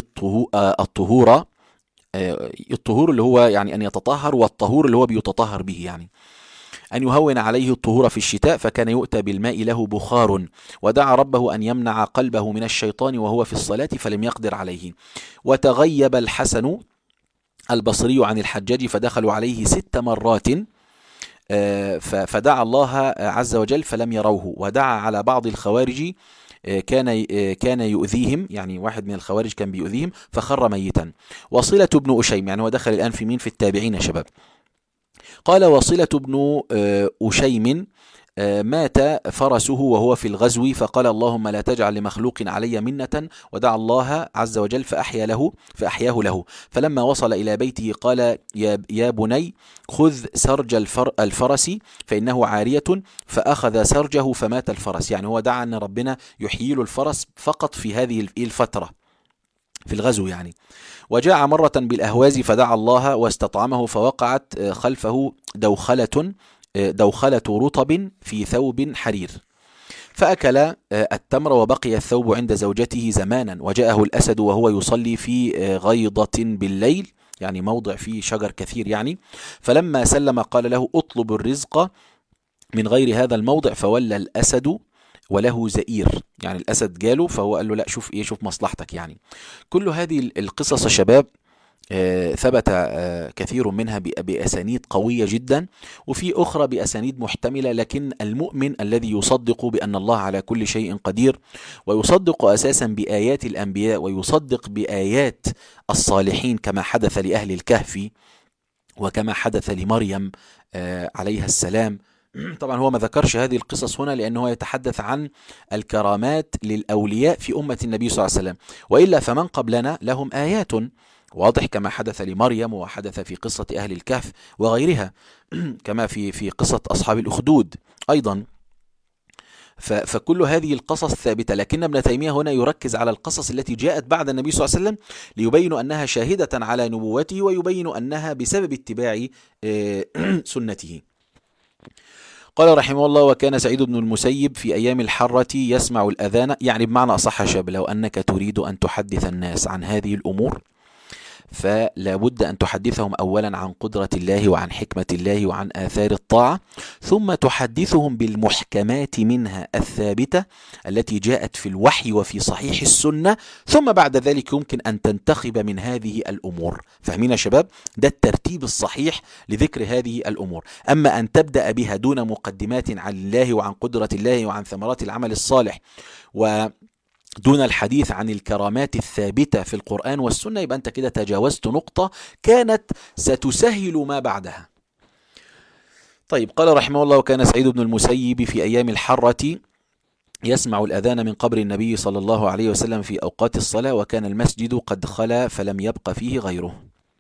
الطهور اللي هو يعني أن يتطهر، والطهور اللي هو بيتطهر به، يعني أن يهون عليه الطهور في الشتاء، فكان يؤتى بالماء له بخار. ودعا ربه أن يمنع قلبه من الشيطان وهو في الصلاة فلم يقدر عليه. وتغيب الحسن البصري عن الحجاج فدخلوا عليه 6 مرات، فدعا الله عز وجل فلم يروه. ودعا على بعض الخوارج كان يؤذيهم، يعني واحد من الخوارج كان بيؤذيهم فخر ميتا. وصلة بن أشيم، يعني هو دخل الآن في مين؟ في التابعين يا شباب. قال وصلة بن أشيم مات فرسه وهو في الغزو فقال اللهم لا تجعل لمخلوق علي منة، ودعا الله عز وجل فأحياه له. فلما وصل إلى بيته قال يا بني خذ سرج الفرس فإنه عارية، فأخذ سرجه فمات الفرس. يعني هو دعا أن ربنا يحيي له الفرس فقط في هذه الفترة في الغزو يعني. وجاء مرة بالأهواز فدعا الله واستطعمه، فوقعت خلفه دوخلة رطب في ثوب حرير، فأكل التمر وبقي الثوب عند زوجته زمانا. وجاءه الأسد وهو يصلي في غيضة بالليل، يعني موضع فيه شجر كثير يعني، فلما سلم قال له اطلب الرزق من غير هذا الموضع، فولى الأسد وله زئير، يعني الأسد جاله فهو قال له لا شوف شوف مصلحتك يعني. كل هذه القصص يا شباب ثبت كثير منها بأسانيد قوية جدا، وفي أخرى بأسانيد محتملة، لكن المؤمن الذي يصدق بأن الله على كل شيء قدير، ويصدق أساسا بآيات الأنبياء، ويصدق بآيات الصالحين كما حدث لأهل الكهف وكما حدث لمريم عليها السلام. طبعا هو ما ذكرش هذه القصص هنا لأنه يتحدث عن الكرامات للأولياء في أمة النبي صلى الله عليه وسلم، وإلا فمن قبلنا لهم آيات واضح كما حدث لمريم وحدث في قصة أهل الكهف وغيرها، كما في قصة أصحاب الأخدود أيضا. فكل هذه القصص ثابتة، لكن ابن تيمية هنا يركز على القصص التي جاءت بعد النبي صلى الله عليه وسلم ليبين أنها شاهدة على نبوته، ويبين أنها بسبب اتباع سنته. قال رحمه الله وكان سعيد بن المسيب في أيام الحرة يسمع الأذان، يعني بمعنى أصح شاب لو أنك تريد أن تحدث الناس عن هذه الأمور فلا بد أن تحدثهم أولا عن قدرة الله وعن حكمة الله وعن آثار الطاعة، ثم تحدثهم بالمحكمات منها الثابتة التي جاءت في الوحي وفي صحيح السنة، ثم بعد ذلك يمكن أن تنتخب من هذه الأمور. فاهمين يا شباب؟ ده الترتيب الصحيح لذكر هذه الأمور. أما أن تبدأ بها دون مقدمات عن الله وعن قدرة الله وعن ثمرات العمل الصالح دون الحديث عن الكرامات الثابتة في القرآن والسنة، يبقى أنت كده تجاوزت نقطة كانت ستسهل ما بعدها. طيب قال رحمه الله وكان سعيد بن المسيب في أيام الحرة يسمع الأذان من قبر النبي صلى الله عليه وسلم في أوقات الصلاة، وكان المسجد قد خلا فلم يبق فيه غيره.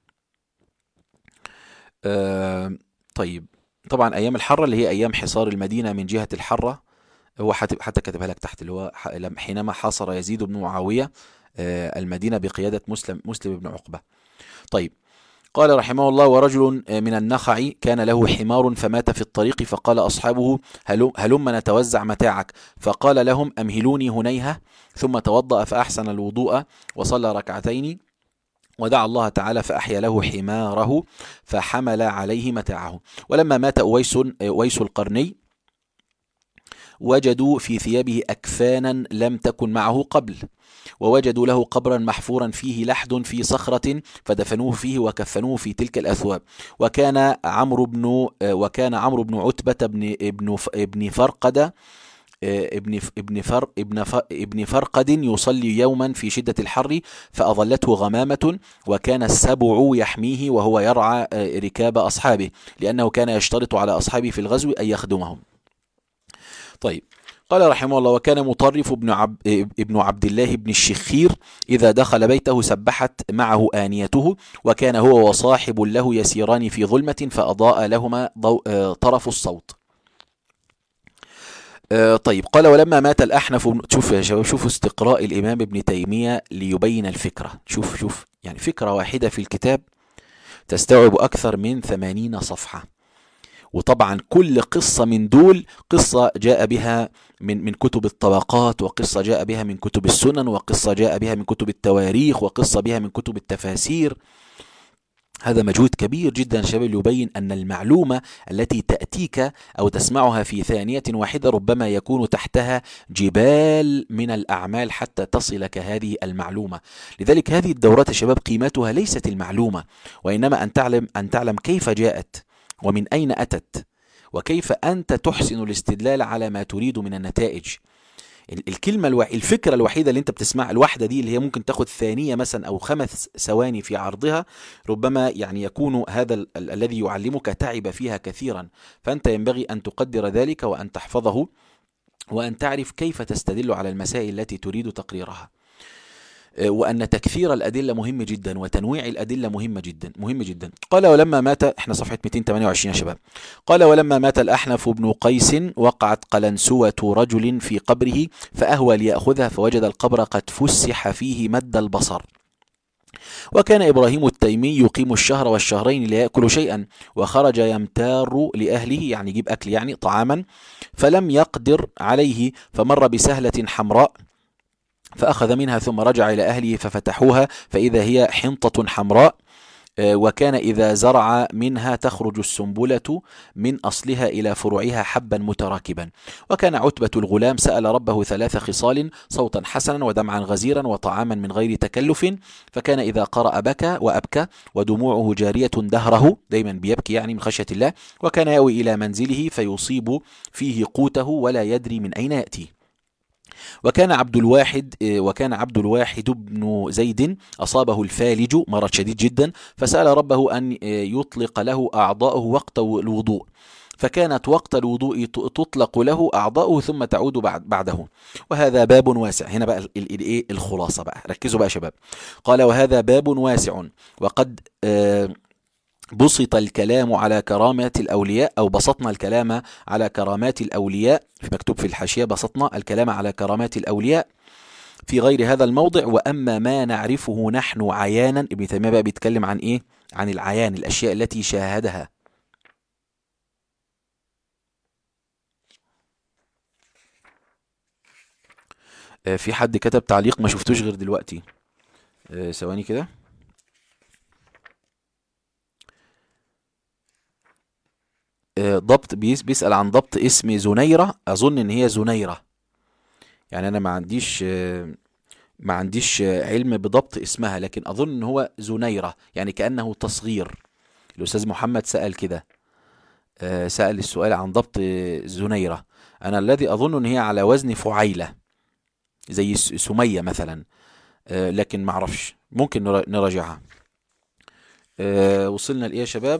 طيب طبعا أيام الحرة اللي هي أيام حصار المدينة من جهة الحرة، هو حتى كتبها لك تحت، اللي هو حينما حاصر يزيد بن معاوية المدينة بقيادة مسلم بن عقبة. طيب قال رحمه الله ورجل من النخع كان له حمار فمات في الطريق، فقال أصحابه هلم نتوزع متاعك، فقال لهم أمهلوني هنيهة، ثم توضأ فأحسن الوضوء وصلى ركعتين ودعا الله تعالى فأحيا له حماره فحمل عليه متاعه. ولما مات أويس القرني وجدوا في ثيابه أكفانا لم تكن معه قبل، ووجدوا له قبرا محفورا فيه لحد في صخرة فدفنوه فيه وكفنوه في تلك الأثواب. وكان عمرو بن عتبة ابن فرقد ابن فرقد يصلي يوما في شدة الحر فأظلته غمامة، وكان السبع يحميه وهو يرعى ركاب أصحابه، لأنه كان يشترط على أصحابه في الغزو أن يخدمهم. طيب قال رحمه الله وكان مطرف ابن عبد الله بن الشخير إذا دخل بيته سبحت معه آنيته، وكان هو وصاحب له يسيران في ظلمة فأضاء لهما طرف الصوت. طيب قال ولما مات الأحنف، شوف يا شباب، شوفوا استقراء الإمام ابن تيمية ليبين الفكرة. شوف يعني فكرة واحدة في الكتاب تستوعب أكثر من 80 صفحة، وطبعا كل قصة من دول قصة جاء بها من كتب الطبقات، وقصة جاء بها من كتب السنن، وقصة جاء بها من كتب التواريخ، وقصة بها من كتب التفاسير. هذا مجهود كبير جدا شباب ليبين أن المعلومة التي تأتيك أو تسمعها في ثانية واحدة ربما يكون تحتها جبال من الأعمال حتى تصلك هذه المعلومة. لذلك هذه الدورات يا شباب قيمتها ليست المعلومة، وإنما أن تعلم كيف جاءت ومن أين أتت، وكيف أنت تحسن الاستدلال على ما تريد من النتائج. الفكرة الوحيدة اللي انت بتسمع الواحدة دي اللي هي ممكن تاخد ثانية مثلا او 5 ثواني في عرضها، ربما يعني يكون هذا الذي يعلمك تعب فيها كثيرا. فانت ينبغي ان تقدر ذلك وان تحفظه، وان تعرف كيف تستدل على المسائل التي تريد تقريرها. وأن تكثير الأدلة مهم جدا، وتنويع الأدلة مهم جدا مهم جدا. قال ولما مات، احنا صفحة 228 يا شباب. قال ولما مات الأحنف بن قيس وقعت قلنسوة رجل في قبره فأهوى ليأخذها فوجد القبر قد فسح فيه مد البصر. وكان إبراهيم التيمي يقيم الشهر والشهرين لا يأكل شيئا، وخرج يمتار لأهله، يعني يجيب أكل يعني طعاما، فلم يقدر عليه، فمر بسهلة حمراء فأخذ منها ثم رجع إلى أهله ففتحوها فإذا هي حنطة حمراء، وكان إذا زرع منها تخرج السنبلة من أصلها إلى فروعها حبا متراكبا. وكان عتبة الغلام سأل ربه 3 خصال: صوتا حسنا ودمعا غزيرا وطعاما من غير تكلف، فكان إذا قرأ بكى وأبكى ودموعه جارية دهره، دايما بيبكي يعني من خشية الله، وكان يأوي إلى منزله فيصيب فيه قوته ولا يدري من أين يأتي. وكان عبد الواحد بن زيد أصابه الفالج، مرض شديد جدا، فسأل ربه أن يطلق له أعضاءه وقت الوضوء، فكانت وقت الوضوء تطلق له أعضاؤه ثم تعود بعده. وهذا باب واسع. هنا بقى الخلاصة بقى، ركزوا بقى يا شباب. قال وهذا باب واسع، وقد بسط الكلام على كرامات الأولياء، أو بسطنا الكلام على كرامات الأولياء، في مكتوب في الحاشية بسطنا الكلام على كرامات الأولياء في غير هذا الموضع. وأما ما نعرفه نحن عيانا، ابن تيمية بقى بيتكلم عن إيه؟ عن العيان، الأشياء التي شاهدها. في حد كتب تعليق ما شفتوش غير دلوقتي، ثواني كده. ضبط بيسأل عن ضبط اسم زنيرة، أظن إن هي زنيرة، يعني أنا ما عنديش علم بضبط اسمها، لكن أظن إن هو زنيرة، يعني كأنه تصغير. الأستاذ محمد سأل كده، سأل السؤال عن ضبط زنيرة. أنا الذي أظن إن هي على وزن فعيلة، زي سمية مثلا، لكن ما أعرفش، ممكن نراجعها. وصلنا لإيه يا شباب؟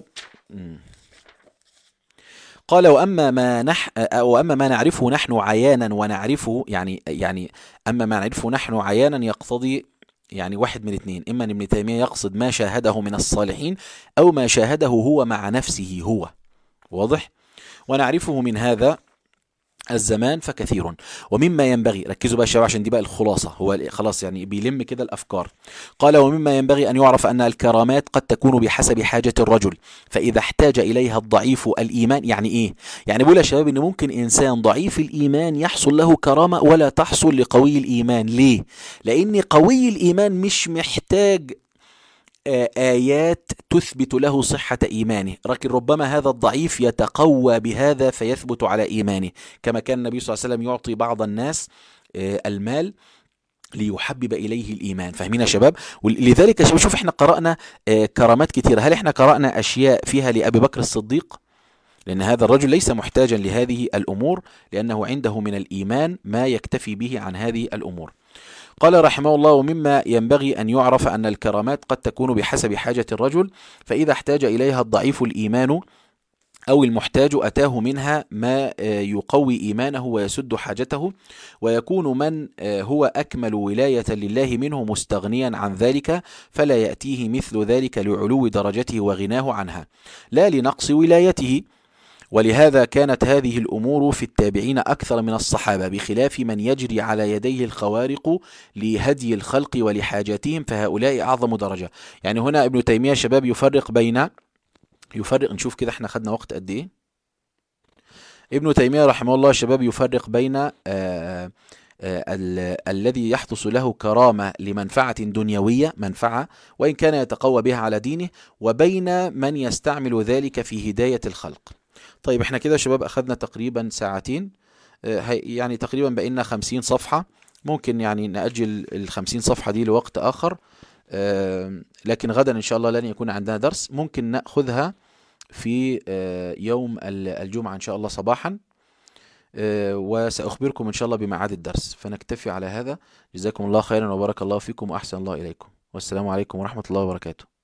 قال وأما ما نعرفه نحن عيانا ونعرفه، يعني أما ما نعرفه نحن عيانا يقتضي يعني واحد من اثنين: إما أن ابن تيمية يقصد ما شاهده من الصالحين، أو ما شاهده هو مع نفسه هو، واضح؟ ونعرفه من هذا الزمان فكثير. ومما ينبغي، ركزوا بقى يا شباب عشان دي بقى الخلاصة، هو خلاص يعني بيلم كده الأفكار. قال ومما ينبغي أن يعرف أن الكرامات قد تكون بحسب حاجة الرجل، فإذا احتاج إليها الضعيف الإيمان. يعني إيه؟ يعني بقول يا شباب إن ممكن إنسان ضعيف الإيمان يحصل له كرامة ولا تحصل لقوي الإيمان. ليه؟ لأن قوي الإيمان مش محتاج آيات تثبت له صحة إيمانه، لكن ربما هذا الضعيف يتقوى بهذا فيثبت على إيمانه، كما كان النبي صلى الله عليه وسلم يعطي بعض الناس المال ليحبب إليه الإيمان. فاهمين يا شباب؟ ولذلك يا شباب شوف احنا قرأنا كرامات كثيرة. هل احنا قرأنا أشياء فيها لأبي بكر الصديق؟ لأن هذا الرجل ليس محتاجا لهذه الأمور، لأنه عنده من الإيمان ما يكتفي به عن هذه الأمور. قال رحمه الله ومما ينبغي أن يعرف أن الكرامات قد تكون بحسب حاجة الرجل، فإذا احتاج إليها الضعيف الإيمان أو المحتاج أتاه منها ما يقوي إيمانه ويسد حاجته، ويكون من هو أكمل ولاية لله منه مستغنيا عن ذلك، فلا يأتيه مثل ذلك لعلو درجته وغناه عنها، لا لنقص ولايته. ولهذا كانت هذه الأمور في التابعين أكثر من الصحابة، بخلاف من يجري على يديه الخوارق لهدي الخلق ولحاجاتهم، فهؤلاء أعظم درجة. يعني هنا ابن تيمية شباب يفرق نشوف كده احنا خدنا وقت قد ايه. ابن تيمية رحمه الله شباب يفرق بين الذي يحدث له كرامة لمنفعة دنيوية، منفعة وإن كان يتقوى بها على دينه، وبين من يستعمل ذلك في هداية الخلق. طيب احنا كده شباب أخذنا تقريبا ساعتين، يعني تقريبا بقينا 50 صفحة. ممكن يعني نأجل 50 صفحة دي لوقت آخر، لكن غدا إن شاء الله لن يكون عندنا درس. ممكن نأخذها في يوم الجمعة إن شاء الله صباحا، وسأخبركم إن شاء الله بميعاد الدرس، فنكتفي على هذا. جزاكم الله خيرا وبارك الله فيكم وأحسن الله إليكم، والسلام عليكم ورحمة الله وبركاته.